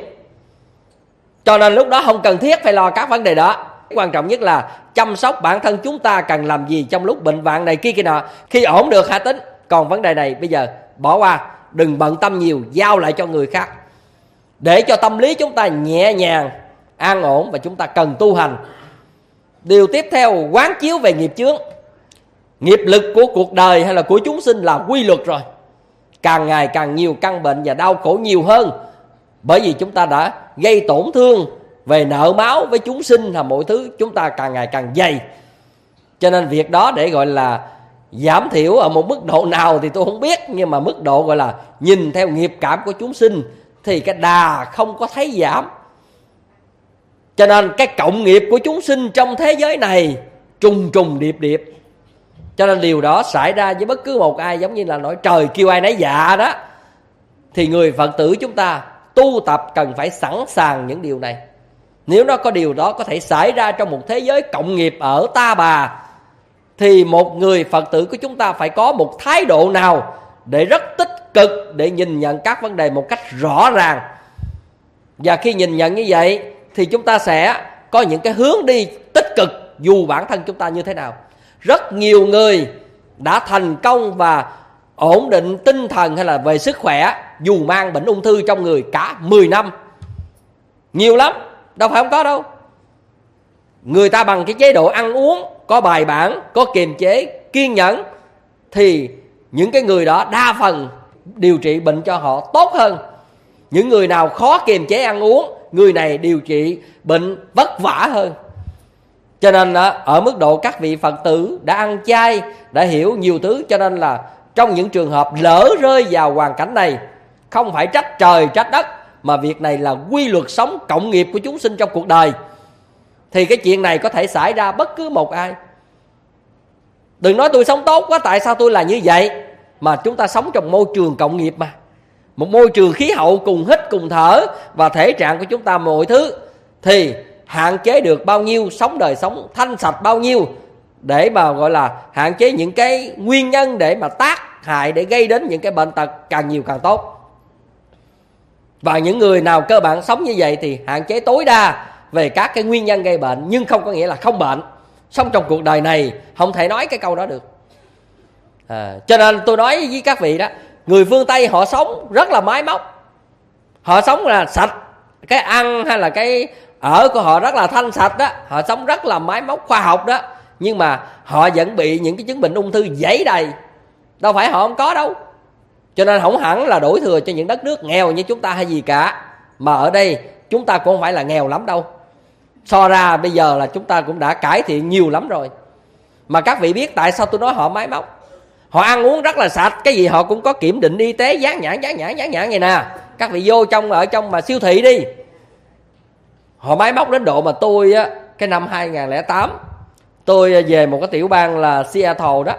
[SPEAKER 1] Cho nên lúc đó không cần thiết phải lo các vấn đề đó. Quan trọng nhất là chăm sóc bản thân chúng ta cần làm gì trong lúc bệnh vạn này kia kia nọ. Khi ổn được hả tính. Còn vấn đề này bây giờ bỏ qua, đừng bận tâm nhiều, giao lại cho người khác, để cho tâm lý chúng ta nhẹ nhàng, an ổn. Và chúng ta cần tu hành. Điều tiếp theo, quán chiếu về nghiệp chướng. Nghiệp lực của cuộc đời hay là của chúng sinh là quy luật rồi. Càng ngày càng nhiều căn bệnh và đau khổ nhiều hơn, bởi vì chúng ta đã gây tổn thương về nợ máu với chúng sinh, là mọi thứ chúng ta càng ngày càng dày. Cho nên việc đó để gọi là giảm thiểu ở một mức độ nào thì tôi không biết, nhưng mà mức độ gọi là nhìn theo nghiệp cảm của chúng sinh thì cái đà không có thấy giảm. Cho nên cái cộng nghiệp của chúng sinh trong thế giới này trùng trùng điệp điệp. Cho nên điều đó xảy ra với bất cứ một ai, giống như là nói trời kêu ai nấy dạ đó. Thì người Phật tử chúng ta tu tập cần phải sẵn sàng những điều này. Nếu nó có điều đó có thể xảy ra trong một thế giới cộng nghiệp ở ta bà, thì một người Phật tử của chúng ta phải có một thái độ nào để rất tích cực, để nhìn nhận các vấn đề một cách rõ ràng. Và khi nhìn nhận như vậy thì chúng ta sẽ có những cái hướng đi tích cực dù bản thân chúng ta như thế nào. Rất nhiều người đã thành công và ổn định tinh thần hay là về sức khỏe dù mang bệnh ung thư trong người cả mười năm. Nhiều lắm, đâu phải không có đâu. Người ta bằng cái chế độ ăn uống có bài bản, có kiềm chế, kiên nhẫn, thì những cái người đó đa phần điều trị bệnh cho họ tốt hơn. Những người nào khó kiềm chế ăn uống, người này điều trị bệnh vất vả hơn. Cho nên ở mức độ các vị Phật tử đã ăn chay, đã hiểu nhiều thứ, cho nên là trong những trường hợp lỡ rơi vào hoàn cảnh này, không phải trách trời trách đất, mà việc này là quy luật sống cộng nghiệp của chúng sinh trong cuộc đời. Thì cái chuyện này có thể xảy ra bất cứ một ai. Đừng nói tôi sống tốt quá, tại sao tôi là như vậy. Mà chúng ta sống trong môi trường cộng nghiệp mà, một môi trường khí hậu cùng hít cùng thở, và thể trạng của chúng ta mọi thứ, thì hạn chế được bao nhiêu, sống đời sống thanh sạch bao nhiêu, để mà gọi là hạn chế những cái nguyên nhân để mà tác hại, để gây đến những cái bệnh tật càng nhiều càng tốt. Và những người nào cơ bản sống như vậy thì hạn chế tối đa về các cái nguyên nhân gây bệnh, nhưng không có nghĩa là không bệnh. Sống trong cuộc đời này không thể nói cái câu đó được. À, cho nên tôi nói với các vị đó, người phương Tây họ sống rất là máy móc. Họ sống là sạch, cái ăn hay là cái ở của họ rất là thanh sạch đó. Họ sống rất là máy móc khoa học đó. Nhưng mà họ vẫn bị những cái chứng bệnh ung thư dẫy đầy. Đâu phải họ không có đâu. Cho nên không hẳn là đổ thừa cho những đất nước nghèo như chúng ta hay gì cả. Mà ở đây chúng ta cũng không phải là nghèo lắm đâu. So ra bây giờ là chúng ta cũng đã cải thiện nhiều lắm rồi. Mà các vị biết tại sao tôi nói họ máy móc? Họ ăn uống rất là sạch, cái gì họ cũng có kiểm định y tế, dán nhãn, dán nhãn, dán nhãn vậy nè. Các vị vô trong ở trong mà siêu thị đi, họ máy móc đến độ mà tôi á, cái năm hai không không tám tôi về một cái tiểu bang là Seattle đó.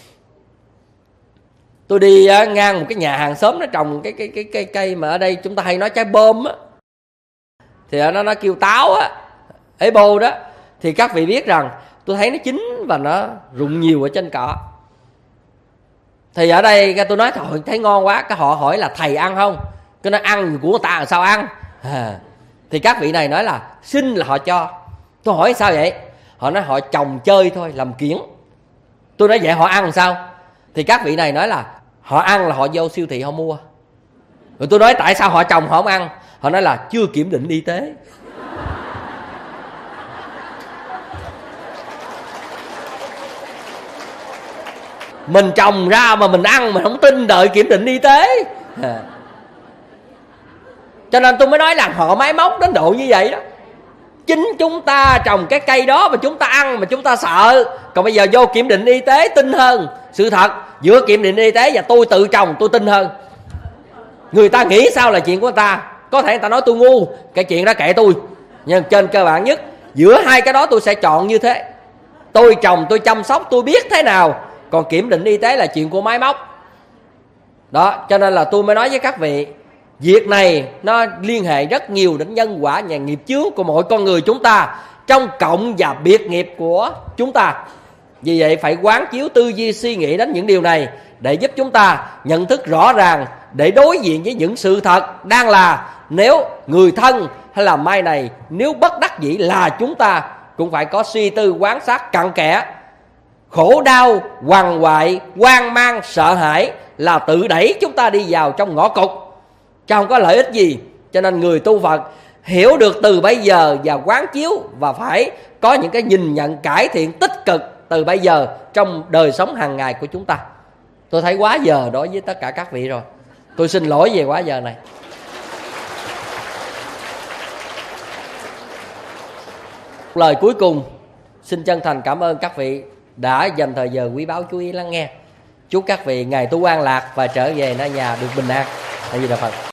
[SPEAKER 1] Tôi đi á, ngang một cái nhà hàng xóm nó trồng cái cái cái cây cây mà ở đây chúng ta hay nói trái bơm á, thì nó nó kêu táo á, apple đó. Thì các vị biết rằng tôi thấy nó chín và nó rụng nhiều ở trên cỏ. Thì ở đây tôi nói thôi thấy ngon quá, cái họ hỏi là thầy ăn không, cái nó ăn của người ta làm sao ăn à. Thì các vị này nói là xin là họ cho. Tôi hỏi sao vậy? Họ nói họ trồng chơi thôi, làm kiểng. Tôi nói vậy họ ăn làm sao? Thì các vị này nói là họ ăn là họ vô siêu thị họ mua. Rồi tôi nói tại sao họ trồng họ không ăn? Họ nói là chưa kiểm định y tế. Mình trồng ra mà mình ăn mình không tin đợi kiểm định y tế à. Cho nên tôi mới nói là họ máy móc đến độ như vậy đó. Chính chúng ta trồng cái cây đó mà chúng ta ăn mà chúng ta sợ. Còn bây giờ vô kiểm định y tế tin hơn. Sự thật giữa kiểm định y tế và tôi tự trồng tôi tin hơn. Người ta nghĩ sao là chuyện của người ta. Có thể người ta nói tôi ngu, cái chuyện đó kệ tôi. Nhưng trên cơ bản nhất, giữa hai cái đó tôi sẽ chọn như thế. Tôi trồng tôi chăm sóc tôi biết thế nào. Còn kiểm định y tế là chuyện của máy móc. Đó, cho nên là tôi mới nói với các vị, việc này nó liên hệ rất nhiều đến nhân quả và nghiệp chướng của mỗi con người chúng ta, trong cộng và biệt nghiệp của chúng ta. Vì vậy phải quán chiếu tư duy suy nghĩ đến những điều này để giúp chúng ta nhận thức rõ ràng, để đối diện với những sự thật đang là nếu người thân hay là mai này nếu bất đắc dĩ là chúng ta cũng phải có suy tư quán sát cặn kẽ. Khổ đau, quằn quại, hoang mang, sợ hãi là tự đẩy chúng ta đi vào trong ngõ cụt, chứ không có lợi ích gì. Cho nên người tu Phật hiểu được từ bây giờ và quán chiếu, và phải có những cái nhìn nhận cải thiện tích cực từ bây giờ trong đời sống hàng ngày của chúng ta. Tôi thấy quá giờ đối với tất cả các vị rồi. Tôi xin lỗi về quá giờ này. Lời cuối cùng, xin chân thành cảm ơn các vị đã dành thời giờ quý báu chú ý lắng nghe. Chúc các vị ngày tu an lạc và trở về nơi nhà được bình an. Tại vì là Phật.